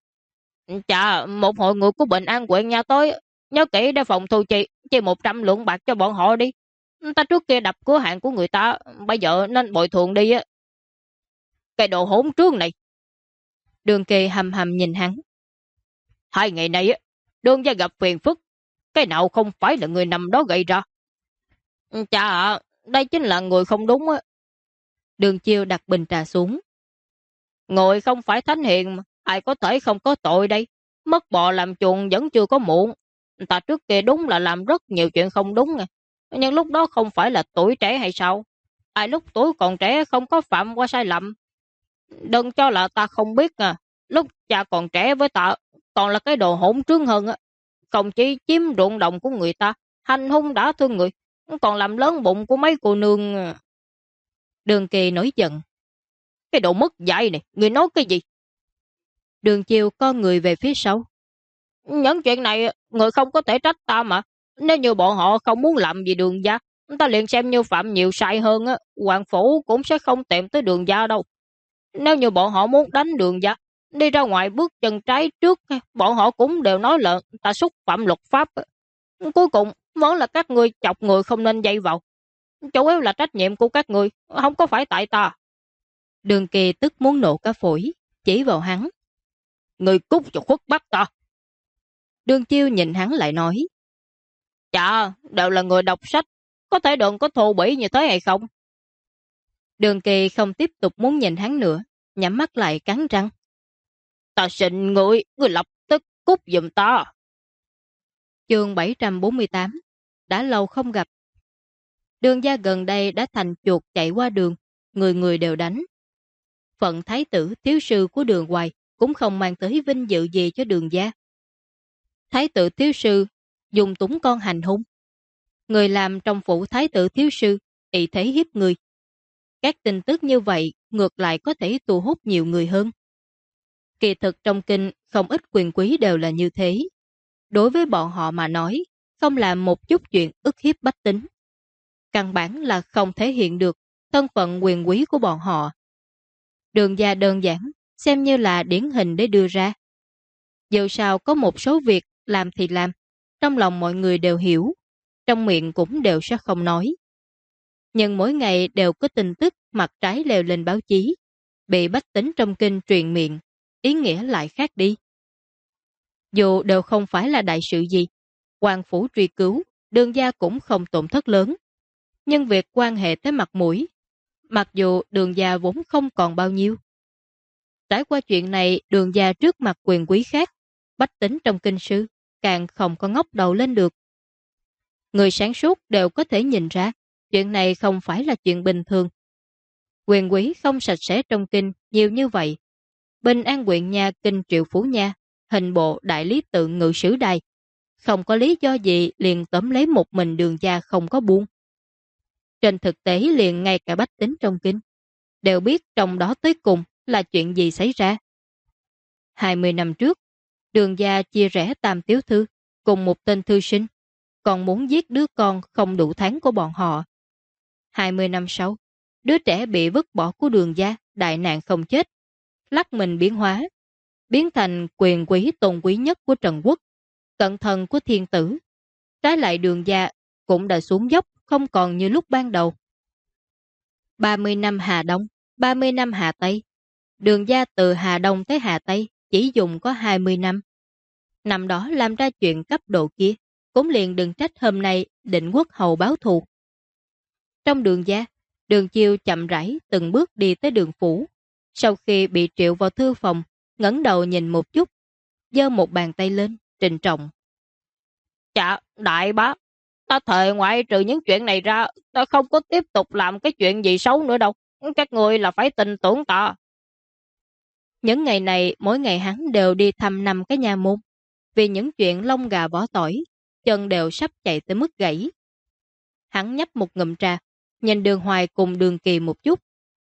Chà, một hội người của Bình An huyện nhà tới, nhớ kỹ để phòng thu chi 100 lượng bạc cho bọn họ đi. Ta trước kia đập cửa hàng của người ta, bây giờ nên bồi thường đi á. Cái đồ hỗn trương này. Đường Kỳ hầm hầm nhìn hắn. 2 ngày nay á, đường gia gặp phiền phức, cái nào không phải là người nằm đó gây ra. Chà ạ, đây chính là người không đúng á. Đường Chiêu đặt bình trà xuống. Người không phải thánh hiền mà, ai có thể không có tội đây. Mất bò làm chuồng vẫn chưa có muộn. Ta trước kia đúng là làm rất nhiều chuyện không đúng nè. Nhưng lúc đó không phải là tuổi trẻ hay sao? Ai lúc tuổi còn trẻ không có phạm qua sai lầm. Đừng cho là ta không biết à. Lúc cha còn trẻ với ta, còn là cái đồ hỗn trương hơn á. Không chỉ chiếm ruộng đồng của người ta, hành hung đã thương người, còn làm lớn bụng của mấy cô nương. Đường Kỳ nổi giận. Cái đồ mất dạy này, người nói cái gì? Đường Chiêu con người về phía sau. Những chuyện này, người không có thể trách ta mà. Nếu như bọn họ không muốn làm gì đường gia, ta liền xem như phạm nhiều sai hơn á, hoàng phủ cũng sẽ không tìm tới đường gia đâu. Nếu như bọn họ muốn đánh đường gia, đi ra ngoài bước chân trái trước, bọn họ cũng đều nói là ta xúc phạm luật pháp. Cuối cùng, vẫn là các ngươi chọc người không nên dây vào. Chủ yếu là trách nhiệm của các ngươi, không có phải tại ta. Đường Kỳ tức muốn nổ cả phổi, chỉ vào hắn. Người cút cho khuất bắt ta. Đường Chiêu nhìn hắn lại nói. Chà, đều là người đọc sách, có thể đừng có thô bỉ như thế hay không? Đường Kỳ không tiếp tục muốn nhìn hắn nữa, nhắm mắt lại cắn răng. Ta xin người lập tức cút giùm ta. Chương 748. Đã lâu không gặp. Đường gia gần đây đã thành chuột chạy qua đường, người người đều đánh. Phận thái tử thiếu sư của Đường Hoài cũng không mang tới vinh dự gì cho Đường gia. Thái tử thiếu sư dùng túng con hành hung. Người làm trong phủ thái tử thiếu sư ỷ thế hiếp người. Các tin tức như vậy ngược lại có thể thu hút nhiều người hơn. Kỳ thực trong kinh không ít quyền quý đều là như thế. Đối với bọn họ mà nói, không làm một chút chuyện ức hiếp bách tính. Căn bản là không thể hiện được thân phận quyền quý của bọn họ. Đường gia đơn giản, xem như là điển hình để đưa ra. Dù sao có một số việc làm thì làm, trong lòng mọi người đều hiểu, trong miệng cũng đều sẽ không nói. Nhưng mỗi ngày đều có tin tức mặt trái leo lên báo chí, bị bách tính trong kinh truyền miệng, ý nghĩa lại khác đi. Dù đều không phải là đại sự gì, quan phủ truy cứu, Đường gia cũng không tổn thất lớn. Nhưng việc quan hệ tới mặt mũi, mặc dù Đường gia vốn không còn bao nhiêu. Trải qua chuyện này, Đường gia trước mặt quyền quý khác, bách tính trong kinh sư, càng không có ngóc đầu lên được. Người sáng suốt đều có thể nhìn ra, Chuyện này không phải là chuyện bình thường. Quyền quý không sạch sẽ trong kinh nhiều như vậy. Bình An huyện nhà kinh Triệu Phú Nha, hình bộ đại lý tự ngự sử đài. Không có lý do gì liền tóm lấy một mình Đường gia không có buông. Trên thực tế liền ngay cả bách tính trong kinh đều biết trong đó tới cùng là chuyện gì xảy ra. 20 năm trước, Đường gia chia rẽ tam tiểu thư cùng một tên thư sinh, còn muốn giết đứa con không đủ tháng của bọn họ. 20 năm sau, đứa trẻ bị vứt bỏ của Đường gia đại nạn không chết, lắc mình biến hóa, biến thành quyền quý tôn quý nhất của Trần Quốc, cận thần của thiên tử. Trái lại Đường gia cũng đã xuống dốc, không còn như lúc ban đầu. 30 năm Hà Đông, 30 năm Hà Tây. Đường gia từ Hà Đông tới Hà Tây chỉ dùng có 20 năm. Năm đó làm ra chuyện cấp độ kia, cũng liền đừng trách hôm nay Định Quốc hầu báo thù. Trong Đường gia, Đường Chiêu chậm rãi từng bước đi tới Đường phủ. Sau khi bị triệu vào thư phòng, ngẩng đầu nhìn một chút, giơ một bàn tay lên, trịnh trọng. Dạ, đại bá, ta thề ngoại trừ những chuyện này ra, ta không có tiếp tục làm cái chuyện gì xấu nữa đâu. Các người là phải tin tưởng ta. Những ngày này, mỗi ngày hắn đều đi thăm 5 cái nhà môn. Vì những chuyện lông gà vỏ tỏi, chân đều sắp chạy tới mức gãy. Hắn nhấp một ngụm trà, nhìn Đường Hoài cùng Đường Kỳ một chút.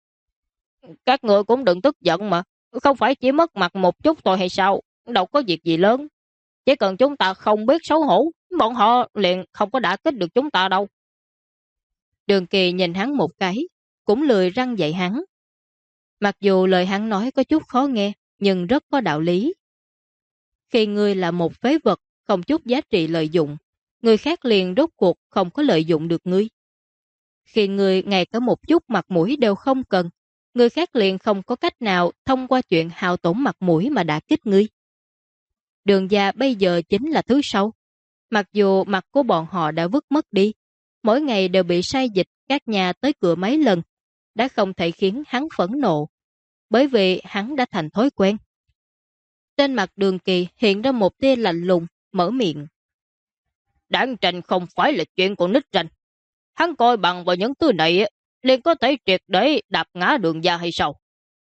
Các người cũng đừng tức giận mà. Không phải chỉ mất mặt một chút thôi hay sao? Đâu có việc gì lớn. Chỉ cần chúng ta không biết xấu hổ, bọn họ liền không có đả kích được chúng ta đâu. Đường Kỳ nhìn hắn một cái, cũng lười răng dạy hắn. Mặc dù lời hắn nói có chút khó nghe, nhưng rất có đạo lý. Khi ngươi là một phế vật, không chút giá trị lợi dụng, người khác liền rốt cuộc không có lợi dụng được ngươi. Khi ngươi ngay cả một chút mặt mũi đều không cần, người khác liền không có cách nào thông qua chuyện hao tổn mặt mũi mà đả kích ngươi. Đường gia bây giờ chính là thứ sáu. Mặc dù mặt của bọn họ đã vứt mất đi, mỗi ngày đều bị sai dịch các nhà tới cửa mấy lần, đã không thể khiến hắn phẫn nộ, bởi vì hắn đã thành thói quen. Trên mặt Đường Kỳ hiện ra một tia lạnh lùng, mở miệng. Đáng tranh không phải là chuyện của nít tranh. Hắn coi bằng vào những thứ này liền có thể triệt để đạp ngã Đường gia hay sao?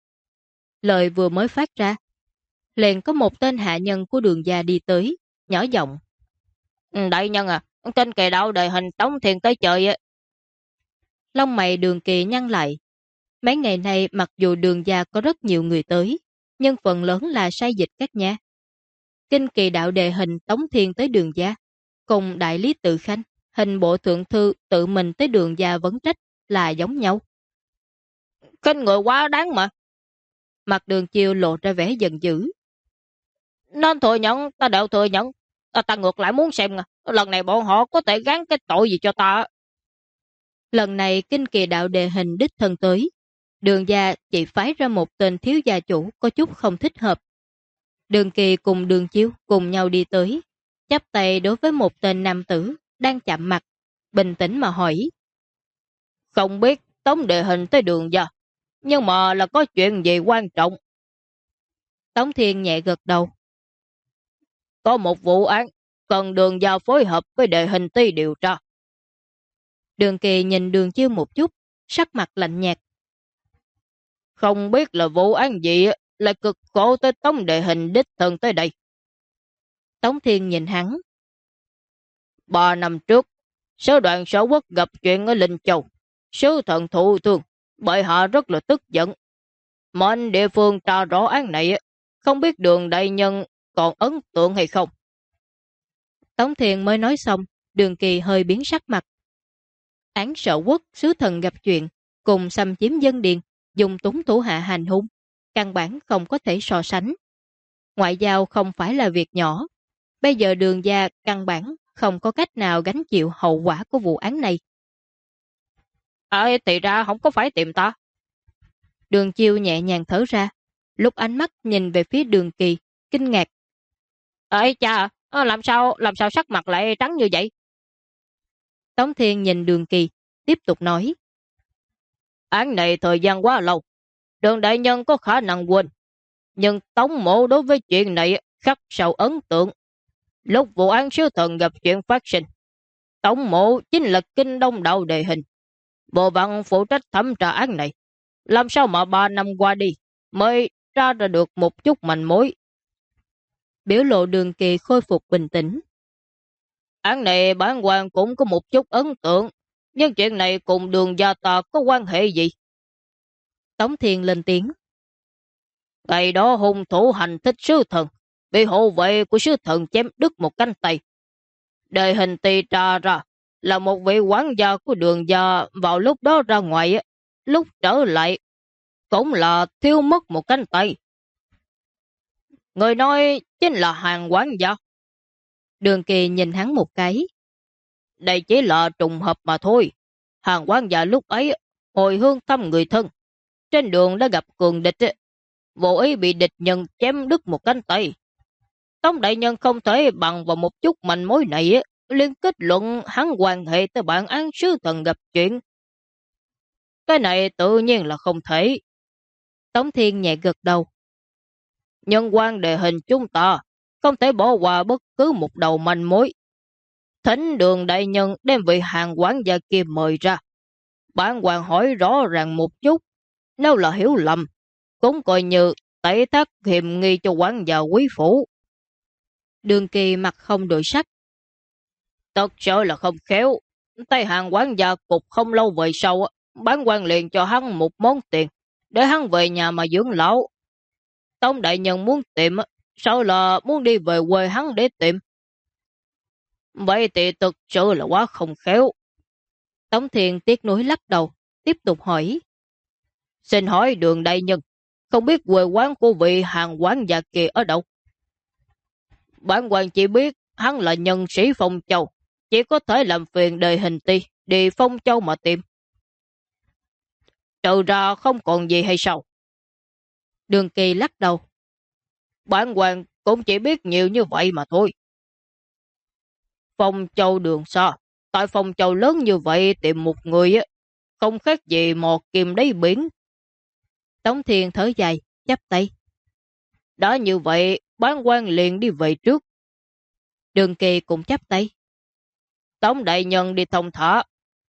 Lời vừa mới phát ra, liền có một tên hạ nhân của Đường gia đi tới, nhỏ giọng. Đại nhân à, kênh kề đạo đời hình Tống Thiên tới chơi. Lông mày Đường Kỳ nhăn lại. Mấy ngày nay mặc dù Đường gia có rất nhiều người tới, nhưng phần lớn là sai dịch các nhà. Kinh kỳ đạo đề hình Tống Thiên tới Đường gia, cùng đại lý tự khanh, hình bộ thượng thư tự mình tới Đường gia vấn trách là giống nhau. Kênh người quá đáng mà. Mặt Đường Chiêu lộ ra vẻ giận dữ. Nên thừa nhận, ta đều thừa nhận. Ta ngược lại muốn xem lần này bọn họ có thể gán cái tội gì cho ta. Lần này kinh kỳ đạo đề hình đích thân tới, Đường gia chỉ phái ra một tên thiếu gia chủ có chút không thích hợp. Đường Kỳ cùng Đường Chiêu cùng nhau đi tới, chắp tay đối với một tên nam tử đang chạm mặt, bình tĩnh mà hỏi. Không biết Tống đề hình tới Đường gia, nhưng mà là có chuyện gì quan trọng? Tống Thiên nhẹ gật đầu. Có một vụ án, cần Đường gia phối hợp với đề hình ti điều tra. Đường Kỳ nhìn Đường Chiêu một chút, sắc mặt lạnh nhạt. Không biết là vụ án gì lại cực khổ tới Tống đề hình đích thân tới đây. Tống Thiên nhìn hắn. 3 năm trước, sứ đoàn Sở Quốc gặp chuyện ở Linh Châu. Sứ thần thụ thương, bệ hạ rất là tức giận. Mệnh địa phương tra rõ án này, không biết Đường đại nhân còn ấn tượng hay không. Tống Thiên mới nói xong, Đường Kỳ hơi biến sắc mặt. Án Sở Quốc sứ thần gặp chuyện, cùng xâm chiếm dân điền, dùng túng thủ hạ hành hung, căn bản không có thể so sánh. Ngoại giao không phải là việc nhỏ. Bây giờ Đường gia căn bản không có cách nào gánh chịu hậu quả của vụ án này. Thì ra không có phải tìm ta. Đường Chiêu nhẹ nhàng thở ra, lúc ánh mắt nhìn về phía Đường Kỳ, kinh ngạc. Ê cha, làm sao sắc mặt lại trắng như vậy? Tống Thiên nhìn Đường Kỳ, tiếp tục nói. Án này thời gian quá lâu, Đường đại nhân có khả năng quên. Nhưng Tống mộ đối với chuyện này khắc sâu ấn tượng. Lúc vụ án sứ thần gặp chuyện phát sinh, Tống mộ chính là kinh đông đạo đề hình, Bộ phận phụ trách thẩm tra án này, làm sao mà 3 năm qua đi mới ra được một chút manh mối. Biểu lộ Đường Kỳ khôi phục bình tĩnh. Án này bản quan cũng có một chút ấn tượng, nhưng chuyện này cùng Đường gia ta có quan hệ gì? Tống Thiên lên tiếng. Ngày đó hung thủ hành thích sứ thần, bị hộ vệ của sứ thần chém đứt một cánh tay. Đời hình tì trà ra là một vị quản gia của Đường gia vào lúc đó ra ngoài, lúc trở lại cũng là thiếu mất một cánh tay. Người nói chính là Hàng quản gia. Đường Kỳ nhìn hắn một cái. Đây chỉ là trùng hợp mà thôi. Hàng quản gia lúc ấy hồi hương thăm người thân. Trên đường đã gặp cường địch, vô ý bị địch nhân chém đứt một cánh tay. Tống đại nhân không thể bằng vào một chút manh mối này liên kết luận hắn quan hệ tới bản án sứ thần gặp chuyện. Cái này tự nhiên là không thể. Tống Thiên nhẹ gật đầu. Nhân quan đề hình chúng ta không thể bỏ qua bất cứ một đầu manh mối. Thính Đường đại nhân đem vị Hàng quản gia kia mời ra. Bản quan hỏi rõ ràng một chút, nếu là hiểu lầm, cũng coi như tẩy thác hiềm nghi cho quản gia quý phủ. Đường Kỳ mặt không đổi sắc. Thật sự là không khéo. Tay Hàng quản gia cục không lâu về sau, bản quan liền cho hắn một món tiền, để hắn về nhà mà dưỡng lão. Tống đại nhân muốn tìm, sao là muốn đi về quê hắn để tìm? Vậy thì thực sự là quá không khéo. Tống Thiên tiếc nuối lắc đầu, tiếp tục hỏi. Xin hỏi Đường đại nhân, không biết quê quán của vị Hàng quản gia kia ở đâu? Bản quan chỉ biết hắn là nhân sĩ Phong Châu, chỉ có thể làm phiền đời hình ti đi Phong Châu mà tìm. Trừ ra không còn gì hay sao? Đường Kỳ lắc đầu. Bản quan cũng chỉ biết nhiều như vậy mà thôi. Phong Châu đường xa, tại Phong Châu lớn như vậy tìm một người không khác gì mò kim đáy biển. Tống Thiên thở dài, chắp tay. Đã như vậy, bản quan liền đi về trước. Đường Kỳ cũng chắp tay. Tống đại nhân đi thông thả.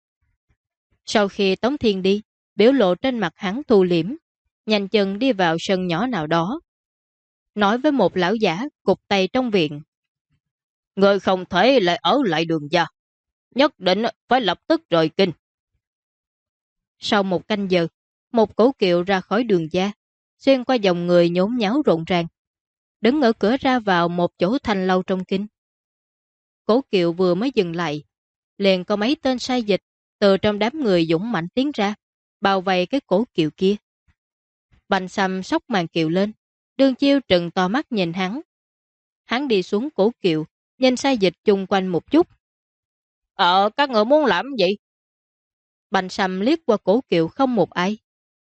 Sau khi Tống Thiên đi, biểu lộ trên mặt hắn thu liễm, nhanh chân đi vào sân nhỏ nào đó. Nói với một lão giả cụp tay trong viện. Người không thể lại ở lại Đường gia, nhất định phải lập tức rời kinh. Sau một canh giờ, một cỗ kiệu ra khỏi Đường gia, xuyên qua dòng người nhốn nháo rộn ràng, đứng ở cửa ra vào một chỗ thanh lâu trong kinh. Cỗ kiệu vừa mới dừng lại, liền có mấy tên sai dịch từ trong đám người dũng mãnh tiến ra, bao vây cái cỗ kiệu kia. Bành Sâm xốc màn kiệu lên, Đường Chiêu trừng to mắt nhìn hắn. Hắn đi xuống cỗ kiệu, nhìn sai dịch chung quanh một chút. Các người muốn làm gì? Bành Sâm liếc qua cỗ kiệu không một ai.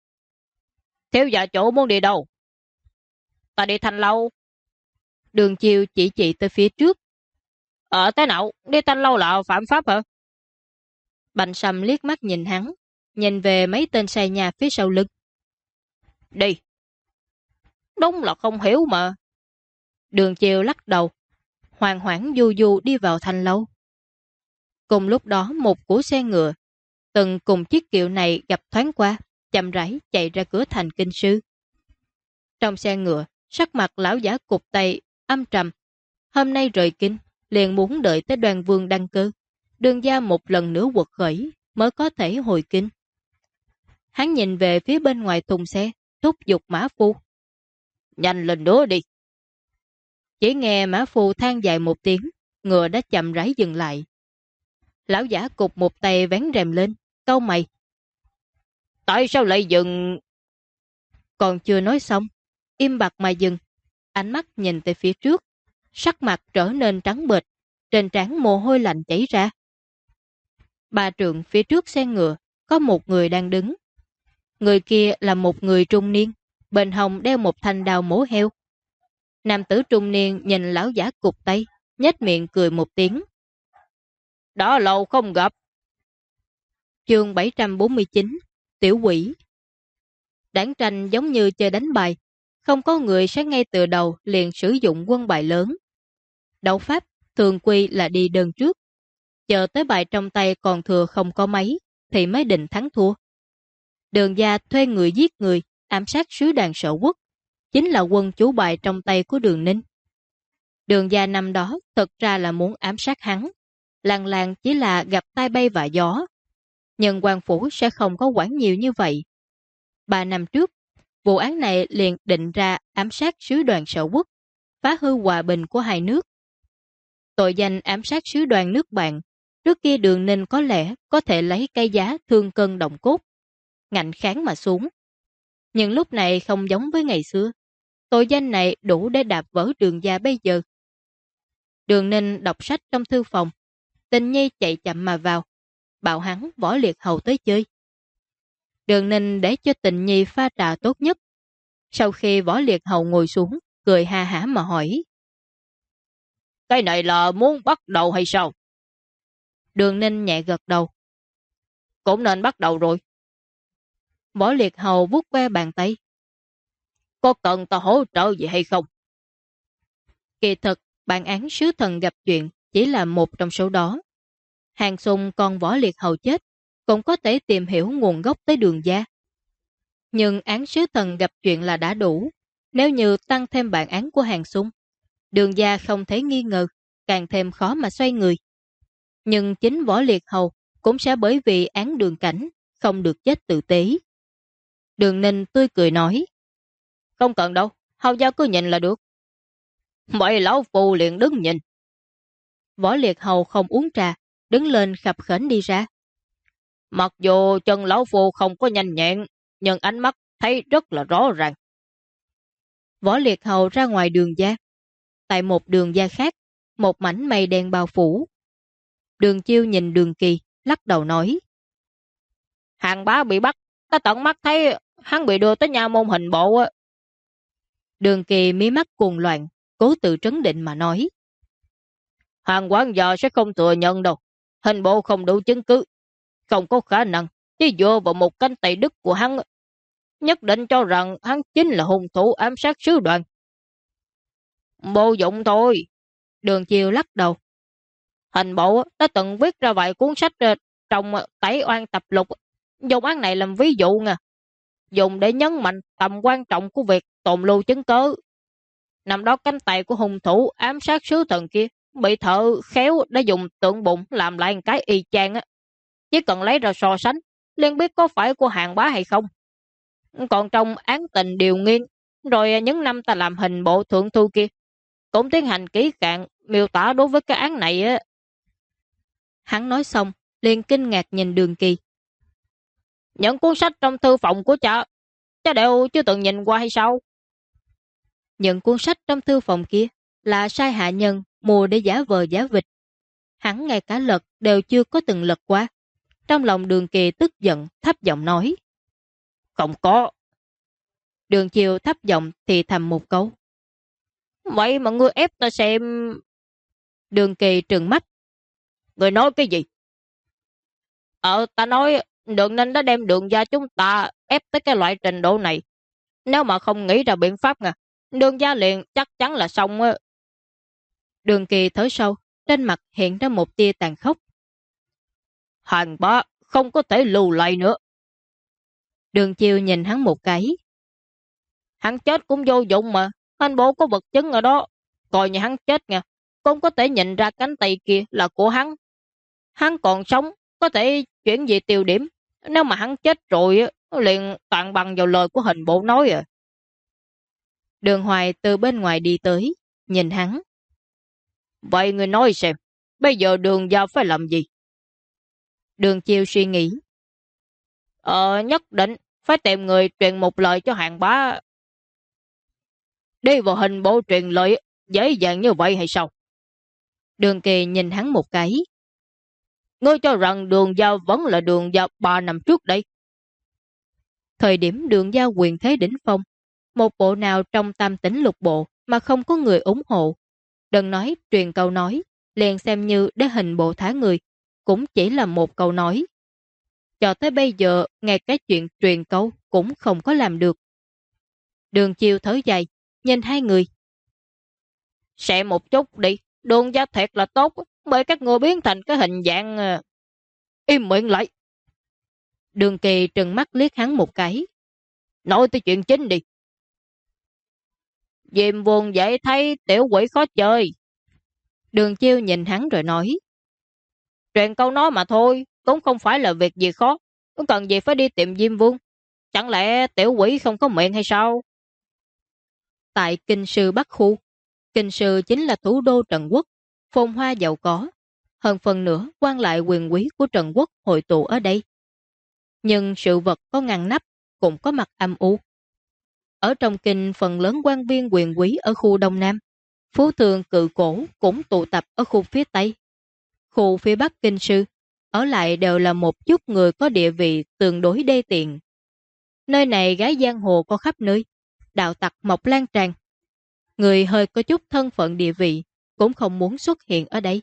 Thiếu gia chủ muốn đi đâu? Ta đi Thanh lâu. Đường Chiêu chỉ tới phía trước. Thế nào? Đi Thanh lâu là phạm pháp hả? Bành Sâm liếc mắt nhìn hắn, nhìn về mấy tên sai nhà phía sau lưng. Đi. Đúng là không hiểu mà. Đường Chiêu lắc đầu, hoàng hoảng du du đi vào thanh lâu. Cùng lúc đó một cỗ xe ngựa, từng cùng chiếc kiệu này gặp thoáng qua, chậm rãi chạy ra cửa thành kinh sư. Trong xe ngựa, sắc mặt lão giả cụp tay, âm trầm. Hôm nay rời kinh, liền muốn đợi tới Đoàn Vương đăng cơ. Đường gia một lần nữa quật khởi mới có thể hồi kinh. Hắn nhìn về phía bên ngoài thùng xe, thúc giục mã phu. Nhanh lên nữa đi. Chỉ nghe mã phu than dài một tiếng, ngựa đã chậm rãi dừng lại. Lão giả cục một tay vén rèm lên, cau mày. Tại sao lại dừng? Còn chưa nói xong, im bặt mà dừng. Ánh mắt nhìn tới phía trước, sắc mặt trở nên trắng bệch, trên trán mồ hôi lạnh chảy ra. Ba trượng phía trước xe ngựa, có một người đang đứng. Người kia là một người trung niên, bên hông đeo một thanh đao mổ heo. Nam tử trung niên nhìn lão giả cục tay, nhếch miệng cười một tiếng. Đã lâu không gặp. Chương 749, Tiểu Quỷ. Đảng tranh giống như chơi đánh bài, không có người sẽ ngay từ đầu liền sử dụng quân bài lớn. Đấu pháp thường quy là đi đơn trước, chờ tới bài trong tay còn thừa không có mấy, thì mới định thắng thua. Đường gia thuê người giết người, ám sát sứ đoàn Sở Quốc, chính là quân chủ bài trong tay của Đường Ninh. Đường gia năm đó thực ra là muốn ám sát hắn, làng làng chỉ là gặp tai bay vạ gió. Nhưng quan phủ sẽ không có quản nhiều như vậy. 3 năm trước, vụ án này liền định ra ám sát sứ đoàn Sở Quốc, phá hư hòa bình của hai nước. Tội danh ám sát sứ đoàn nước bạn, trước kia Đường Ninh có lẽ có thể lấy cái giá thương cân động cốt, ngạnh kháng mà xuống. Nhưng lúc này không giống với ngày xưa. Tội danh này đủ để đạp vỡ Đường gia bây giờ. Đường Ninh đọc sách trong thư phòng, Tình Nhi chạy chậm mà vào, bảo hắn Võ Liệt Hầu tới chơi. Đường Ninh để cho Tình Nhi pha trà tốt nhất. Sau khi Võ Liệt Hầu ngồi xuống, cười ha hả mà hỏi: Cái này là muốn bắt đầu hay sao? Đường Ninh nhẹ gật đầu. Cũng nên bắt đầu rồi. Võ Liệt Hầu vuốt ve bàn tay. Có cần ta hỗ trợ gì hay không? Kỳ thực, bản án sứ thần gặp chuyện chỉ là một trong số đó. Hàng Xung con Võ Liệt Hầu chết, cũng có thể tìm hiểu nguồn gốc tới Đường gia. Nhưng án sứ thần gặp chuyện là đã đủ. Nếu như tăng thêm bản án của Hàng Xung, Đường gia không thể nghi ngờ, càng thêm khó mà xoay người. Nhưng chính Võ Liệt Hầu cũng sẽ bởi vì án Đường Cảnh không được chết tử tế. Đường Ninh tươi cười nói: Không cần đâu, Hầu gia cứ nhìn là được. Vậy lão phu liền đứng nhìn. Võ Liệt Hầu không uống trà, đứng lên khập khểnh đi ra. Mặc dù chân lão phu không có nhanh nhẹn, nhưng ánh mắt thấy rất là rõ ràng. Võ Liệt Hầu ra ngoài Đường gia. Tại một Đường gia khác, một mảnh mây đen bao phủ. Đường Chiêu nhìn Đường Kỳ, lắc đầu nói: Hàng bá bị bắt, ta tận mắt thấy hắn bị đưa tới nhà môn hình bộ. Đường Kỳ mí mắt cuồng loạn, cố tự trấn định mà nói: Hàng quán giờ sẽ không thừa nhận đâu. Hình bộ không đủ chứng cứ, không có khả năng chỉ dựa vào một cánh tay đứt của hắn, nhất định cho rằng hắn chính là hung thủ ám sát sứ đoàn. Vô dụng thôi. Đường Chiêu lắc đầu. Hình bộ đã từng viết ra vài cuốn sách trong Tẩy Oan Tập Lục, dùng án này làm ví dụ nha, dùng để nhấn mạnh tầm quan trọng của việc tồn lưu chứng cứ. Năm đó cánh tay của hung thủ ám sát sứ thần kia bị thợ khéo đã dùng tượng bụng làm lại một cái y chang á. Chỉ cần lấy ra so sánh, liền biết có phải của Hàng bá hay không. Còn trong án tình điều nghiên, rồi những năm ta làm hình bộ thượng thư kia, cũng tiến hành kỹ cạn miêu tả đối với cái án này á. Hắn nói xong, liền kinh ngạc nhìn Đường Kỳ. Những cuốn sách trong thư phòng của cha đều chưa từng nhìn qua hay sao? Những cuốn sách trong thư phòng kia là sai hạ nhân mua để giả vờ giả vịt. Hắn ngay cả lật đều chưa có từng lật qua. Trong lòng Đường Kỳ tức giận, thấp giọng nói: Không có. Đường Chiêu thấp giọng thì thầm một câu: Vậy mà ngươi ép ta xem. Đường Kỳ trừng mắt: Ngươi nói cái gì? Ta nói Đường Ninh đã đem Đường gia chúng ta ép tới cái loại trình độ này. Nếu mà không nghĩ ra biện pháp nha, Đường gia liền chắc chắn là xong á. Đường Kỳ thở sâu, trên mặt hiện ra một tia tàn khốc. Hàng bá không có thể lưu lại nữa. Đường Chiêu nhìn hắn một cái: Hắn chết cũng vô dụng mà, anh bố có vật chứng ở đó. Coi như hắn chết nha, cũng có thể nhìn ra cánh tay kia là của hắn. Hắn còn sống, có thể chuyển về tiêu điểm. Nếu mà hắn chết rồi, liền toàn bằng vào lời của hình bộ nói à. Đường Hoài từ bên ngoài đi tới, nhìn hắn: Vậy người nói xem, bây giờ Đường gia phải làm gì? Đường Chiêu suy nghĩ: Nhất định phải tìm người truyền một lời cho Hàng bá. Đi vào hình bộ truyền lời dễ dàng như vậy hay sao? Đường Kỳ nhìn hắn một cái: Ngươi cho rằng Đường gia vẫn là Đường gia 3 năm trước đây? Thời điểm Đường gia quyền thế đỉnh phong, một bộ nào trong Tam Tỉnh Lục bộ mà không có người ủng hộ. Đừng nói truyền câu nói, liền xem như để hình bộ thả người, cũng chỉ là một câu nói. Cho tới bây giờ, ngay cái chuyện truyền câu cũng không có làm được. Đường Chiêu thở dài, nhìn hai người: Sẽ một chút đi, Đường gia thiệt là tốt, bởi các người biến thành cái hình dạng. Im miệng lại. Đường Kỳ trừng mắt liếc hắn một cái. Nói tới chuyện chính đi. Diêm Vương vậy thấy tiểu quỷ khó chơi. Đường Chiêu nhìn hắn rồi nói. Truyền câu nói mà thôi, cũng không phải là việc gì khó. Không cần gì phải đi tìm Diêm Vương. Chẳng lẽ tiểu quỷ không có miệng hay sao? Tại Kinh Sư Bắc Khu, Kinh Sư chính là thủ đô Trần Quốc, phồn hoa giàu có. Hơn phần nữa, quan lại quyền quý của Trần Quốc hội tụ ở đây. Nhưng sự vật có ngăn nắp, cũng có mặt âm u. Ở trong kinh, phần lớn quan viên quyền quý ở khu Đông Nam, phú thương cự cổ cũng tụ tập ở khu phía Tây. Khu phía Bắc Kinh Sư, ở lại đều là một chút người có địa vị tương đối đê tiện. Nơi này gái giang hồ có khắp nơi, đạo tặc mọc lan tràn. Người hơi có chút thân phận địa vị cũng không muốn xuất hiện ở đây.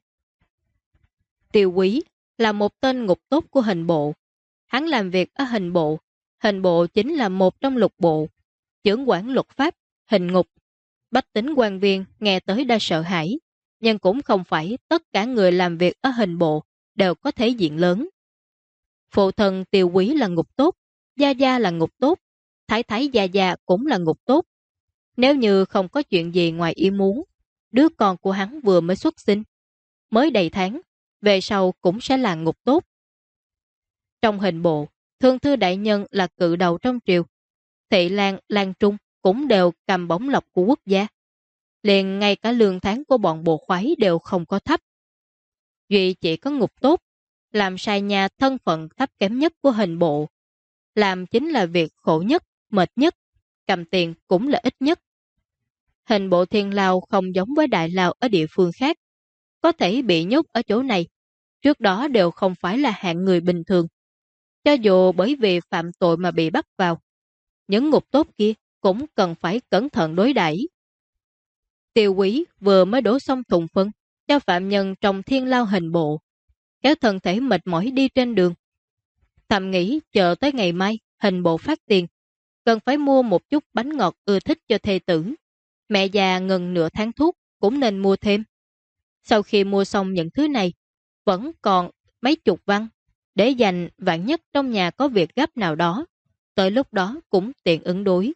Tiêu Quý là một tên ngục tốt của hình bộ. Hắn làm việc ở hình bộ. Hình bộ chính là một trong lục bộ, chưởng quản luật pháp, hình ngục. Bách tính quan viên nghe tới đã sợ hãi, nhưng cũng không phải tất cả người làm việc ở hình bộ đều có thể diện lớn. Phụ thân Tiêu Quý là ngục tốt, Gia Gia là ngục tốt, Thái Thái Gia Gia cũng là ngục tốt. Nếu như không có chuyện gì ngoài ý muốn, đứa con của hắn vừa mới xuất sinh, mới đầy tháng, về sau cũng sẽ là ngục tốt. Trong hình bộ, Thương Thư Đại Nhân là cự đầu trong triều. Thị Lan, Lan Trung cũng đều cầm bổng lộc của quốc gia. Liền ngay cả lương tháng của bọn bộ khoái đều không có thấp. Duy chỉ có ngục tốt, làm sai nhà thân phận thấp kém nhất của hình bộ. Làm chính là việc khổ nhất, mệt nhất, cầm tiền cũng là ít nhất. Hình bộ Thiên Lao không giống với Đại Lao ở địa phương khác. Có thể bị nhốt ở chỗ này, trước đó đều không phải là hạng người bình thường. Cho dù bởi vì phạm tội mà bị bắt vào, những ngục tốt kia cũng cần phải cẩn thận đối đãi. Tiêu Quý vừa mới đổ xong thùng phân cho phạm nhân trong Thiên Lao hình bộ, kéo thân thể mệt mỏi đi trên đường. Thầm nghĩ chờ tới ngày mai hình bộ phát tiền, cần phải mua một chút bánh ngọt ưa thích cho thê tử. Mẹ già ngừng nửa tháng thuốc cũng nên mua thêm. Sau khi mua xong những thứ này, vẫn còn mấy chục văn, để dành vạn nhất trong nhà có việc gấp nào đó, tới lúc đó cũng tiện ứng đối.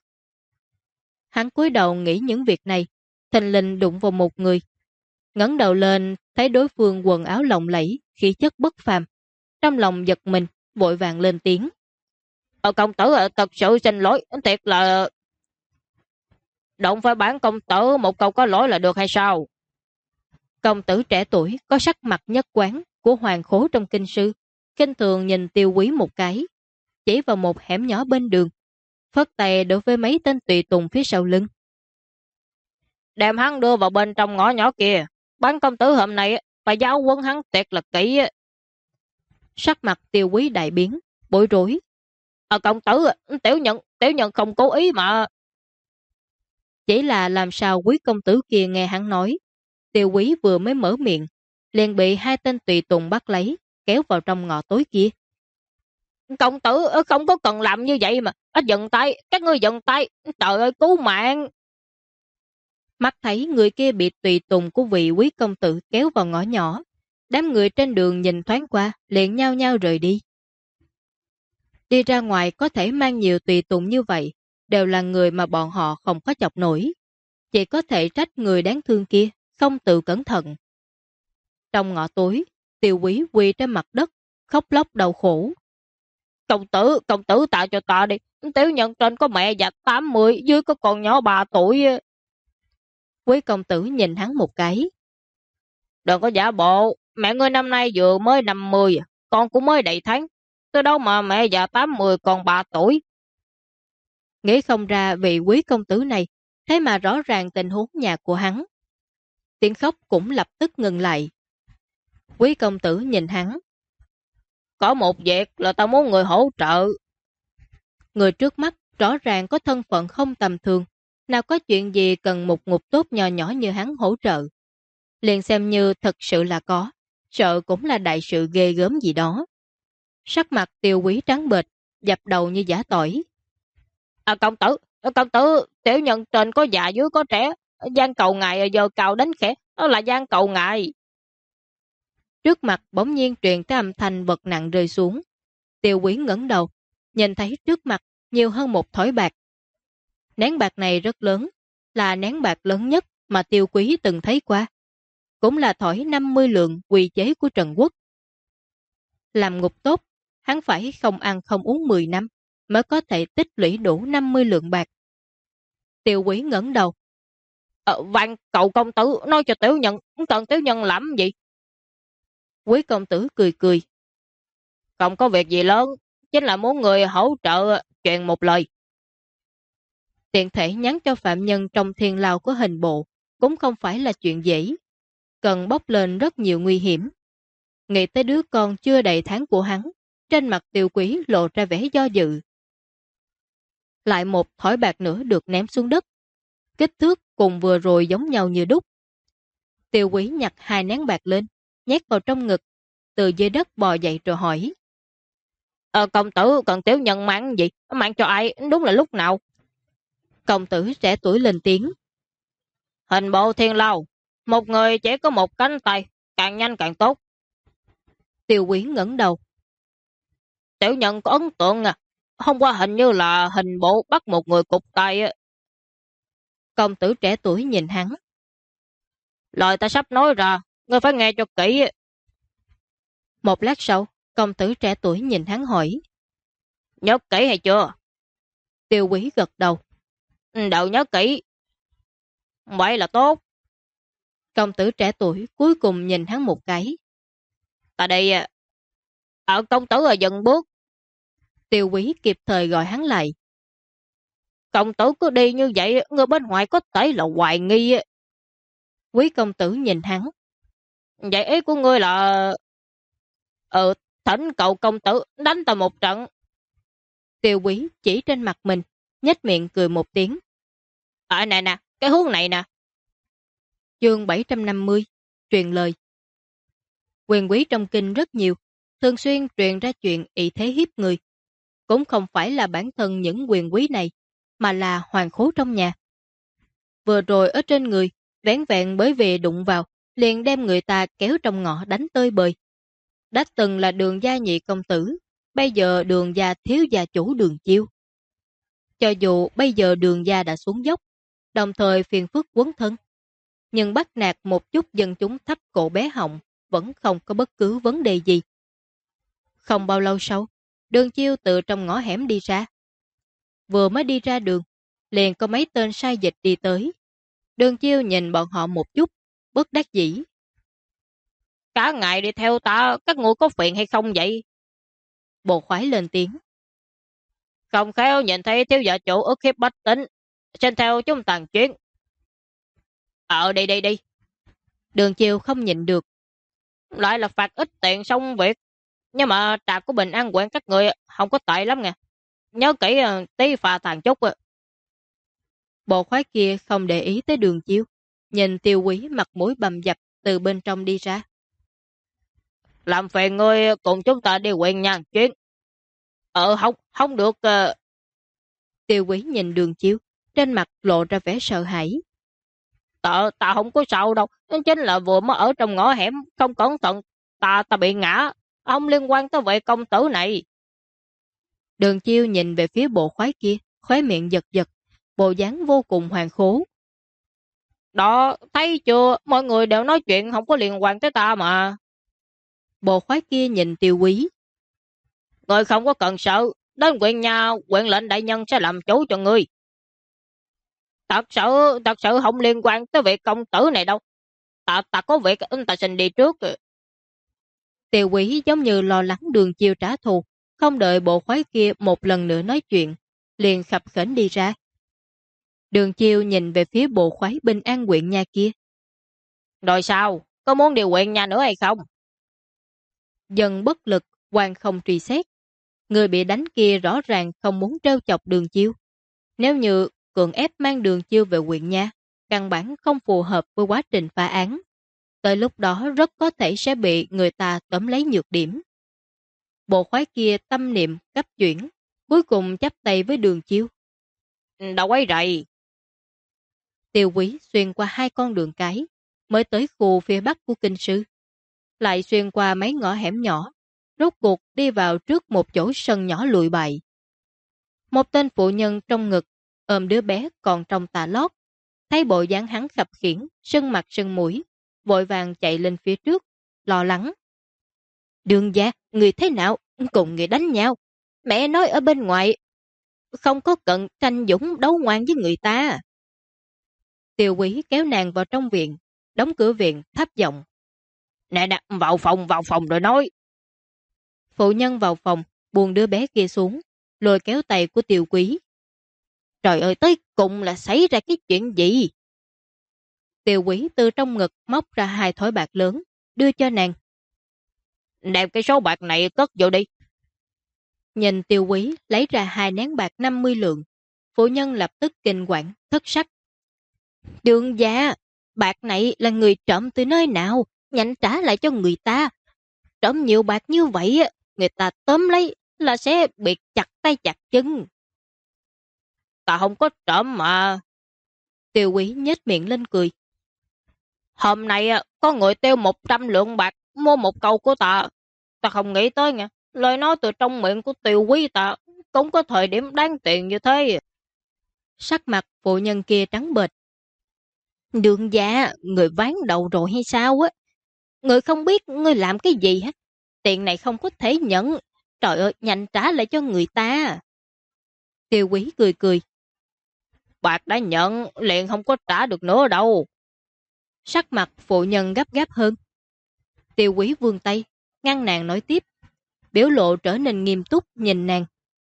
Hắn cúi đầu nghĩ những việc này, thình lình đụng vào một người. Ngẩng đầu lên, thấy đối phương quần áo lộng lẫy, khí chất bất phàm. Trong lòng giật mình, vội vàng lên tiếng. Công tử thật sự xin lỗi, thiệt là... Động phải bán công tử một câu có lỗi là được hay sao? Công tử trẻ tuổi có sắc mặt nhất quán của hoàng khố trong kinh sư, kinh thường nhìn Tiêu Quý một cái, chỉ vào một hẻm nhỏ bên đường, phất tay đối với mấy tên tùy tùng phía sau lưng. Đem hắn đưa vào bên trong ngõ nhỏ kia, bán công tử hôm nay phải giáo huấn hắn thiệt là kỹ. Sắc mặt Tiêu Quý đại biến, bối rối. Công tử, tiểu nhận không cố ý mà. Chỉ là làm sao quý công tử kia nghe hắn nói. Tiêu Quý vừa mới mở miệng, liền bị hai tên tùy tùng bắt lấy, kéo vào trong ngõ tối kia. Công tử không có cần làm như vậy mà. Dừng tay, các ngươi dừng tay. Trời ơi, cứu mạng. Mắt thấy người kia bị tùy tùng của vị quý công tử kéo vào ngõ nhỏ. Đám người trên đường nhìn thoáng qua, liền nhao nhao rời đi. Đi ra ngoài có thể mang nhiều tùy tùng như vậy, đều là người mà bọn họ không có chọc nổi. Chỉ có thể trách người đáng thương kia, không tự cẩn thận. Trong ngõ tối, Tiêu Quý quỳ trên mặt đất, khóc lóc đau khổ. Công tử tạ cho ta đi. Tiểu nhân trên có mẹ già 80, dưới có con nhỏ 3 tuổi. Quý công tử nhìn hắn một cái. Đừng có giả bộ, mẹ ngươi năm nay vừa mới 50, con cũng mới đầy tháng. Từ đâu mà mẹ già 80 còn 3 tuổi. Nghĩ không ra vị quý công tử này, thế mà rõ ràng tình huống nhà của hắn. Tiếng khóc cũng lập tức ngừng lại. Quý công tử nhìn hắn. Có một việc là tao muốn người hỗ trợ. Người trước mắt rõ ràng có thân phận không tầm thường, nào có chuyện gì cần một ngục tốt nhỏ nhỏ như hắn hỗ trợ. Liền xem như thật sự là có, sợ cũng là đại sự ghê gớm gì đó. Sắc mặt Tiêu Quý trắng bệch, dập đầu như giả tỏi. Công tử, tiểu nhân trên có già dưới có trẻ, gian cầu ngài giờ cào đánh khẽ, đó là gian cầu ngài. Trước mặt bỗng nhiên truyền tới âm thanh vật nặng rơi xuống. Tiêu Quý ngẩng đầu, nhìn thấy trước mặt nhiều hơn một thỏi bạc. Nén bạc này rất lớn, là nén bạc lớn nhất mà Tiêu Quý từng thấy qua. Cũng là thỏi 50 lượng quy chế của Trần Quốc. Làm ngục tốt, hắn phải không ăn không uống 10 năm mới có thể tích lũy đủ 50 lượng bạc. Tiêu Quý ngẩng đầu. Vạn cậu công tử nói cho tiểu nhân, cần tiểu nhân làm gì? Quý công tử cười cười. Không có việc gì lớn, chính là muốn người hỗ trợ chuyện một lời. Tiện thể nhắn cho phạm nhân trong thiên lao của hình bộ cũng không phải là chuyện dễ. Cần bốc lên rất nhiều nguy hiểm. Nghĩ tới đứa con chưa đầy tháng của hắn, trên mặt Tiêu Quý lộ ra vẻ do dự. Lại một thỏi bạc nữa được ném xuống đất. Kích thước cùng vừa rồi giống nhau như đúc. Tiêu Quý nhặt hai nén bạc lên, nhét vào trong ngực, từ dưới đất bò dậy rồi hỏi. Công tử cần tiểu nhân mang gì? Mang cho ai? Đúng là lúc nào? Công tử trẻ tuổi lên tiếng. Hình bộ thiên lao. Một người chỉ có một cánh tay, càng nhanh càng tốt. Tiêu Quý ngẩng đầu. Tiểu nhân có ấn tượng à? Hôm qua hình như là hình bộ bắt một người cụt tay. Công tử trẻ tuổi nhìn hắn. Lời ta sắp nói ra, ngươi phải nghe cho kỹ. Một lát sau, công tử trẻ tuổi nhìn hắn hỏi. Nhớ kỹ hay chưa? Tiêu Quý gật đầu. Đều nhớ kỹ. Vậy là tốt. Công tử trẻ tuổi cuối cùng nhìn hắn một cái. Ta đây, công tử dừng bước. Tiêu Quý kịp thời gọi hắn lại. Công tử cứ đi như vậy, người bên ngoài có thể là hoài nghi. Quý công tử nhìn hắn. Vậy ý của ngươi là... thỉnh cậu công tử đánh ta một trận. Tiêu Quý chỉ trên mặt mình, nhếch miệng cười một tiếng. Nè nè, cái hướng này nè. Chương 750, truyền lời. Quyền quý trong kinh rất nhiều, thường xuyên truyền ra chuyện ỷ thế hiếp người. Cũng không phải là bản thân những quyền quý này, mà là hoàng khố trong nhà. Vừa rồi ở trên người, vén vẹn bởi vì đụng vào, liền đem người ta kéo trong ngõ đánh tơi bời. Đã từng là Đường gia nhị công tử, bây giờ Đường gia thiếu gia chủ Đường Chiêu. Cho dù bây giờ Đường gia đã xuống dốc, đồng thời phiền phức quấn thân, nhưng bắt nạt một chút dân chúng thấp cổ bé họng vẫn không có bất cứ vấn đề gì. Không bao lâu sau, Đường Chiêu từ trong ngõ hẻm đi ra. Vừa mới đi ra đường, liền có mấy tên sai dịch đi tới. Đường Chiêu nhìn bọn họ một chút, bất đắc dĩ. Cả ngày đi theo ta, các ngươi có phiền hay không vậy? Bộ khoái lên tiếng. Không khéo nhìn thấy thiếu gia chủ ức hiếp bách tính, xin theo chúng tàn chuyến. Đi. Đường Chiêu không nhịn được. Lại là phạt ít tiền xong việc. Nhưng mà trà của Bình An quyện các người không có tệ lắm nha. Nhớ kỹ tí pha tàn chút. Bộ khoái kia không để ý tới Đường Chiêu, nhìn Tiêu Quý mặt mũi bầm dập từ bên trong đi ra. Làm phiền ngươi cùng chúng ta đi huyện nhà chuyến. Không được. Tiêu Quý nhìn Đường Chiêu, trên mặt lộ ra vẻ sợ hãi. Ta không có sao đâu. Chính là vừa mới ở trong ngõ hẻm, không cẩn thận. Ta bị ngã. Không liên quan tới vị công tử này. Đường Chiêu nhìn về phía bộ khoái kia, khóe miệng giật giật, bộ dáng vô cùng hoàng khố. Đó, thấy chưa? Mọi người đều nói chuyện không có liên quan tới ta mà. Bộ khoái kia nhìn Tiêu Quý. Ngươi không có cần sợ. Đến huyện nhà, huyện lệnh đại nhân sẽ làm chủ cho ngươi. Thật sự không liên quan tới việc công tử này đâu. Ta có việc, ta xin đi trước. Tiêu Quý giống như lo lắng Đường Chiêu trả thù, không đợi bộ khoái kia một lần nữa nói chuyện, liền khập khểnh đi ra. Đường Chiêu nhìn về phía bộ khoái Bình An huyện nhà kia. Rồi sao? Có muốn đi huyện nhà nữa hay không? Dân bất lực, quan không truy xét. Người bị đánh kia rõ ràng không muốn trêu chọc Đường Chiêu. Nếu như cưỡng ép mang Đường Chiêu về huyện nhà, căn bản không phù hợp với quá trình phá án. Tới lúc đó rất có thể sẽ bị người ta tóm lấy nhược điểm. Bộ khoái kia tâm niệm cấp chuyển, cuối cùng chắp tay với Đường Chiêu. Đâu ấy rầy. Tiêu Quý xuyên qua hai con đường cái, mới tới khu phía bắc của kinh sư. Lại xuyên qua mấy ngõ hẻm nhỏ, rốt cuộc đi vào trước một chỗ sân nhỏ lụi bại. Một tên phụ nhân trong ngực, ôm đứa bé còn trong tà lót, thấy bộ dáng hắn khập khiễng, sưng mặt sưng mũi, vội vàng chạy lên phía trước, lo lắng. Đường gia, người thế nào? Cùng người đánh nhau. Mẹ nói ở bên ngoài, không có cần tranh dũng đấu ngoan với người ta. Tiêu Quý kéo nàng vào trong viện, đóng cửa viện, thấp giọng. Nè nè, vào phòng rồi nói. Phụ nhân vào phòng, buông đứa bé kia xuống, lôi kéo tay của Tiêu Quý. Trời ơi, tới cùng là xảy ra cái chuyện gì? Tiêu Quý từ trong ngực móc ra 2 thỏi bạc lớn, đưa cho nàng. Đem cái số bạc này cất vô đi. Nhìn Tiêu Quý lấy ra 2 nén bạc 50 lượng, phụ nhân lập tức kinh quản, thất sắc. Đường gia, bạc này là người trộm từ nơi nào, nhanh trả lại cho người ta. Trộm nhiều bạc như vậy, người ta tóm lấy là sẽ bị chặt tay chặt chân. Ta không có trộm mà. Tiêu Quý nhếch miệng lên cười. Hôm nay có người tiêu 100 lượng bạc mua một câu của ta. Ta không nghĩ tới nha. Lời nói từ trong miệng của Tiêu Quý ta cũng có thời điểm đáng tiền như thế. Sắc mặt phụ nhân kia trắng bệch. Đường gia, người ván đầu rồi hay sao á? Người không biết người làm cái gì hết. Tiền này không có thể nhận. Trời ơi, nhanh trả lại cho người ta. Tiêu Quý cười cười. Bạc đã nhận, liền không có trả được nữa đâu. Sắc mặt phụ nhân gấp gáp hơn. Tiêu Quý vươn tay, ngăn nàng nói tiếp. Biểu lộ trở nên nghiêm túc nhìn nàng.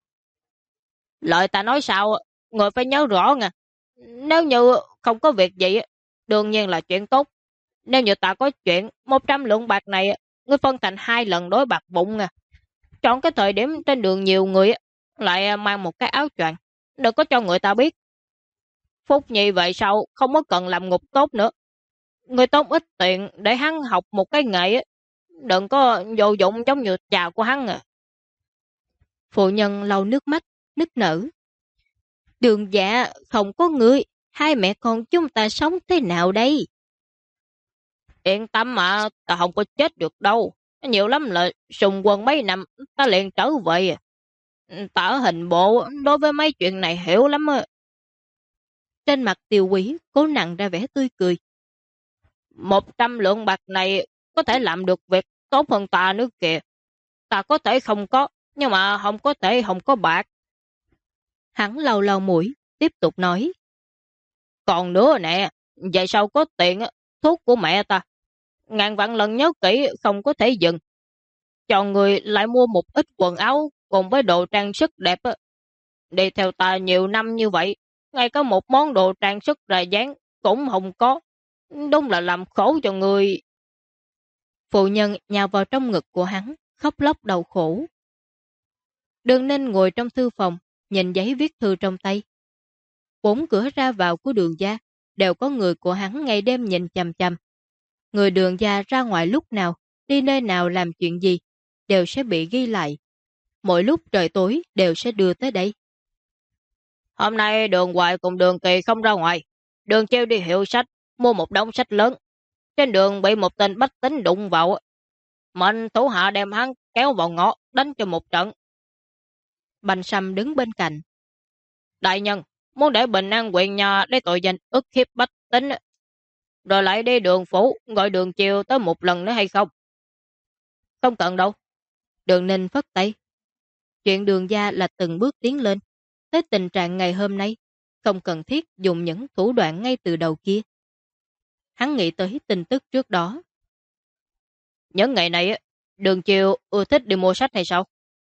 Lời ta nói sao, người phải nhớ rõ nha. Nếu như không có việc gì, đương nhiên là chuyện tốt. Nếu như ta có chuyện, 100 lượng bạc này, ngươi phân thành 2 lần đối bạc bụng nha. Chọn cái thời điểm trên đường nhiều người, lại mang một cái áo choàng, đừng có cho người ta biết. Phúc Nhi vậy sao, không có cần làm ngục tốt nữa. Người tốn ít tiền để hắn học một cái nghề, đừng có vô dụng giống như cha của hắn à. Phụ nhân lau nước mắt, nức nở. Đường dạ, không có người, hai mẹ con chúng ta sống thế nào đây? Yên tâm mà, ta không có chết được đâu. Nhiều lắm là sùng quân mấy năm, ta liền trở về. Ta ở hình bộ, đối với mấy chuyện này hiểu lắm á. Trên mặt Tiêu Quý cố nặng ra vẻ tươi cười. 100 lượng bạc này có thể làm được việc tốt hơn ta nữa kìa. Ta có thể không có, nhưng mà không có thể không có bạc. Hắn lau lau mũi, tiếp tục nói. Còn nữa nè, vậy sao có tiền, thuốc của mẹ ta. Ngàn vạn lần nhớ kỹ không có thể dừng. Cho người lại mua một ít quần áo cùng với đồ trang sức đẹp. Đi theo ta nhiều năm như vậy, ngay cả một món đồ trang sức ra dáng cũng không có. Đúng là làm khổ cho người. Phụ nhân nhào vào trong ngực của hắn, khóc lóc đau khổ. Đường Ninh ngồi trong thư phòng, nhìn giấy viết thư trong tay. 4 cửa ra vào của Đường gia đều có người của hắn ngày đêm nhìn chằm chằm. Người Đường gia ra ngoài lúc nào, đi nơi nào làm chuyện gì, đều sẽ bị ghi lại. Mỗi lúc trời tối đều sẽ đưa tới đây. Hôm nay Đường Hoài cùng Đường Kỳ không ra ngoài. Đường Chiêu đi hiệu sách, mua một đống sách lớn. Trên đường bị một tên bách tính đụng vào. Mệnh thủ hạ đem hắn kéo vào ngõ, đánh cho một trận. Bành Sâm đứng bên cạnh. Đại nhân, muốn để bình an huyện nhà để tội danh ức hiếp bách tính, rồi lại đi Đường phủ, gọi Đường Chiêu tới một lần nữa hay không? Không cần đâu. Đường Ninh phất tay. Chuyện Đường gia là từng bước tiến lên. Tới tình trạng ngày hôm nay, không cần thiết dùng những thủ đoạn ngay từ đầu kia. Hắn nghĩ tới tin tức trước đó. Những ngày này, Đường Chiêu ưa thích đi mua sách hay sao?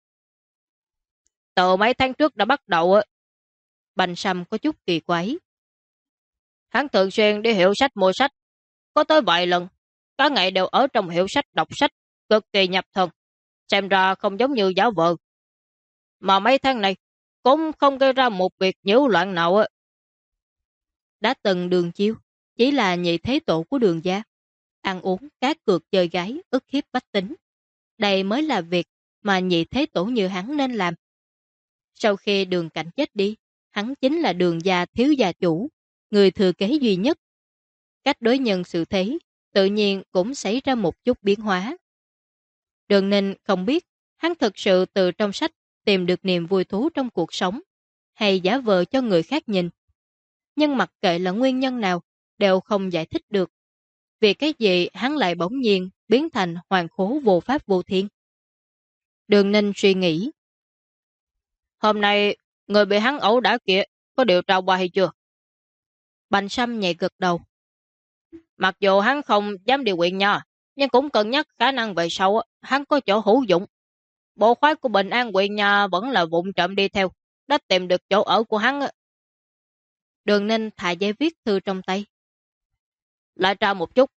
Từ mấy tháng trước đã bắt đầu. Bành Sâm có chút kỳ quái. Hắn thường xuyên đi hiệu sách mua sách. Có tới vài lần, cả ngày đều ở trong hiệu sách đọc sách, cực kỳ nhập thần. Xem ra không giống như giáo vợ. Mà mấy tháng này, cũng không gây ra một việc nhiễu loạn nào. Đã từng Đường Chiêu, chỉ là nhị thế tổ của Đường gia. Ăn uống, cá cược chơi gái, ức hiếp bách tính. Đây mới là việc mà nhị thế tổ như hắn nên làm. Sau khi Đường Cảnh chết đi, hắn chính là Đường gia thiếu gia chủ, người thừa kế duy nhất. Cách đối nhân sự thế, tự nhiên cũng xảy ra một chút biến hóa. Đường Ninh không biết Hắn thực sự từ trong sách tìm được niềm vui thú trong cuộc sống, hay giả vờ cho người khác nhìn. Nhưng mặc kệ là nguyên nhân nào, đều không giải thích được. Vì cái gì hắn lại bỗng nhiên biến thành hoàng khố vô pháp vô thiên? Đường Ninh suy nghĩ. Hôm nay, người bị hắn ẩu đả kia, có điều tra qua hay chưa? Bành Sâm nhẹ gật đầu. Mặc dù hắn không dám điều quyền nha, nhưng cũng cân nhắc khả năng về sau, hắn có chỗ hữu dụng. Bộ khoái của Bình An huyện nhà vẫn là vụng trộm đi theo, đã tìm được chỗ ở của hắn. Đường Ninh thả giấy viết thư trong tay. Lại tra một chút.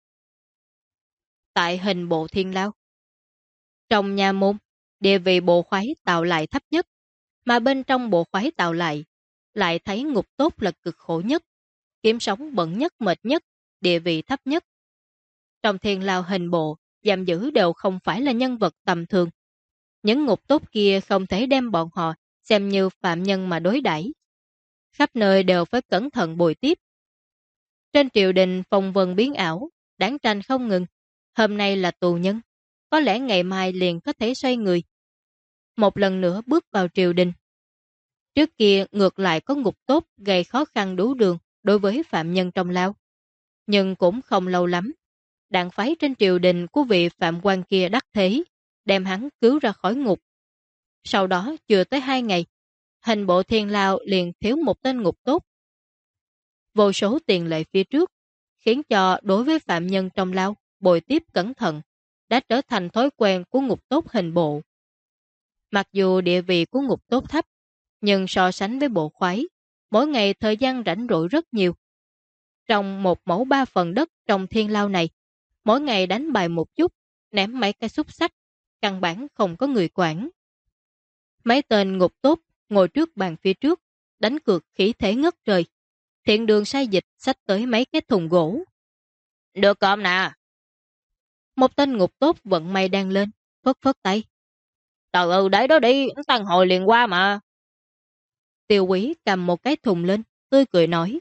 Tại hình bộ Thiên Lao. Trong nhà môn, địa vị bộ khoái tạo lại thấp nhất, mà bên trong bộ khoái tạo lại thấy ngục tốt là cực khổ nhất, kiếm sống bận nhất mệt nhất, địa vị thấp nhất. Trong Thiên Lao hình bộ, giam giữ đều không phải là nhân vật tầm thường. Những ngục tốt kia không thể đem bọn họ xem như phạm nhân mà đối đãi, khắp nơi đều phải cẩn thận bồi tiếp. Trên triều đình phong vân biến ảo, đáng tranh không ngừng. Hôm nay là tù nhân, có lẽ ngày mai liền có thể xoay người. Một lần nữa bước vào triều đình. Trước kia ngược lại có ngục tốt gây khó khăn đủ đường đối với phạm nhân trong lao. Nhưng cũng không lâu lắm. Đảng phái trên triều đình của vị phạm quan kia đắc thế, đem hắn cứu ra khỏi ngục. Sau đó chưa tới 2 ngày, hình bộ Thiên Lao liền thiếu một tên ngục tốt. Vô số tiền lệ phía trước, khiến cho đối với phạm nhân trong lao bồi tiếp cẩn thận, đã trở thành thói quen của ngục tốt hình bộ. Mặc dù địa vị của ngục tốt thấp, nhưng so sánh với bộ khoái, mỗi ngày thời gian rảnh rỗi rất nhiều. Trong 1/3 đất trong Thiên Lao này, mỗi ngày đánh bài một chút, ném mấy cái xúc xách, căn bản không có người quản. Mấy tên ngục tốt ngồi trước bàn phía trước, đánh cược khí thế ngất trời. Thiện đường sai dịch xách tới mấy cái thùng gỗ. Được cơm nè. Một tên ngục tốt vận may đang lên, phất phất tay. Trời ơi, để đó đi, tăng hồi liền qua mà. Tiêu Quý cầm một cái thùng lên, tươi cười nói.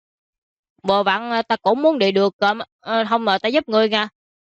Bồ vặn ta cũng muốn đi được cơm, không mà ta giúp ngươi nha.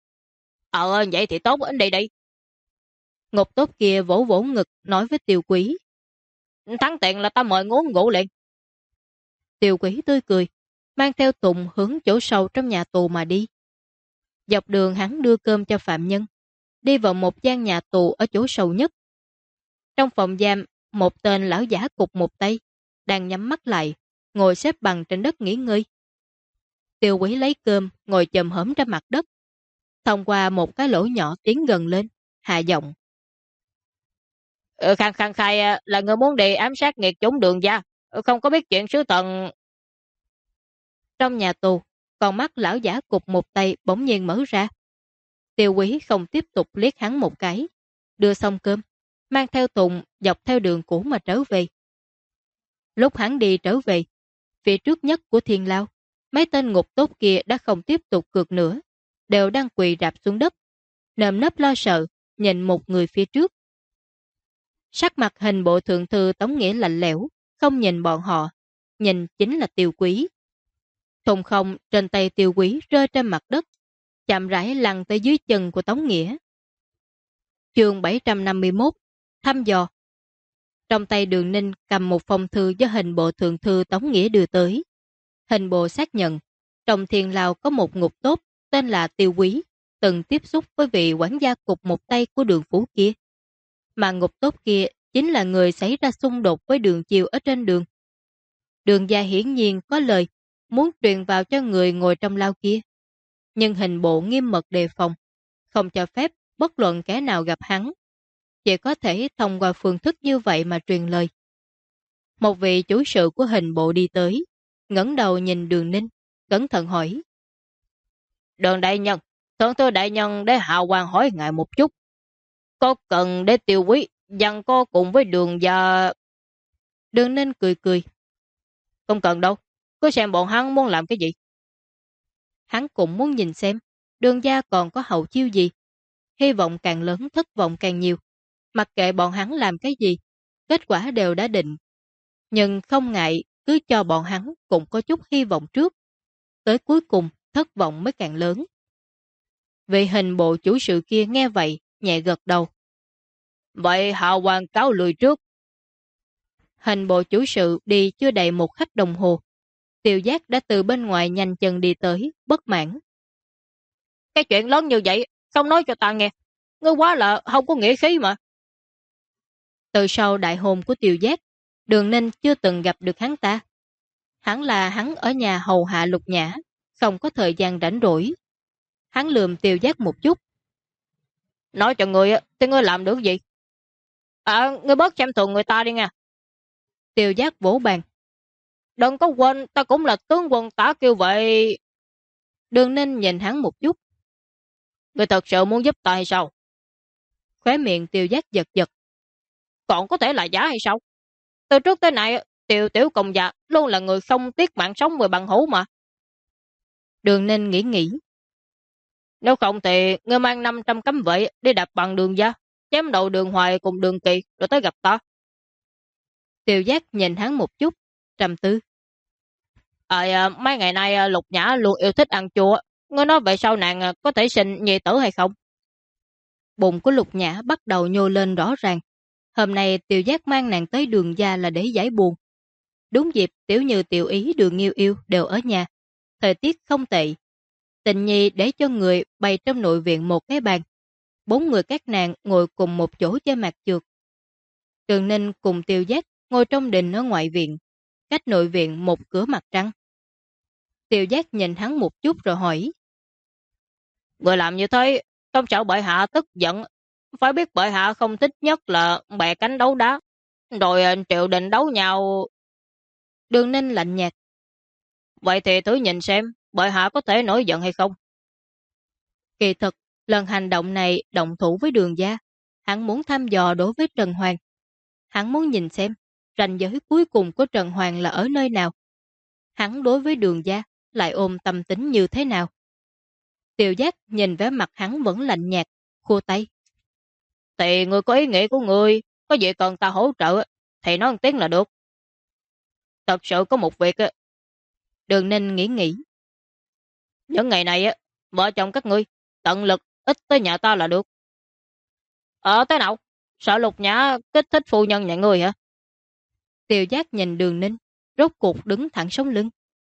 Vậy thì tốt, anh đi đi. Ngục tốt kia vỗ vỗ ngực nói với Tiêu Quý. Thắng tiền là ta mời uống rượu liền. Tiêu Quý tươi cười, mang theo Tùng hướng chỗ sâu trong nhà tù mà đi. Dọc đường hắn đưa cơm cho phạm nhân, đi vào một gian nhà tù ở chỗ sâu nhất. Trong phòng giam, một tên lão giả cụt một tay, đang nhắm mắt lại, ngồi xếp bằng trên đất nghỉ ngơi. Tiêu Quý lấy cơm, ngồi chồm hổm trên mặt đất. Thông qua một cái lỗ nhỏ tiến gần lên, hạ giọng. Khang Khang khai là người muốn đi ám sát nghiệt chủng Đường gia, không có biết chuyện sứ thần. Trong nhà tù, con mắt lão giả cụt một tay bỗng nhiên mở ra. Tiêu Quý không tiếp tục liếc hắn một cái, đưa xong cơm, mang theo Tùng dọc theo đường cũ mà trở về. Lúc hắn đi trở về, phía trước nhất của Thiên Lao, mấy tên ngục tốt kia đã không tiếp tục cược nữa, đều đang quỳ rạp xuống đất, nơm nớp lo sợ, nhìn một người phía trước. Sắc mặt hình bộ thượng thư Tống Nghĩa lạnh lẽo, không nhìn bọn họ, nhìn chính là Tiêu Quý. Thùng không trên tay Tiêu Quý rơi trên mặt đất, chậm rãi lăn tới dưới chân của Tống Nghĩa. Chương 751, thăm dò. Trong tay Đường Ninh cầm một phong thư do hình bộ thượng thư Tống Nghĩa đưa tới. Hình bộ xác nhận, trong Thiên Lao có một ngục tốt tên là Tiêu Quý, từng tiếp xúc với vị quản gia cục một tay của Đường Phú kia. Mà ngục tốt kia chính là người xảy ra xung đột với Đường Chiêu ở trên đường. Đường gia hiển nhiên có lời muốn truyền vào cho người ngồi trong lao kia. Nhưng hình bộ nghiêm mật đề phòng, không cho phép bất luận kẻ nào gặp hắn. Chỉ có thể thông qua phương thức như vậy mà truyền lời. Một vị chủ sự của hình bộ đi tới, ngẩng đầu nhìn Đường Ninh, cẩn thận hỏi. Đường đại nhân, thượng thư đại nhân để Hào Hoàng hỏi ngài một chút. Có cần để Tiêu Quý dặn co cùng với Đường gia? Đường Ninh cười cười. Không cần đâu, cứ xem bọn hắn muốn làm cái gì. Hắn cũng muốn nhìn xem Đường gia còn có hậu chiêu gì. Hy vọng càng lớn, thất vọng càng nhiều. Mặc kệ bọn hắn làm cái gì, kết quả đều đã định. Nhưng không ngại, cứ cho bọn hắn cũng có chút hy vọng trước. Tới cuối cùng, thất vọng mới càng lớn. Vị hình bộ chủ sự kia nghe vậy, nhẹ gật đầu. Vậy Hạ Hoàng cáo lùi trước. Hình bộ chủ sự đi chưa đầy một khắc đồng hồ. Tiêu Giác đã từ bên ngoài nhanh chân đi tới, bất mãn. Cái chuyện lớn như vậy, không nói cho ta nghe. Ngươi quá là không có nghĩa khí mà. Từ sau đại hôn của Tiêu Giác, Đường Ninh chưa từng gặp được hắn ta. Hẳn là hắn ở nhà hầu hạ Lục Nhã, không có thời gian rảnh rỗi. Hắn lườm Tiêu Giác một chút. Nói cho ngươi thì ngươi làm được gì? Ngươi bớt xem thường người ta đi nha. Tiêu Giác vỗ bàn. Đừng có quên ta cũng là tướng quân Tả Kiêu vậy. Đường Ninh nhìn hắn một chút. Ngươi thật sự muốn giúp ta hay sao? Khóe miệng Tiêu Giác giật giật. Còn có thể là giả hay sao? Từ trước tới nay, tiểu công gia luôn là người không tiếc mạng sống về bằng hữu mà. Đường Ninh nghĩ. Nếu không thì ngươi mang 500 cấm vệ đi đạp bằng Đường gia, chém đầu Đường Hoài cùng Đường Kỳ rồi tới gặp ta. Tiêu Giác nhìn hắn một chút, trầm tư. Mấy ngày nay Lục Nhã luôn yêu thích ăn chua. Ngươi nói vậy sau nàng có thể sinh nhi tử hay không? Bụng của Lục Nhã bắt đầu nhô lên rõ ràng. Hôm nay Tiêu Giác mang nàng tới Đường gia là để giải buồn. Đúng dịp Tiểu Như Tiểu Ý Đường Nghiêu Yêu đều ở nhà. Thời tiết không tệ. Tình nhi để cho người bày trong nội viện một cái bàn. 4 người các nàng ngồi cùng một chỗ chơi mặt trượt. Đường Ninh cùng Tiêu Giác ngồi trong đình ở ngoại viện, cách nội viện một cửa mặt trăng. Tiêu Giác nhìn hắn một chút rồi hỏi. Người làm như thế, không sợ bệ hạ tức giận. Phải biết bệ hạ không thích nhất là bè cánh đấu đá. Rồi triều đình đấu nhau. Đường Ninh lạnh nhạt. Vậy thì thử nhìn xem, bệ hạ có thể nổi giận hay không? Kỳ thực, lần hành động này động thủ với Đường gia, hắn muốn thăm dò đối với Trần Hoàng. Hắn muốn nhìn xem, ranh giới cuối cùng của Trần Hoàng là ở nơi nào. Hắn đối với Đường gia lại ôm tâm tính như thế nào. Tiêu Giác nhìn vẻ mặt hắn vẫn lạnh nhạt, khua tay. Thì người có ý nghĩa của người, có gì cần ta hỗ trợ, thì nói một tiếng là được. Thật sự có một việc. Đường Ninh nghĩ. Những ngày này, vợ chồng các ngươi, tận lực ít tới nhà ta là được. Thế nào? Sợ Lục Nhã kích thích phu nhân nhà ngươi hả? Tiêu Giác nhìn Đường Ninh, rốt cuộc đứng thẳng sống lưng.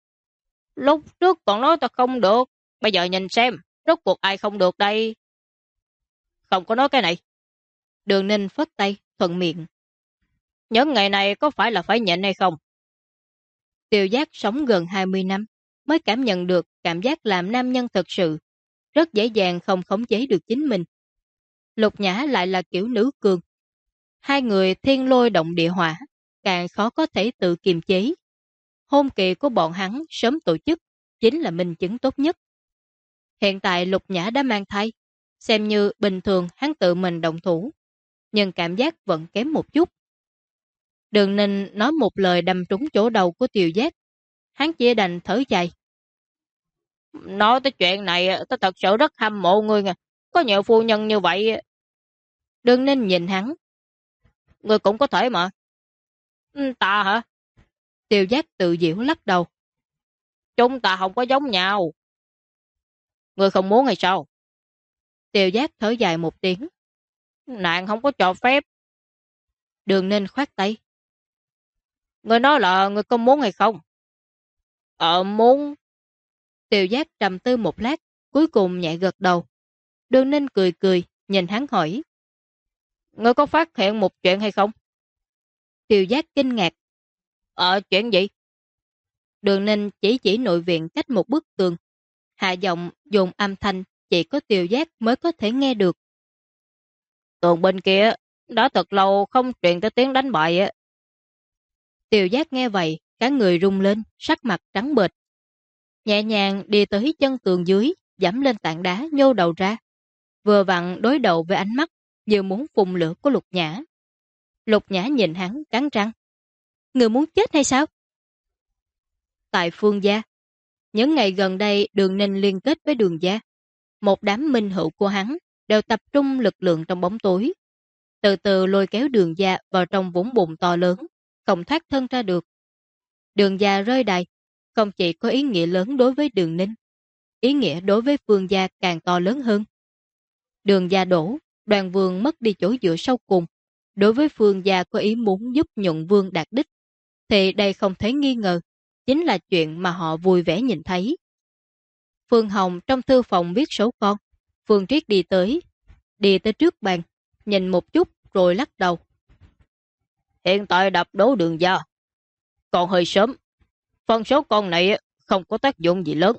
Lúc trước còn nói ta không được, bây giờ nhìn xem, rốt cuộc ai không được đây? Không có nói cái này. Đường Ninh phất tay, thuận miệng. Những ngày này có phải là phải nhịn hay không? Tiêu Giác sống gần 20 năm, mới cảm nhận được cảm giác làm nam nhân thật sự. Rất dễ dàng không khống chế được chính mình. Lục Nhã lại là kiểu nữ cường. Hai người thiên lôi động địa hỏa, càng khó có thể tự kiềm chế. Hôn kỳ của bọn hắn sớm tổ chức, chính là minh chứng tốt nhất. Hiện tại Lục Nhã đã mang thai, xem như bình thường hắn tự mình động thủ, nhưng cảm giác vẫn kém một chút. Đường Ninh nói một lời đâm trúng chỗ đầu của Tiêu Giác, hắn chỉ đành thở dài. Nói tới chuyện này, tôi thật sự rất hâm mộ ngươi nha. Có nhiều phu nhân như vậy. Đường Ninh nhìn hắn. Ngươi cũng có thể mà. Ta hả? Tiêu Giác tự giễu lắc đầu. Chúng ta không có giống nhau. Ngươi không muốn hay sao? Tiêu Giác thở dài một tiếng. Nàng không có cho phép. Đường Ninh khoát tay. Ngươi nói là ngươi có muốn hay không? Muốn. Tiêu Giác trầm tư một lát, cuối cùng nhẹ gật đầu. Đường Ninh cười cười, nhìn hắn hỏi. Ngươi có phát hiện một chuyện hay không? Tiêu Giác kinh ngạc. Chuyện gì? Đường Ninh chỉ nội viện cách một bức tường. Hạ giọng dùng âm thanh chỉ có Tiêu Giác mới có thể nghe được. Tường bên kia đã thật lâu không truyền tới tiếng đánh bại. Tiêu Giác nghe vậy, cả người rung lên, sắc mặt trắng bệch. Nhẹ nhàng đi tới chân tường dưới, giẫm lên tảng đá nhô đầu ra. Vừa vặn đối đầu với ánh mắt như muốn phun lửa của Lục Nhã. Lục Nhã nhìn hắn cắn răng. Người muốn chết hay sao? Tại Phương gia, những ngày gần đây Đường Ninh liên kết với Đường gia. Một đám minh hữu của hắn đều tập trung lực lượng trong bóng tối. Từ từ lôi kéo Đường gia vào trong vũng bùn to lớn, không thoát thân ra được. Đường gia rơi đài, không chỉ có ý nghĩa lớn đối với Đường Ninh, ý nghĩa đối với Phương gia càng to lớn hơn. Đường gia đổ, Đoàn Vương mất đi chỗ dựa sau cùng, Đối với Phương gia có ý muốn giúp Nhuận Vương đạt đích, thì đây không thể nghi ngờ, chính là chuyện mà họ vui vẻ nhìn thấy. Phương Hồng trong thư phòng viết số con. Phương Triết đi tới trước bàn, nhìn một chút rồi lắc đầu. Hiện tại đập đố Đường gia còn hơi sớm, phần số con này không có tác dụng gì lớn.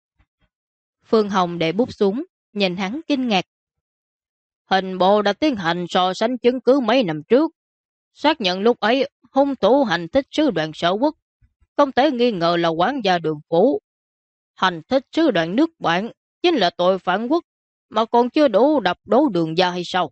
Phương Hồng để bút xuống, nhìn hắn kinh ngạc. Hình bộ đã tiến hành so sánh chứng cứ mấy năm trước, xác nhận lúc ấy hung thủ hành thích sứ đoàn Sở Quốc, không thể nghi ngờ là quản gia Đường Phủ. Hành thích sứ đoàn nước bạn chính là tội phản quốc, mà còn chưa đủ đập đố Đường gia hay sao?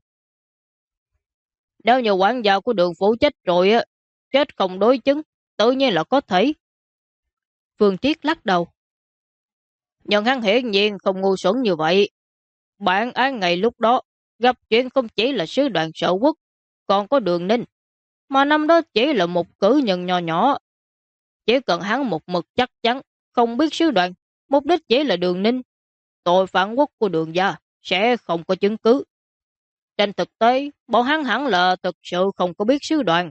Nếu như quản gia của Đường Phủ chết rồi, chết không đối chứng, tự nhiên là có thể. Phương Triết lắc đầu. Nhưng hắn hiển nhiên không ngu xuẩn như vậy. Bản án ngày lúc đó gặp chuyện không chỉ là sứ đoàn Sở Quốc, còn có Đường Ninh, mà năm đó chỉ là một cử nhân nhỏ nhỏ. Chỉ cần hắn một mực chắc chắn không biết sứ đoàn, mục đích chỉ là Đường Ninh, tội phản quốc của Đường gia sẽ không có chứng cứ. Trên thực tế, bọn hắn hẳn là thực sự không có biết sứ đoàn.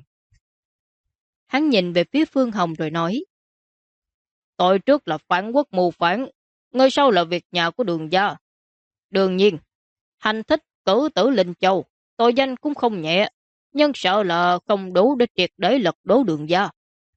Hắn nhìn về phía Phương Hồng rồi nói. Tội trước là phản quốc mù phản, người sau là việc nhà của Đường gia. Đương nhiên, hành thích cử tử Linh Châu, tội danh cũng không nhẹ, nhưng sợ là không đủ để triệt để lật đổ Đường gia.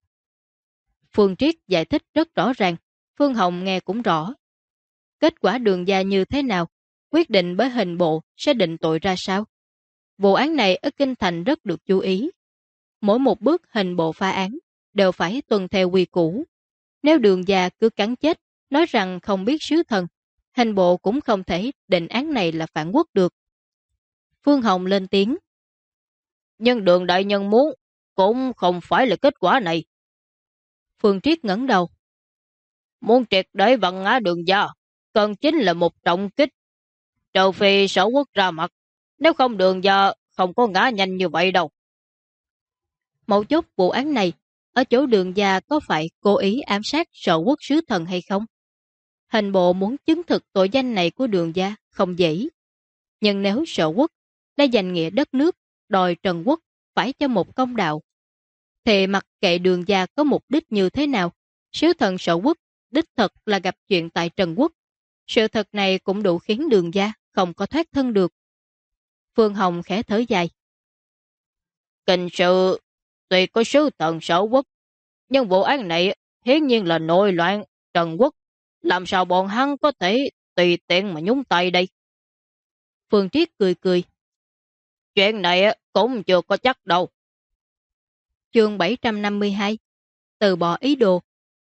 Phương Triết giải thích rất rõ ràng, Phương Hồng nghe cũng rõ. Kết quả Đường gia như thế nào, quyết định bởi hình bộ sẽ định tội ra sao. Vụ án này ở Kinh Thành rất được chú ý. Mỗi một bước hình bộ phá án đều phải tuân theo quy củ. Nếu Đường gia cứ cắn chết, nói rằng không biết sứ thần, hình bộ cũng không thể định án này là phản quốc được. Phương Hồng lên tiếng. Nhưng Đường đại nhân muốn, cũng không phải là kết quả này. Phương Triết ngẩng đầu. Muốn triệt để vặn ngã Đường gia, cần chính là một trọng kích. Trừ phi Sở Quốc ra mặt, nếu không Đường gia không có ngã nhanh như vậy đâu. Mấu chốt vụ án này, ở chỗ Đường gia có phải cố ý ám sát Sở Quốc sứ thần hay không? Hình bộ muốn chứng thực tội danh này của Đường gia không dễ. Nhưng nếu Sở Quốc đã giành nghĩa đất nước, đòi Trần Quốc phải cho một công đạo, thì mặc kệ Đường gia có mục đích như thế nào, sứ thần Sở Quốc đích thực là gặp chuyện tại Trần Quốc. Sự thật này cũng đủ khiến Đường gia không có thoát thân được. Phương Hồng khẽ thở dài. Kinh sự tuy có sứ thần Sở Quốc, nhưng vụ án này hiển nhiên là nội loạn Trần Quốc. Làm sao bọn hắn có thể tùy tiện mà nhúng tay đây? Phương Triết cười cười. Chuyện này cũng chưa có chắc đâu. Chương 752. Từ bỏ ý đồ.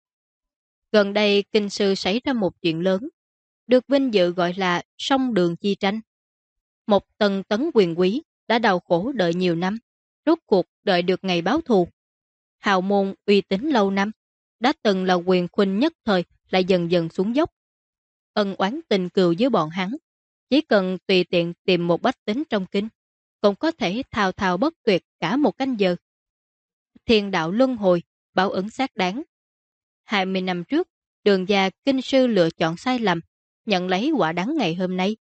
Gần đây kinh sư xảy ra một chuyện lớn, được vinh dự gọi là song đường chi tranh. Một tầng tấn quyền quý đã đau khổ đợi nhiều năm, rốt cuộc đợi được ngày báo thù. Hào môn uy tín lâu năm, đã từng là quyền khuynh nhất thời lại dần dần xuống dốc. Ân oán tình cừu với bọn hắn, chỉ cần tùy tiện tìm một bách tính trong kinh, cũng có thể thao thao bất tuyệt cả một canh giờ. Thiên đạo luân hồi, báo ứng xác đáng. 20 năm trước, Đường gia kinh sư lựa chọn sai lầm, nhận lấy quả đắng ngày hôm nay.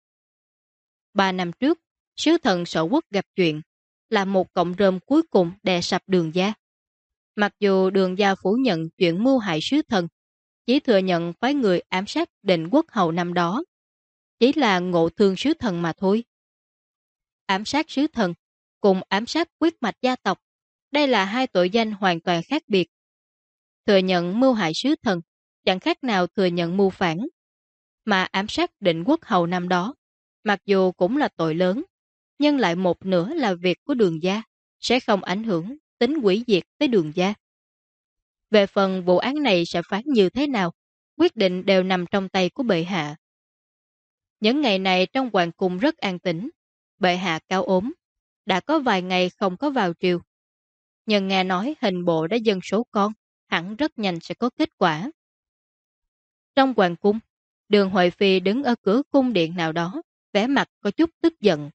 3 năm trước, sứ thần Sở Quốc gặp chuyện, là một cọng rơm cuối cùng đè sập Đường gia. Mặc dù Đường gia phủ nhận chuyện mưu hại sứ thần, chỉ thừa nhận phái người ám sát Định Quốc hầu năm đó, chỉ là ngộ thương sứ thần mà thôi. Ám sát sứ thần cùng ám sát huyết mạch gia tộc, đây là hai tội danh hoàn toàn khác biệt. Thừa nhận mưu hại sứ thần chẳng khác nào thừa nhận mưu phản, mà ám sát Định Quốc hầu năm đó, mặc dù cũng là tội lớn, nhưng lại một nửa là việc của Đường gia, sẽ không ảnh hưởng tính hủy diệt tới Đường gia. Về phần vụ án này sẽ phán như thế nào, quyết định đều nằm trong tay của bệ hạ. Những ngày này trong hoàng cung rất an tĩnh, bệ hạ cao ốm, đã có vài ngày không có vào triều. Nhưng nghe nói hình bộ đã dâng số con, hẳn rất nhanh sẽ có kết quả. Trong hoàng cung, Đường Huệ Phi đứng ở cửa cung điện nào đó, vẻ mặt có chút tức giận.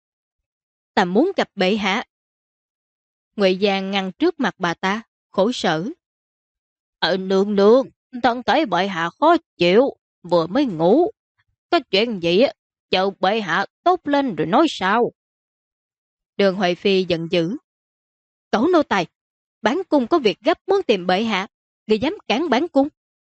Ta muốn gặp bệ hạ. Ngụy Giang ngăn trước mặt bà ta, khổ sở. Nương nương, thân thể bệ hạ khó chịu, vừa mới ngủ. Có chuyện gì chờ bệ hạ tốt lên rồi nói sao. Đường Huệ Phi giận dữ. Cẩu nô tài, bản cung có việc gấp muốn tìm bệ hạ, người dám cản bản cung?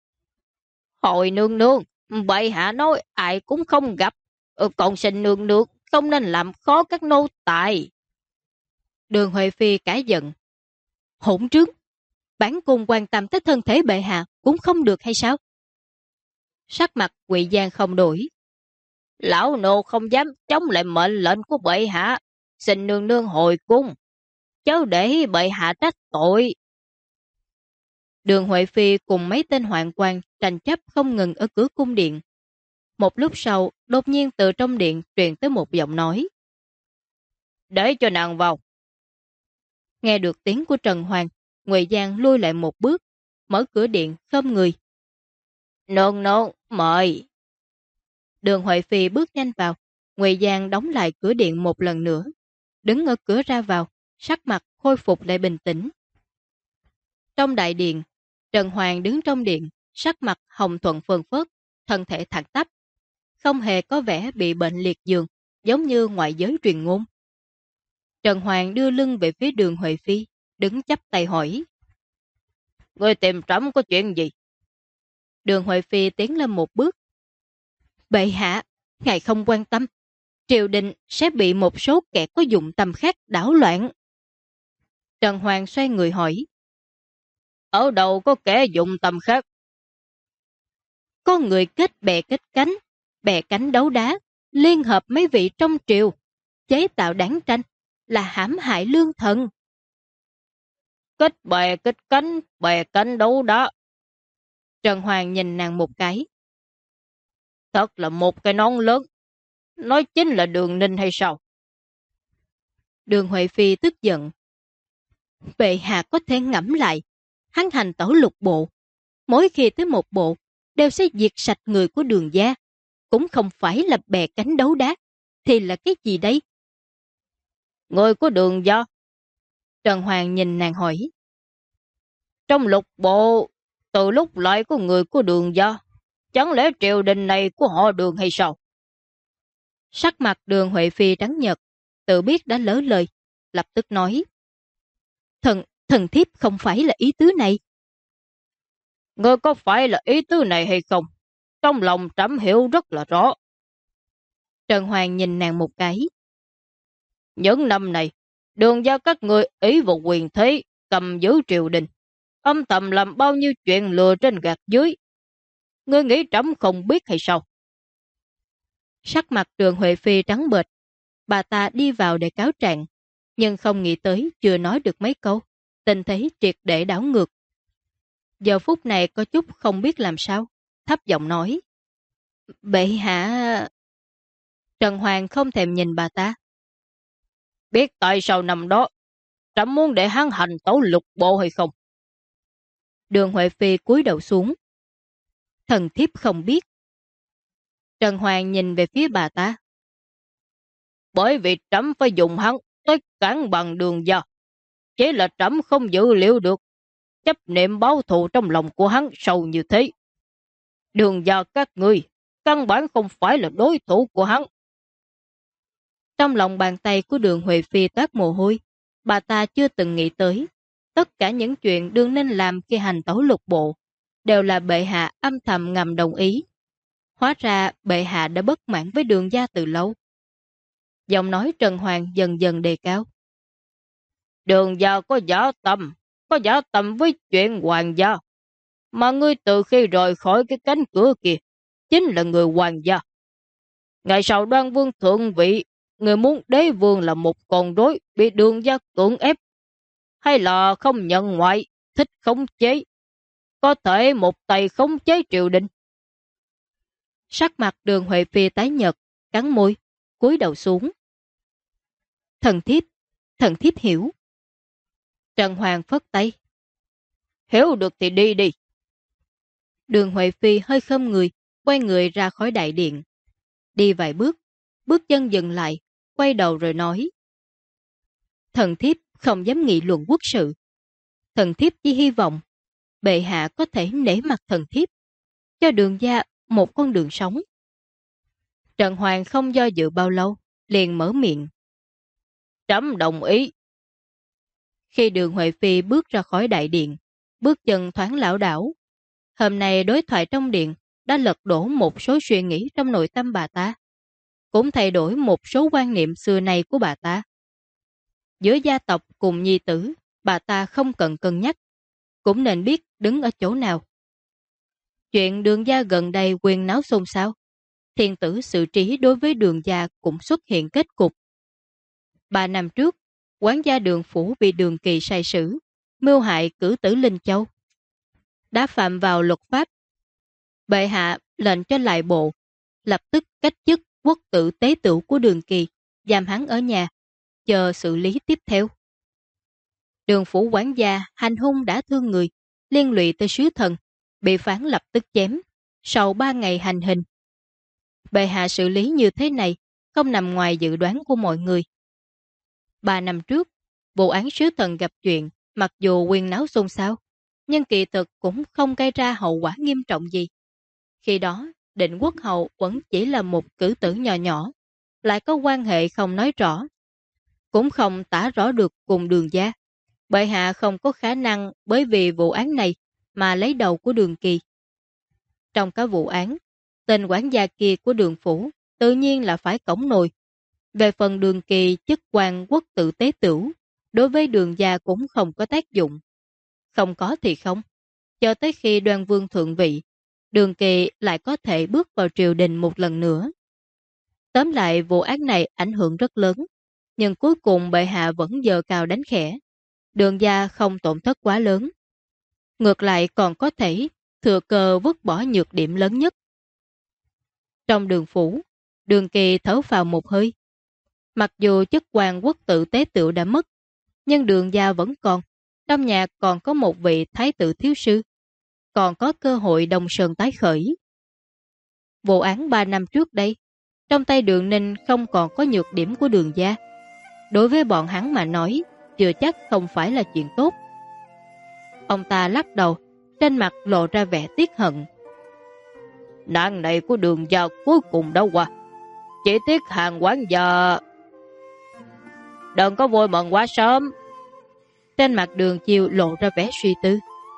Hồi nương nương, bệ hạ nói ai cũng không gặp, còn xin nương nương không nên làm khó các nô tài. Đường Huệ Phi cãi giận. Hỗn trướng, bản cung quan tâm tới thân thể bệ hạ cũng không được hay sao? Sắc mặt Ngụy Giang không đổi. Lão nô không dám chống lại mệnh lệnh của bệ hạ, xin nương nương hồi cung, chớ để bệ hạ trách tội. Đường Huệ Phi cùng mấy tên hoạn quan tranh chấp không ngừng ở cửa cung điện. Một lúc sau, đột nhiên từ trong điện truyền tới một giọng nói. Để cho nàng vào. Nghe được tiếng của Trần Hoàng, Ngụy Giang lui lại một bước, mở cửa điện khom người. Nương nương, mời. Đường Huệ Phi bước nhanh vào, Ngụy Giang đóng lại cửa điện một lần nữa, đứng ở cửa ra vào, sắc mặt khôi phục lại bình tĩnh. Trong đại điện, Trần Hoàng đứng trong điện, sắc mặt hồng thuận phơn phớt, thân thể thẳng tắp, không hề có vẻ bị bệnh liệt giường, giống như ngoại giới truyền ngôn. Trần Hoàng đưa lưng về phía Đường Huệ Phi, đứng chắp tay hỏi. Ngươi tìm trẫm có chuyện gì? Đường Huệ Phi tiến lên một bước. Bệ hạ, ngài không quan tâm, triều đình sẽ bị một số kẻ có dụng tâm khác đảo loạn. Trần Hoàng xoay người hỏi. Ở đâu có kẻ dụng tâm khác? Có người kết bè cánh đấu đá, liên hợp mấy vị trong triều, chế tạo đảng tranh, là hãm hại lương thần. Kết bè cánh đấu đá. Trần Hoàng nhìn nàng một cái. Thật là một cái nón lớn. Nói chính là Đường Ninh hay sao? Đường Huệ Phi tức giận. Bệ hạ có thể ngẫm lại, hắn hành tẩu lục bộ. Mỗi khi tới một bộ, đều sẽ diệt sạch người của Đường gia. Cũng không phải là bè cánh đấu đá. Thì là cái gì đấy? Người của Đường gia. Trần Hoàng nhìn nàng hỏi. Trong lục bộ, từ lúc lại có người của Đường gia, chẳng lẽ triều đình này của họ Đường hay sao? Sắc mặt Đường Huệ Phi trắng nhợt, tự biết đã lỡ lời, lập tức nói. Thần thiếp không phải là ý tứ này. Ngươi có phải là ý tứ này hay không? Trong lòng trẫm hiểu rất là rõ. Trần Hoàng nhìn nàng một cái. Những năm này, Đường gia các người ý vào quyền thế, cầm giữ triều đình, âm thầm làm bao nhiêu chuyện lừa trên gạt dưới. Ngươi nghĩ trẫm không biết hay sao? Sắc mặt Đường Huệ Phi trắng bệch. Bà ta đi vào để cáo trạng, nhưng không nghĩ tới chưa nói được mấy câu, tình thế triệt để đảo ngược. Giờ phút này có chút không biết làm sao, thấp giọng nói. Bệ hạ... Trần Hoàng không thèm nhìn bà ta. Biết tại sao năm đó, trẫm muốn để hắn hành tấu lục bộ hay không? Đường Huệ Phi cúi đầu xuống. Thần thiếp không biết. Trần Hoàng nhìn về phía bà ta. Bởi vì trẫm phải dùng hắn tới cản bằng Đường gia. Chỉ là trẫm không dự liệu được chấp niệm báo thù trong lòng của hắn sâu như thế. Đường gia các ngươi căn bản không phải là đối thủ của hắn. Trong lòng bàn tay của Đường Huệ Phi toát mồ hôi, bà ta chưa từng nghĩ tới. Tất cả những chuyện Đường nên làm khi hành tấu lục bộ đều là bệ hạ âm thầm ngầm đồng ý. Hóa ra bệ hạ đã bất mãn với Đường gia từ lâu. Giọng nói Trần Hoàng dần dần đề cao. Đường gia có giả tâm với chuyện hoàng gia. Mà ngươi từ khi rời khỏi cái cánh cửa kia, chính là người hoàng gia. Ngày sau Đoan Vương thượng vị, người muốn đế vương là một con rối bị Đường gia cưỡng ép, hay là không nhận ngoại, thích khống chế, có thể một tay khống chế triều đình. Sắc mặt Đường Huệ Phi tái nhợt, cắn môi, cúi đầu xuống. Thần thiếp hiểu. Trần Hoàng phất tay. Hiểu được thì đi đi. Đường Huệ Phi hơi khom người, quay người ra khỏi đại điện. Đi vài bước, bước chân dừng lại, quay đầu rồi nói. Thần thiếp không dám nghị luận quốc sự. Thần thiếp chỉ hy vọng bệ hạ có thể nể mặt thần thiếp, cho Đường gia một con đường sống. Trần Hoàng không do dự bao lâu, liền mở miệng. Trẫm đồng ý. Khi Đường Huệ Phi bước ra khỏi đại điện, bước chân thoáng lảo đảo. Hôm nay đối thoại trong điện đã lật đổ một số suy nghĩ trong nội tâm bà ta, cũng thay đổi một số quan niệm xưa nay của bà ta. Giữa gia tộc cùng nhi tử, bà ta không cần cân nhắc, cũng nên biết đứng ở chỗ nào. Chuyện Đường gia gần đây quyền náo xôn xao, thiên tử xử trí đối với Đường gia cũng xuất hiện kết cục. 3 năm trước, quản gia Đường phủ bị Đường Kỳ sai sử, mưu hại cử tử Linh Châu, đã phạm vào luật pháp. Bệ hạ lệnh cho lại bộ lập tức cách chức quốc tử tế tửu của Đường Kỳ, giam hắn ở nhà, chờ xử lý tiếp theo. Đường phủ quản gia hành hung đã thương người, liên lụy tới sứ thần, bị phán lập tức chém, sau 3 ngày hành hình. Bệ hạ xử lý như thế này không nằm ngoài dự đoán của mọi người. 3 năm trước, vụ án sứ thần gặp chuyện, mặc dù quyền náo xôn xao, nhưng kỳ thực cũng không gây ra hậu quả nghiêm trọng gì. Khi đó, Định Quốc hậu vẫn chỉ là một cử tử nhỏ nhỏ, lại có quan hệ không nói rõ, cũng không tả rõ được cùng Đường gia. Bệ hạ không có khả năng bởi vì vụ án này mà lấy đầu của Đường Kỳ. Trong các vụ án, tên quản gia kia của Đường phủ tự nhiên là phải cõng nồi. Về phần Đường Kỳ chức quan quốc tự tế tửu, đối với Đường gia cũng không có tác dụng. Không có thì không. Cho tới khi Đoan Vương thượng vị, Đường Kỳ lại có thể bước vào triều đình một lần nữa. Tóm lại vụ án này ảnh hưởng rất lớn, nhưng cuối cùng bệ hạ vẫn giơ cao đánh khẽ. Đường gia không tổn thất quá lớn. Ngược lại còn có thể thừa cơ vứt bỏ nhược điểm lớn nhất. Trong Đường phủ, Đường Kỳ thở phào một hơi. Mặc dù chức quan quốc tự tế tửu đã mất, nhưng Đường gia vẫn còn. Trong nhà còn có một vị thái tử thiếu sư, còn có cơ hội Đông Sơn tái khởi. Vụ án 3 năm trước đây, trong tay Đường Ninh không còn có nhược điểm của Đường gia. Đối với bọn hắn mà nói, chưa chắc không phải là chuyện tốt. Ông ta lắc đầu, trên mặt lộ ra vẻ tiếc hận. Nạn này của Đường gia cuối cùng đã qua. Chỉ tiếc Hàng quản gia. Đừng có vui mừng quá sớm. Trên mặt Đường Chiêu lộ ra vẻ suy tư.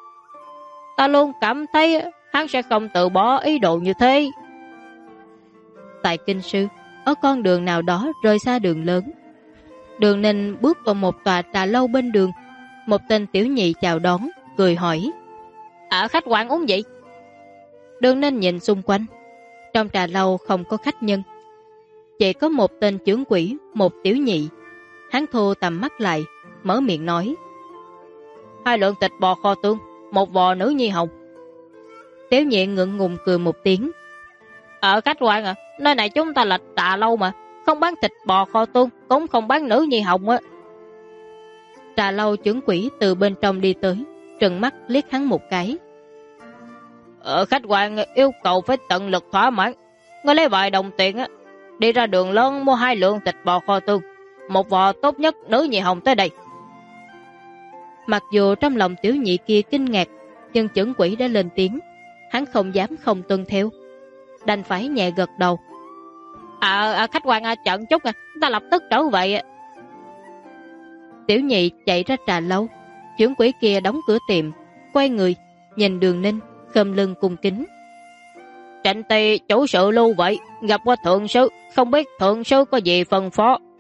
Ta luôn cảm thấy hắn sẽ không từ bỏ ý đồ như thế. Tại Kinh Sư, ở con đường nào đó rời xa đường lớn, Đường Ninh bước vào một tòa trà lâu bên đường. Một tên tiểu nhị chào đón, cười hỏi: khách quan uống gì? Đường Ninh nhìn xung quanh. Trong trà lâu không có khách nhân, chỉ có một tên chướng quỷ, một tiểu nhị. Hắn thu tầm mắt lại, mở miệng nói: 2 lượng thịt bò kho tương, 1 vò nữ nhi hồng. Tiểu nhị ngượng ngùng cười một tiếng. Khách quan à, nơi này chúng ta là trà lâu mà, không bán thịt bò kho tương, cũng không bán nữ nhi hồng á. Trà lâu chướng quỷ từ bên trong đi tới, trừng mắt liếc hắn một cái. Khách quan yêu cầu phải tận lực thỏa mãn. Ngươi lấy vài đồng tiền á, đi ra đường lớn mua 2 lượng thịt bò kho tương, 1 vò tốt nhất nữ nhi hồng tới đây. Mặc dù trong lòng tiểu nhị kia kinh ngạc, nhưng chưởng quỷ đã lên tiếng, hắn không dám không tuân theo, đành phải nhẹ gật đầu. Khách quan chậm chút ta lập tức trở về. Tiểu nhị chạy ra trà lâu. Chưởng quỷ kia đóng cửa tiệm, quay người nhìn Đường Ninh, khom lưng cung kính. Trịnh Tỳ chủ sự lưu vậy, gặp qua thượng sư, không biết thượng sư có gì phân phó.